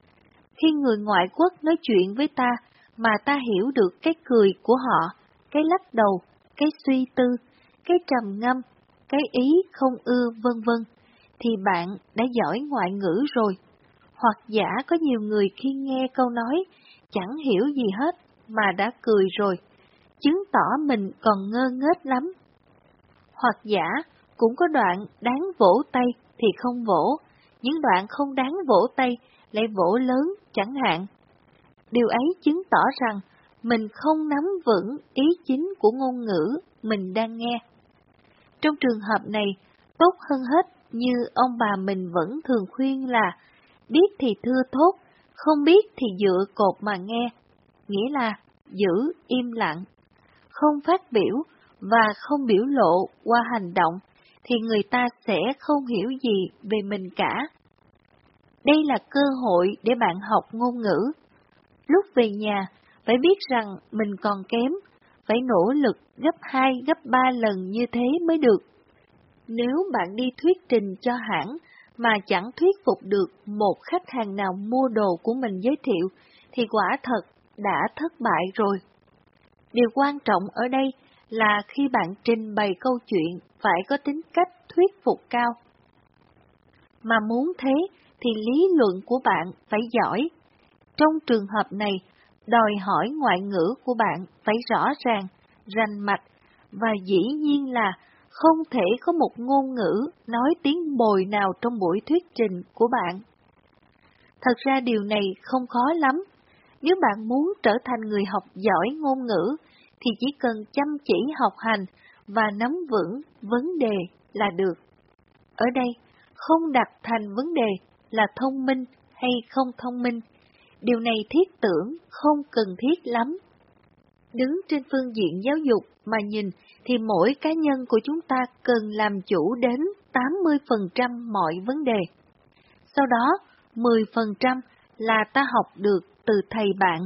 Khi người ngoại quốc nói chuyện với ta mà ta hiểu được cái cười của họ, cái lắc đầu, cái suy tư, cái trầm ngâm, cái ý không ưa vân vân, thì bạn đã giỏi ngoại ngữ rồi. Hoặc giả có nhiều người khi nghe câu nói chẳng hiểu gì hết mà đã cười rồi, chứng tỏ mình còn ngơ nghếch lắm. Hoặc giả cũng có đoạn đáng vỗ tay thì không vỗ, những đoạn không đáng vỗ tay lại vỗ lớn chẳng hạn. Điều ấy chứng tỏ rằng mình không nắm vững ý chính của ngôn ngữ mình đang nghe. Trong trường hợp này, tốt hơn hết như ông bà mình vẫn thường khuyên là biết thì thưa thốt, không biết thì dựa cột mà nghe, nghĩa là giữ im lặng, không phát biểu và không biểu lộ qua hành động, thì người ta sẽ không hiểu gì về mình cả. Đây là cơ hội để bạn học ngôn ngữ. Lúc về nhà, phải biết rằng mình còn kém, phải nỗ lực gấp 2, gấp 3 lần như thế mới được. Nếu bạn đi thuyết trình cho hãng mà chẳng thuyết phục được một khách hàng nào mua đồ của mình giới thiệu, thì quả thật đã thất bại rồi. Điều quan trọng ở đây là khi bạn trình bày câu chuyện phải có tính cách thuyết phục cao. Mà muốn thế thì lý luận của bạn phải giỏi. Trong trường hợp này, đòi hỏi ngoại ngữ của bạn phải rõ ràng, rành mạch, và dĩ nhiên là không thể có một ngôn ngữ nói tiếng bồi nào trong buổi thuyết trình của bạn. Thật ra điều này không khó lắm. Nếu bạn muốn trở thành người học giỏi ngôn ngữ, thì chỉ cần chăm chỉ học hành và nắm vững vấn đề là được. Ở đây, không đặt thành vấn đề là thông minh hay không thông minh. Điều này thiết tưởng không cần thiết lắm. Đứng trên phương diện giáo dục mà nhìn thì mỗi cá nhân của chúng ta cần làm chủ đến 80% mọi vấn đề. Sau đó, 10% là ta học được từ thầy bạn,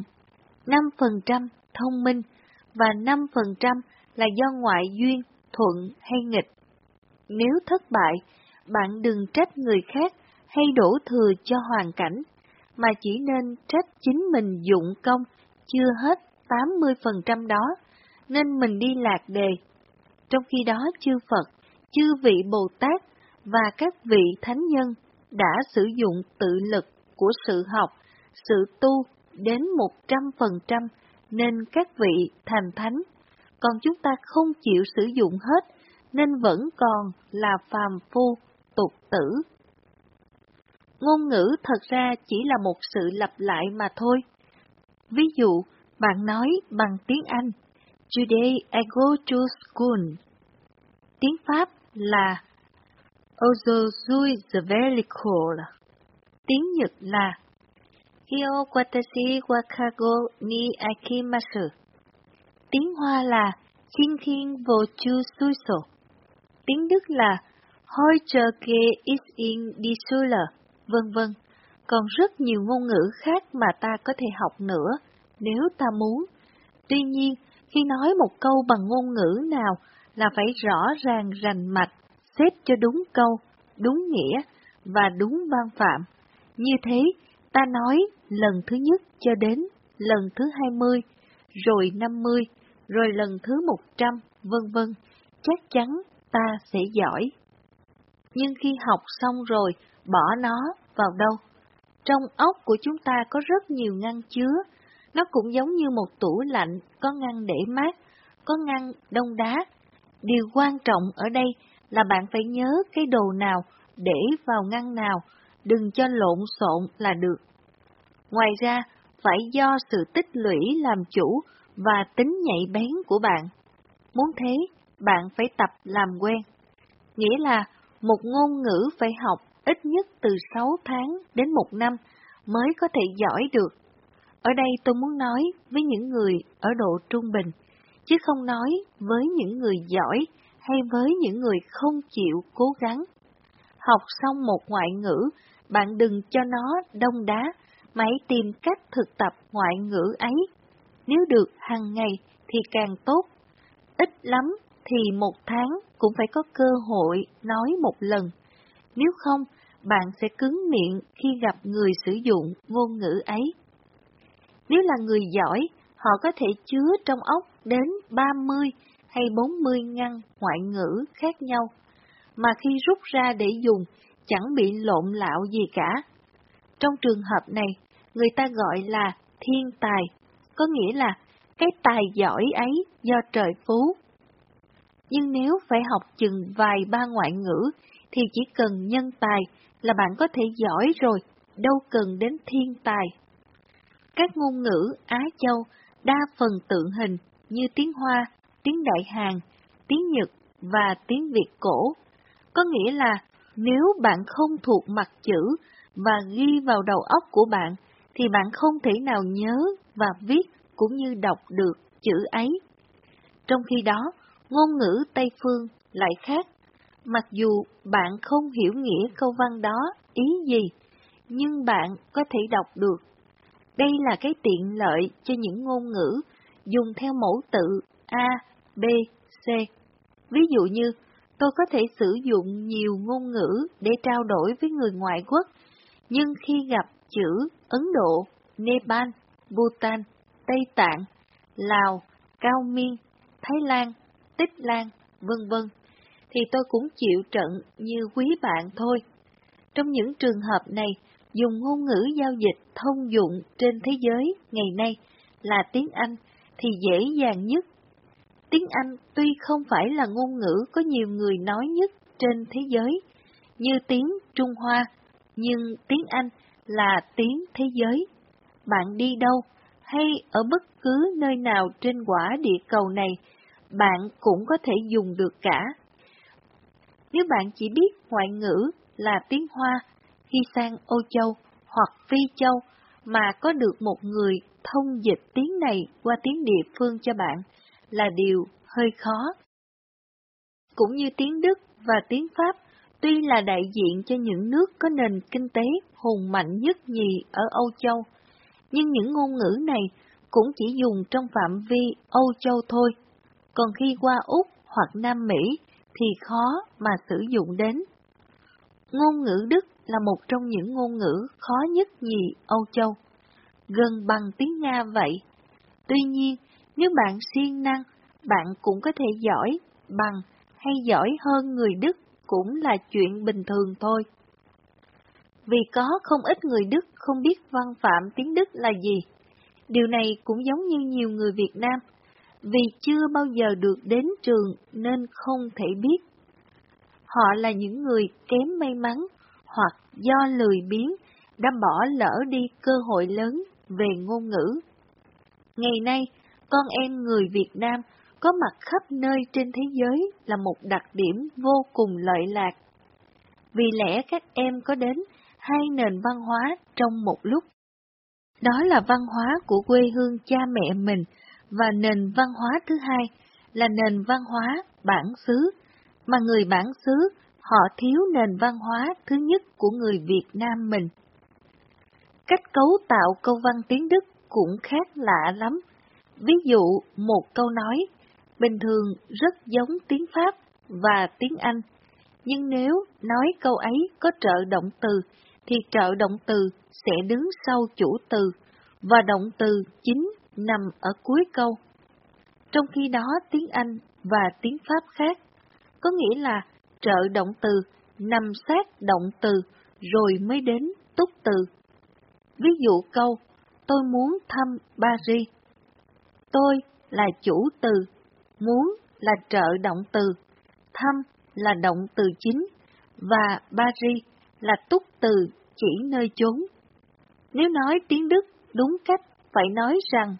5% thông minh và 5% là do ngoại duyên, thuận hay nghịch. Nếu thất bại, bạn đừng trách người khác hay đổ thừa cho hoàn cảnh, mà chỉ nên trách chính mình dụng công chưa hết 80% đó, nên mình đi lạc đề. Trong khi đó chư Phật, chư vị Bồ Tát và các vị Thánh Nhân đã sử dụng tự lực của sự học, sự tu đến 100%, nên các vị thành thánh, còn chúng ta không chịu sử dụng hết, nên vẫn còn là phàm phu, tục tử. Ngôn ngữ thật ra chỉ là một sự lặp lại mà thôi. Ví dụ, bạn nói bằng tiếng Anh, Today I go to school. Tiếng Pháp là Aujourd'hui je vais l'école. Tiếng Nhật là Hyo watashi wa kago ni akimasu. Tiếng Hoa là Kinh kinh vô chu suiso. Tiếng Đức là Heute ist in die Schule, vân vân. Còn rất nhiều ngôn ngữ khác mà ta có thể học nữa, nếu ta muốn. Tuy nhiên, khi nói một câu bằng ngôn ngữ nào là phải rõ ràng rành mạch, xếp cho đúng câu, đúng nghĩa và đúng văn phạm. Như thế, ta nói lần thứ nhất cho đến lần thứ 20, rồi 50, rồi lần thứ 100, vân vân, chắc chắn ta sẽ giỏi. Nhưng khi học xong rồi, bỏ nó vào đâu? Trong óc của chúng ta có rất nhiều ngăn chứa, nó cũng giống như một tủ lạnh, có ngăn để mát, có ngăn đông đá. Điều quan trọng ở đây là bạn phải nhớ cái đồ nào để vào ngăn nào, đừng cho lộn xộn là được. Ngoài ra, phải do sự tích lũy làm chủ và tính nhạy bén của bạn. Muốn thế, bạn phải tập làm quen. Nghĩa là một ngôn ngữ phải học ít nhất từ 6 tháng đến 1 năm mới có thể giỏi được. Ở đây tôi muốn nói với những người ở độ trung bình, chứ không nói với những người giỏi hay với những người không chịu cố gắng. Học xong một ngoại ngữ, bạn đừng cho nó đông đá, mà hãy tìm cách thực tập ngoại ngữ ấy. Nếu được hàng ngày thì càng tốt. Ít lắm thì 1 tháng cũng phải có cơ hội nói một lần. Nếu không, bạn sẽ cứng miệng khi gặp người sử dụng ngôn ngữ ấy. Nếu là người giỏi, họ có thể chứa trong óc đến 30 hay 40 ngăn ngoại ngữ khác nhau, mà khi rút ra để dùng, chẳng bị lộn lạo gì cả. Trong trường hợp này, người ta gọi là thiên tài, có nghĩa là cái tài giỏi ấy do trời phú. Nhưng nếu phải học chừng vài ba ngoại ngữ, thì chỉ cần nhân tài là bạn có thể giỏi rồi, đâu cần đến thiên tài. Các ngôn ngữ Á Châu đa phần tượng hình như tiếng Hoa, tiếng Đại Hàn, tiếng Nhật và tiếng Việt cổ. Có nghĩa là nếu bạn không thuộc mặt chữ và ghi vào đầu óc của bạn, thì bạn không thể nào nhớ và viết cũng như đọc được chữ ấy. Trong khi đó, ngôn ngữ Tây Phương lại khác. Mặc dù bạn không hiểu nghĩa câu văn đó ý gì, nhưng bạn có thể đọc được. Đây là cái tiện lợi cho những ngôn ngữ dùng theo mẫu tự A, B, C. Ví dụ như, tôi có thể sử dụng nhiều ngôn ngữ để trao đổi với người ngoại quốc, nhưng khi gặp chữ Ấn Độ, Nepal, Bhutan, Tây Tạng, Lào, Cao Miên, Thái Lan, Tích Lan, vân vân, thì tôi cũng chịu trận như quý bạn thôi. Trong những trường hợp này, dùng ngôn ngữ giao dịch thông dụng trên thế giới ngày nay là tiếng Anh thì dễ dàng nhất. Tiếng Anh tuy không phải là ngôn ngữ có nhiều người nói nhất trên thế giới, như tiếng Trung Hoa, nhưng tiếng Anh là tiếng thế giới. Bạn đi đâu, hay ở bất cứ nơi nào trên quả địa cầu này, bạn cũng có thể dùng được cả. Nếu bạn chỉ biết ngoại ngữ là tiếng Hoa, khi sang Âu Châu hoặc Phi Châu mà có được một người thông dịch tiếng này qua tiếng địa phương cho bạn là điều hơi khó. Cũng như tiếng Đức và tiếng Pháp, tuy là đại diện cho những nước có nền kinh tế hùng mạnh nhất nhì ở Âu Châu, nhưng những ngôn ngữ này cũng chỉ dùng trong phạm vi Âu Châu thôi, còn khi qua Úc hoặc Nam Mỹ thì khó mà sử dụng đến. Ngôn ngữ Đức là một trong những ngôn ngữ khó nhất nhì Âu Châu, gần bằng tiếng Nga vậy. Tuy nhiên, nếu bạn siêng năng, bạn cũng có thể giỏi bằng hay giỏi hơn người Đức cũng là chuyện bình thường thôi. Vì có không ít người Đức không biết văn phạm tiếng Đức là gì. Điều này cũng giống như nhiều người Việt Nam, vì chưa bao giờ được đến trường nên không thể biết. Họ là những người kém may mắn hoặc do lười biếng đã bỏ lỡ đi cơ hội lớn về ngôn ngữ. Ngày nay, con em người Việt Nam có mặt khắp nơi trên thế giới là một đặc điểm vô cùng lợi lạc. Vì lẽ các em có đến hai nền văn hóa trong một lúc. Đó là văn hóa của quê hương cha mẹ mình, và nền văn hóa thứ hai là nền văn hóa bản xứ, mà người bản xứ họ thiếu nền văn hóa thứ nhất của người Việt Nam mình. Cách cấu tạo câu văn tiếng Đức cũng khác lạ lắm. Ví dụ, một câu nói, bình thường rất giống tiếng Pháp và tiếng Anh, nhưng nếu nói câu ấy có trợ động từ, thì trợ động từ sẽ đứng sau chủ từ, và động từ chính nằm ở cuối câu. Trong khi đó tiếng Anh và tiếng Pháp khác, có nghĩa là trợ động từ nằm sát động từ rồi mới đến túc từ. Ví dụ câu, tôi muốn thăm Paris. Tôi là chủ từ, muốn là trợ động từ, thăm là động từ chính, và Paris là túc từ chỉ nơi chốn. Nếu nói tiếng Đức đúng cách, phải nói rằng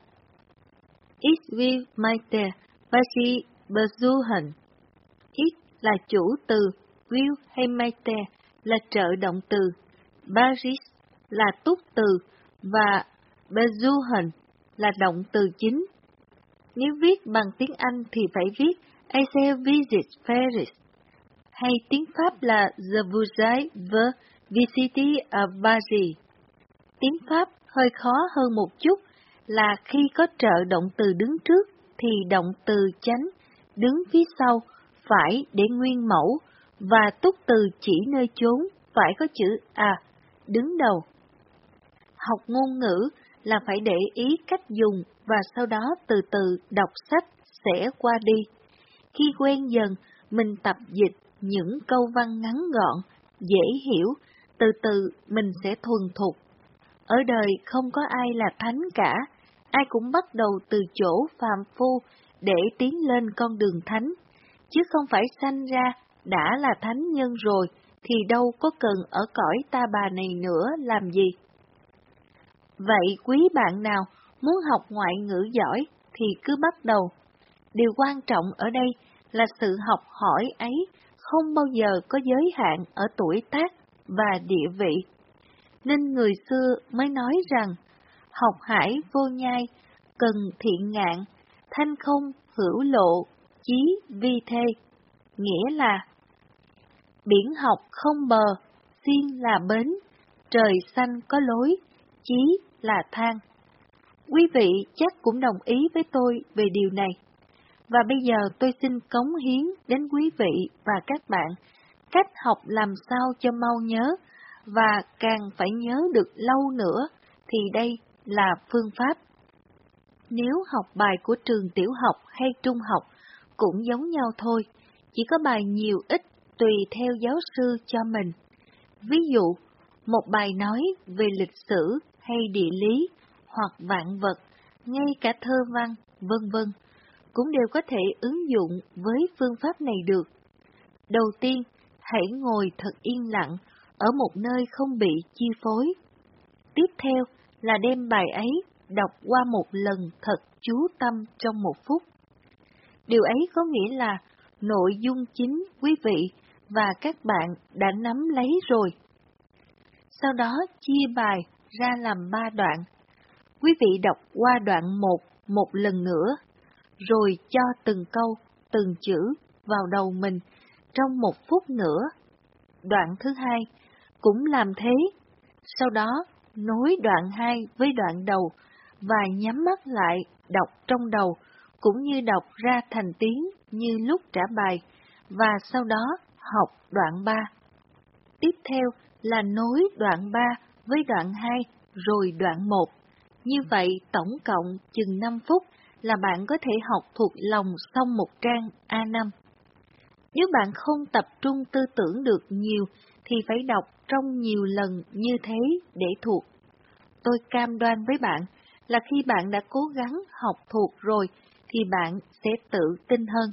Ich will meine Paris besuchen. Ich là chủ từ, will hay meine là trợ động từ, Paris là túc từ, và besuchen là động từ chính. Nếu viết bằng tiếng Anh thì phải viết I shall visit Paris, hay tiếng Pháp là Je voudrais visiter Paris. Tiếng Pháp hơi khó hơn một chút là khi có trợ động từ đứng trước thì động từ chánh đứng phía sau phải để nguyên mẫu, và túc từ chỉ nơi chốn phải có chữ à đứng đầu. Học ngôn ngữ là phải để ý cách dùng và sau đó từ từ đọc sách sẽ qua đi. Khi quen dần, mình tập dịch những câu văn ngắn gọn, dễ hiểu, từ từ mình sẽ thuần thục. Ở đời không có ai là thánh cả, ai cũng bắt đầu từ chỗ phàm phu để tiến lên con đường thánh, chứ không phải sanh ra đã là thánh nhân rồi thì đâu có cần ở cõi ta bà này nữa làm gì. Vậy quý bạn nào muốn học ngoại ngữ giỏi thì cứ bắt đầu. Điều quan trọng ở đây là sự học hỏi ấy không bao giờ có giới hạn ở tuổi tác và địa vị. Nên người xưa mới nói rằng, học hải vô nhai, cần thiện ngạn, thanh không hữu lộ, chí vi thê. Nghĩa là, biển học không bờ, xiên là bến, trời xanh có lối, chí là thang. Quý vị chắc cũng đồng ý với tôi về điều này. Và bây giờ tôi xin cống hiến đến quý vị và các bạn cách học làm sao cho mau nhớ, và càng phải nhớ được lâu nữa thì đây là phương pháp. Nếu học bài của trường tiểu học hay trung học cũng giống nhau thôi, chỉ có bài nhiều ít tùy theo giáo sư cho mình. Ví dụ, một bài nói về lịch sử hay địa lý hoặc vạn vật, ngay cả thơ văn, vân vân, cũng đều có thể ứng dụng với phương pháp này được. Đầu tiên, hãy ngồi thật yên lặng ở một nơi không bị chi phối. Tiếp theo là đem bài ấy đọc qua một lần thật chú tâm trong 1 phút. Điều ấy có nghĩa là nội dung chính quý vị và các bạn đã nắm lấy rồi. Sau đó chia bài ra làm 3 đoạn. Quý vị đọc qua đoạn 1 một lần nữa, rồi cho từng câu, từng chữ vào đầu mình trong 1 phút nữa. Đoạn thứ 2 cũng làm thế, sau đó nối đoạn 2 với đoạn đầu và nhắm mắt lại đọc trong đầu, cũng như đọc ra thành tiếng như lúc trả bài, và sau đó học đoạn 3. Tiếp theo là nối đoạn 3 với đoạn 2 rồi đoạn 1. Như vậy tổng cộng chừng 5 phút là bạn có thể học thuộc lòng xong một trang A5. Nếu bạn không tập trung tư tưởng được nhiều thì phải đọc trong nhiều lần như thế để thuộc. Tôi cam đoan với bạn là khi bạn đã cố gắng học thuộc rồi thì bạn sẽ tự tin hơn.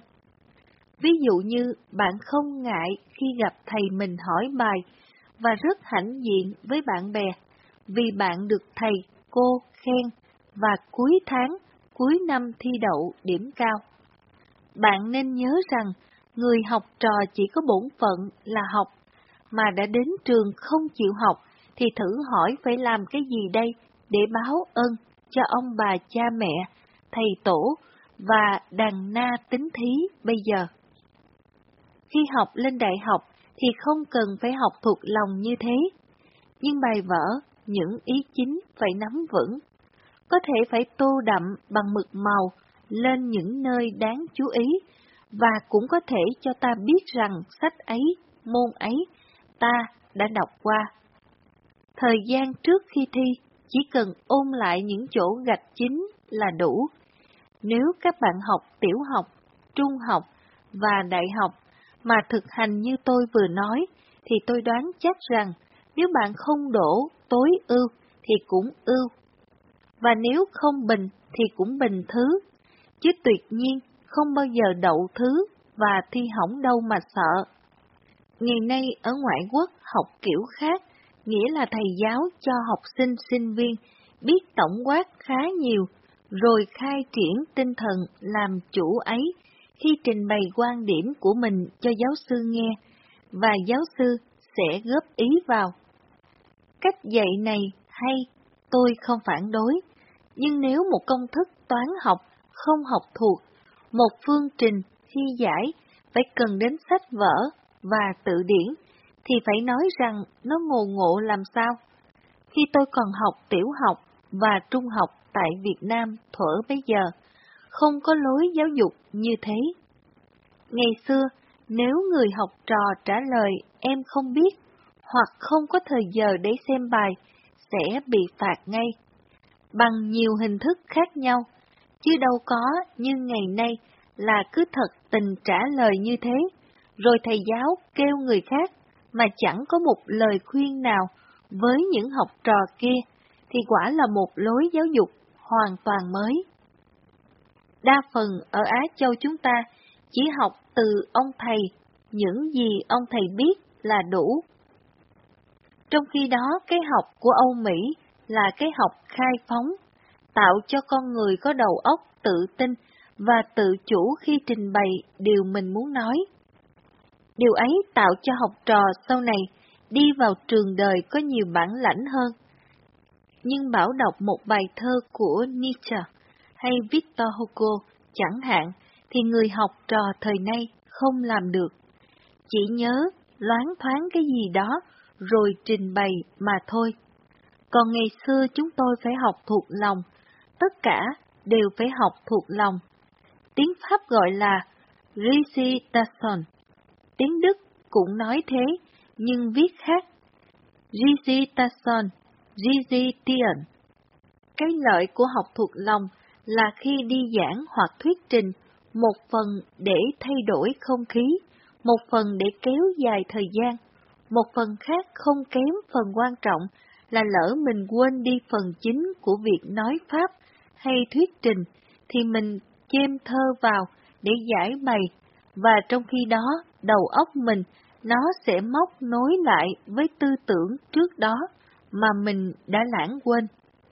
Ví dụ như bạn không ngại khi gặp thầy mình hỏi bài và rất hãnh diện với bạn bè vì bạn được thầy, cô khen và cuối tháng, cuối năm thi đậu điểm cao. Bạn nên nhớ rằng, người học trò chỉ có bổn phận là học, mà đã đến trường không chịu học, thì thử hỏi phải làm cái gì đây để báo ơn cho ông bà cha mẹ, thầy tổ và đàn na tín thí bây giờ. Khi học lên đại học thì không cần phải học thuộc lòng như thế, nhưng bài vở, những ý chính phải nắm vững. Có thể phải tô đậm bằng mực màu lên những nơi đáng chú ý, và cũng có thể cho ta biết rằng sách ấy, môn ấy, ta đã đọc qua. Thời gian trước khi thi, chỉ cần ôn lại những chỗ gạch chính là đủ. Nếu các bạn học tiểu học, trung học và đại học mà thực hành như tôi vừa nói, thì tôi đoán chắc rằng nếu bạn không đổ tối ưu thì cũng ưu, và nếu không bình thì cũng bình thứ, chứ tuyệt nhiên không bao giờ đậu thứ và thi hỏng đâu mà sợ. Ngày nay ở ngoại quốc học kiểu khác, nghĩa là thầy giáo cho học sinh sinh viên biết tổng quát khá nhiều, rồi khai triển tinh thần làm chủ ấy khi trình bày quan điểm của mình cho giáo sư nghe, và giáo sư sẽ góp ý vào. Cách dạy này hay, tôi không phản đối, nhưng nếu một công thức toán học không học thuộc, một phương trình khi giải phải cần đến sách vở và tự điển, thì phải nói rằng nó ngộ ngộ làm sao? Khi tôi còn học tiểu học và trung học tại Việt Nam thuở bấy giờ, không có lối giáo dục như thế. Ngày xưa, nếu người học trò trả lời em không biết, hoặc không có thời giờ để xem bài, sẽ bị phạt ngay, bằng nhiều hình thức khác nhau, chứ đâu có như ngày nay là cứ thật tình trả lời như thế, rồi thầy giáo kêu người khác mà chẳng có một lời khuyên nào với những học trò kia, thì quả là một lối giáo dục hoàn toàn mới. Đa phần ở Á Châu chúng ta chỉ học từ ông thầy, những gì ông thầy biết là đủ. Trong khi đó, cái học của Âu Mỹ là cái học khai phóng, tạo cho con người có đầu óc tự tin và tự chủ khi trình bày điều mình muốn nói. Điều ấy tạo cho học trò sau này đi vào trường đời có nhiều bản lãnh hơn. Nhưng bảo đọc một bài thơ của Nietzsche hay Victor Hugo chẳng hạn, thì người học trò thời nay không làm được. Chỉ nhớ loáng thoáng cái gì đó rồi trình bày mà thôi. Còn ngày xưa chúng tôi phải học thuộc lòng, tất cả đều phải học thuộc lòng. Tiếng Pháp gọi là Recitation, tiếng Đức cũng nói thế, nhưng viết khác. Recitation, Recitation. Cái lợi của học thuộc lòng là khi đi giảng hoặc thuyết trình, một phần để thay đổi không khí, một phần để kéo dài thời gian, một phần khác không kém phần quan trọng là lỡ mình quên đi phần chính của việc nói pháp hay thuyết trình, thì mình chêm thơ vào để giải bày, và trong khi đó đầu óc mình nó sẽ móc nối lại với tư tưởng trước đó mà mình đã lãng quên.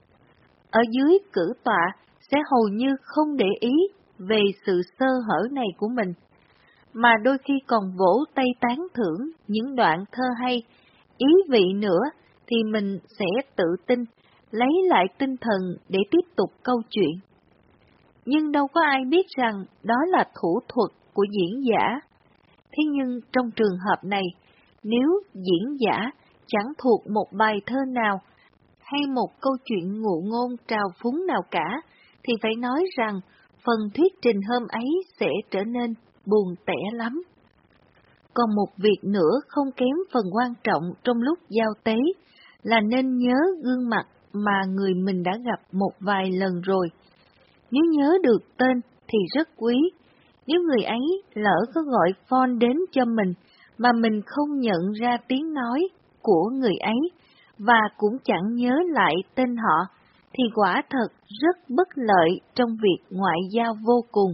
Ở dưới cử tọa sẽ hầu như không để ý về sự sơ hở này của mình, mà đôi khi còn vỗ tay tán thưởng những đoạn thơ hay, ý vị nữa, thì mình sẽ tự tin, lấy lại tinh thần để tiếp tục câu chuyện. Nhưng đâu có ai biết rằng đó là thủ thuật của diễn giả. Thế nhưng trong trường hợp này, nếu diễn giả chẳng thuộc một bài thơ nào, hay một câu chuyện ngụ ngôn trào phúng nào cả, thì phải nói rằng phần thuyết trình hôm ấy sẽ trở nên buồn tẻ lắm. Còn một việc nữa không kém phần quan trọng trong lúc giao tế là nên nhớ gương mặt mà người mình đã gặp một vài lần rồi. Nếu nhớ được tên thì rất quý. Nếu người ấy lỡ có gọi phone đến cho mình mà mình không nhận ra tiếng nói của người ấy và cũng chẳng nhớ lại tên họ, thì quả thật rất bất lợi trong việc ngoại giao vô cùng.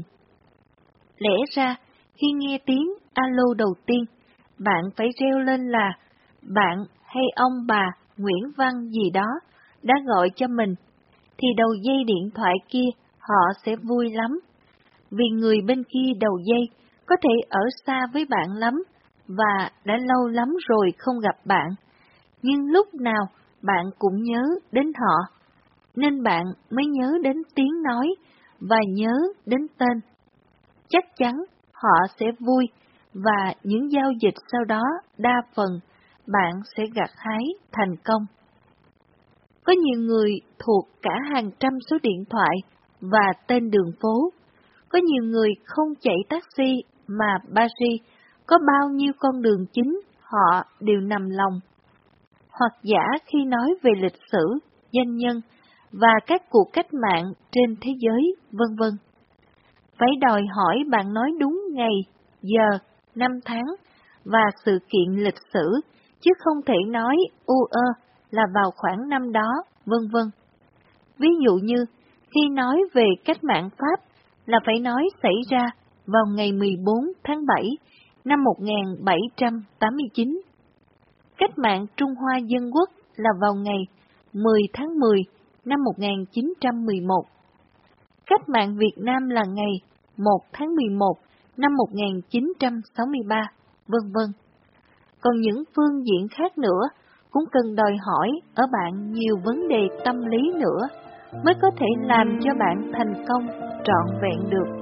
Lẽ ra, khi nghe tiếng alo đầu tiên, bạn phải reo lên là bạn hay ông bà Nguyễn Văn gì đó đã gọi cho mình, thì đầu dây điện thoại kia họ sẽ vui lắm. vì người bên kia đầu dây có thể ở xa với bạn lắm và đã lâu lắm rồi không gặp bạn, nhưng lúc nào bạn cũng nhớ đến họ, nên bạn mới nhớ đến tiếng nói và nhớ đến tên. Chắc chắn họ sẽ vui và những giao dịch sau đó đa phần bạn sẽ gặt hái thành công. Có nhiều người thuộc cả hàng trăm số điện thoại và tên đường phố. Có nhiều người không chạy taxi mà Paris có bao nhiêu con đường chính họ đều nằm lòng. Hoặc giả khi nói về lịch sử, danh nhân và các cuộc cách mạng trên thế giới, vân vân. Phải đòi hỏi bạn nói đúng ngày, giờ, năm tháng và sự kiện lịch sử, chứ không thể nói là vào khoảng năm đó, vân vân. Ví dụ như, khi nói về cách mạng Pháp là phải nói xảy ra vào ngày 14 tháng 7 năm 1789. Cách mạng Trung Hoa Dân Quốc là vào ngày 10 tháng 10 năm 1911. Cách mạng Việt Nam là ngày 1 tháng 11 năm 1963, vân vân. Còn những phương diện khác nữa cũng cần đòi hỏi ở bạn nhiều vấn đề tâm lý nữa mới có thể làm cho bạn thành công trọn vẹn được.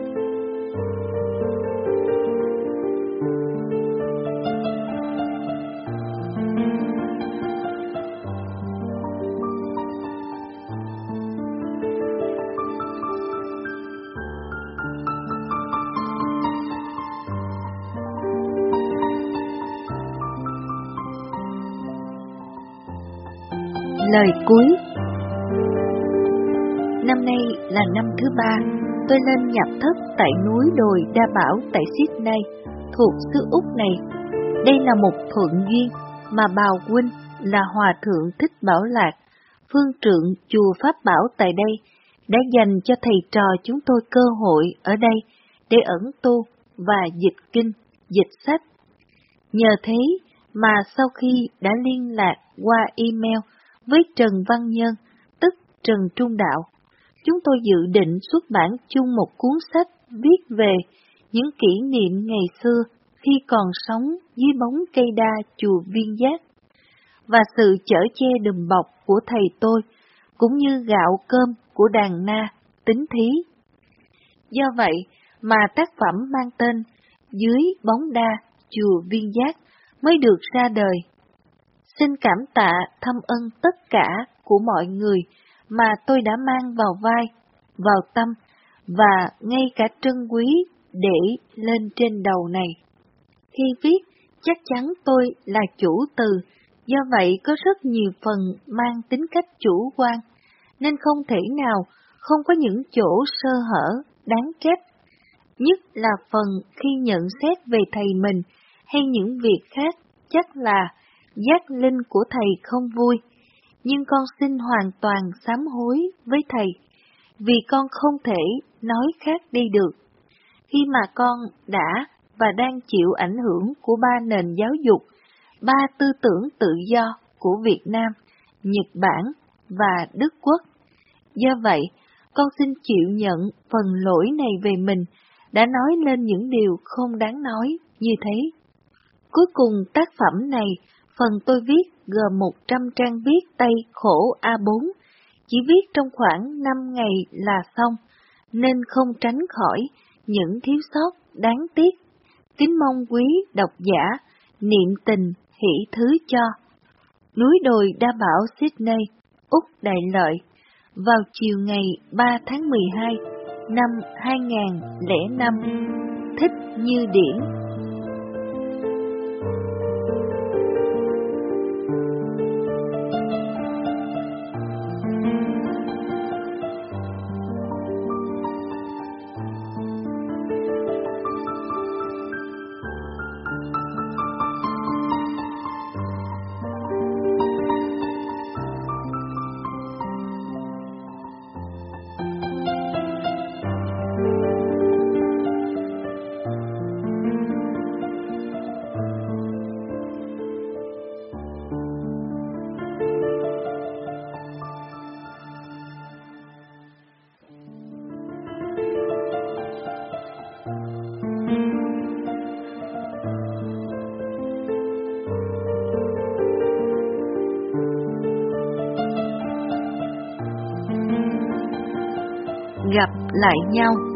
Lời cuối. Năm nay là năm thứ 3, tôi lên nhập thất tại núi đồi Đa Bảo tại Sydney, thuộc xứ Úc này. Đây là một thuận duyên mà Bào Huynh là Hòa Thượng Thích Bảo Lạc, phương trượng chùa Pháp Bảo tại đây, đã dành cho thầy trò chúng tôi cơ hội ở đây để ẩn tu và dịch kinh, dịch sách. Nhờ thế mà sau khi đã liên lạc qua email với Trần Văn Nhân, tức Trần Trung Đạo, chúng tôi dự định xuất bản chung một cuốn sách viết về những kỷ niệm ngày xưa khi còn sống dưới bóng cây đa chùa Viên Giác, và sự chở che đùm bọc của thầy tôi, cũng như gạo cơm của đàn na, Tính Thí. Do vậy mà tác phẩm mang tên Dưới bóng đa chùa Viên Giác mới được ra đời. Xin cảm tạ thâm ân tất cả của mọi người mà tôi đã mang vào vai, vào tâm và ngay cả trân quý để lên trên đầu này. Khi viết, chắc chắn tôi là chủ từ, do vậy có rất nhiều phần mang tính cách chủ quan, nên không thể nào không có những chỗ sơ hở, đáng trách. Nhất là phần khi nhận xét về thầy mình hay những việc khác, chắc là giác linh của thầy không vui, nhưng con xin hoàn toàn sám hối với thầy, vì con không thể nói khác đi được. Khi mà con đã và đang chịu ảnh hưởng của 3 nền giáo dục, 3 tư tưởng tự do của Việt Nam, Nhật Bản và Đức Quốc. Do vậy, con xin chịu nhận phần lỗi này về mình, đã nói lên những điều không đáng nói như thế. Cuối cùng tác phẩm này, phần tôi viết gồm 100 trang viết tay khổ A4, chỉ viết trong khoảng 5 ngày là xong, nên không tránh khỏi những thiếu sót đáng tiếc. Kính mong quý độc giả niệm tình hỷ thứ cho. Núi đồi Đa Bảo, Sydney, Úc Đại Lợi, vào chiều ngày 3 tháng 12 năm 2005. Thích Như Điển. lại nhau